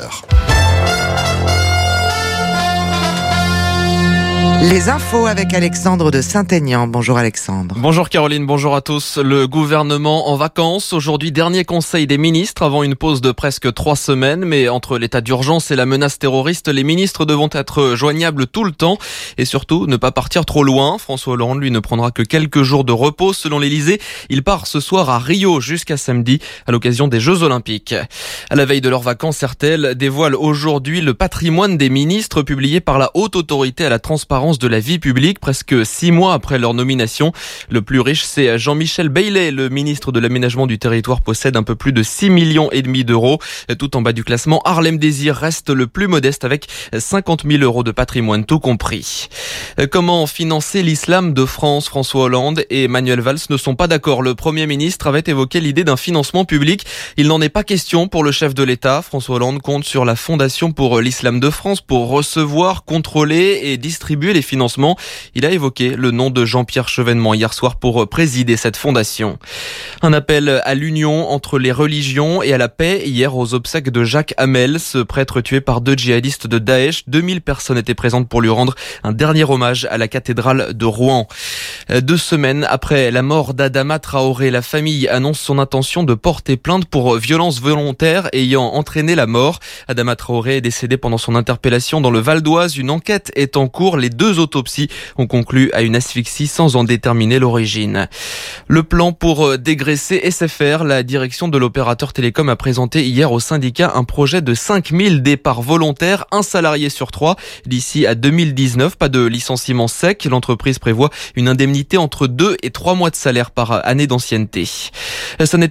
Les infos avec Alexandre de Saint-Aignan. Bonjour Alexandre. Bonjour Caroline, bonjour à tous. Le gouvernement en vacances. Aujourd'hui, dernier conseil des ministres avant une pause de presque 3 semaines. Mais entre l'état d'urgence et la menace terroriste, les ministres devront être joignables tout le temps. Et surtout, ne pas partir trop loin. François Hollande, lui, ne prendra que quelques jours de repos. Selon l'Elysée, il part ce soir à Rio jusqu'à samedi à l'occasion des Jeux Olympiques. À la veille de leurs vacances, RTL dévoile aujourd'hui le patrimoine des ministres publié par la Haute Autorité à la Transparence de la vie publique, presque 6 mois après leur nomination. Le plus riche, c'est Jean-Michel Bailey. Le ministre de l'Aménagement du Territoire possède un peu plus de 6,5 millions d'euros. Tout en bas du classement, Harlem Désir reste le plus modeste avec 50 000 euros de patrimoine, tout compris. Comment financer l'islam de France? François Hollande et Manuel Valls ne sont pas d'accord. Le Premier ministre avait évoqué l'idée d'un financement public. Il n'en est pas question pour le chef de l'État. François Hollande compte sur la Fondation pour l'Islam de France pour recevoir, contrôler et distribuer les des financements. Il a évoqué le nom de Jean-Pierre Chevènement hier soir pour présider cette fondation. Un appel à l'union entre les religions et à la paix hier aux obsèques de Jacques Hamel, ce prêtre tué par 2 djihadistes de Daesh. 2000 personnes étaient présentes pour lui rendre un dernier hommage à la cathédrale de Rouen. 2 semaines après la mort d'Adama Traoré, la famille annonce son intention de porter plainte pour violence volontaire ayant entraîné la mort. Adama Traoré est décédé pendant son interpellation dans le Val d'Oise. Une enquête est en cours. Les 2 autopsies ont conclu à une asphyxie sans en déterminer l'origine. Le plan pour dégraisser SFR, la direction de l'opérateur télécom a présenté hier au syndicat un projet de 5000 départs volontaires, 1 salarié sur 3 d'ici à 2019. Pas de licenciement sec. L'entreprise prévoit une indemnité entre 2 et 3 mois de salaire par année d'ancienneté. Ça n'est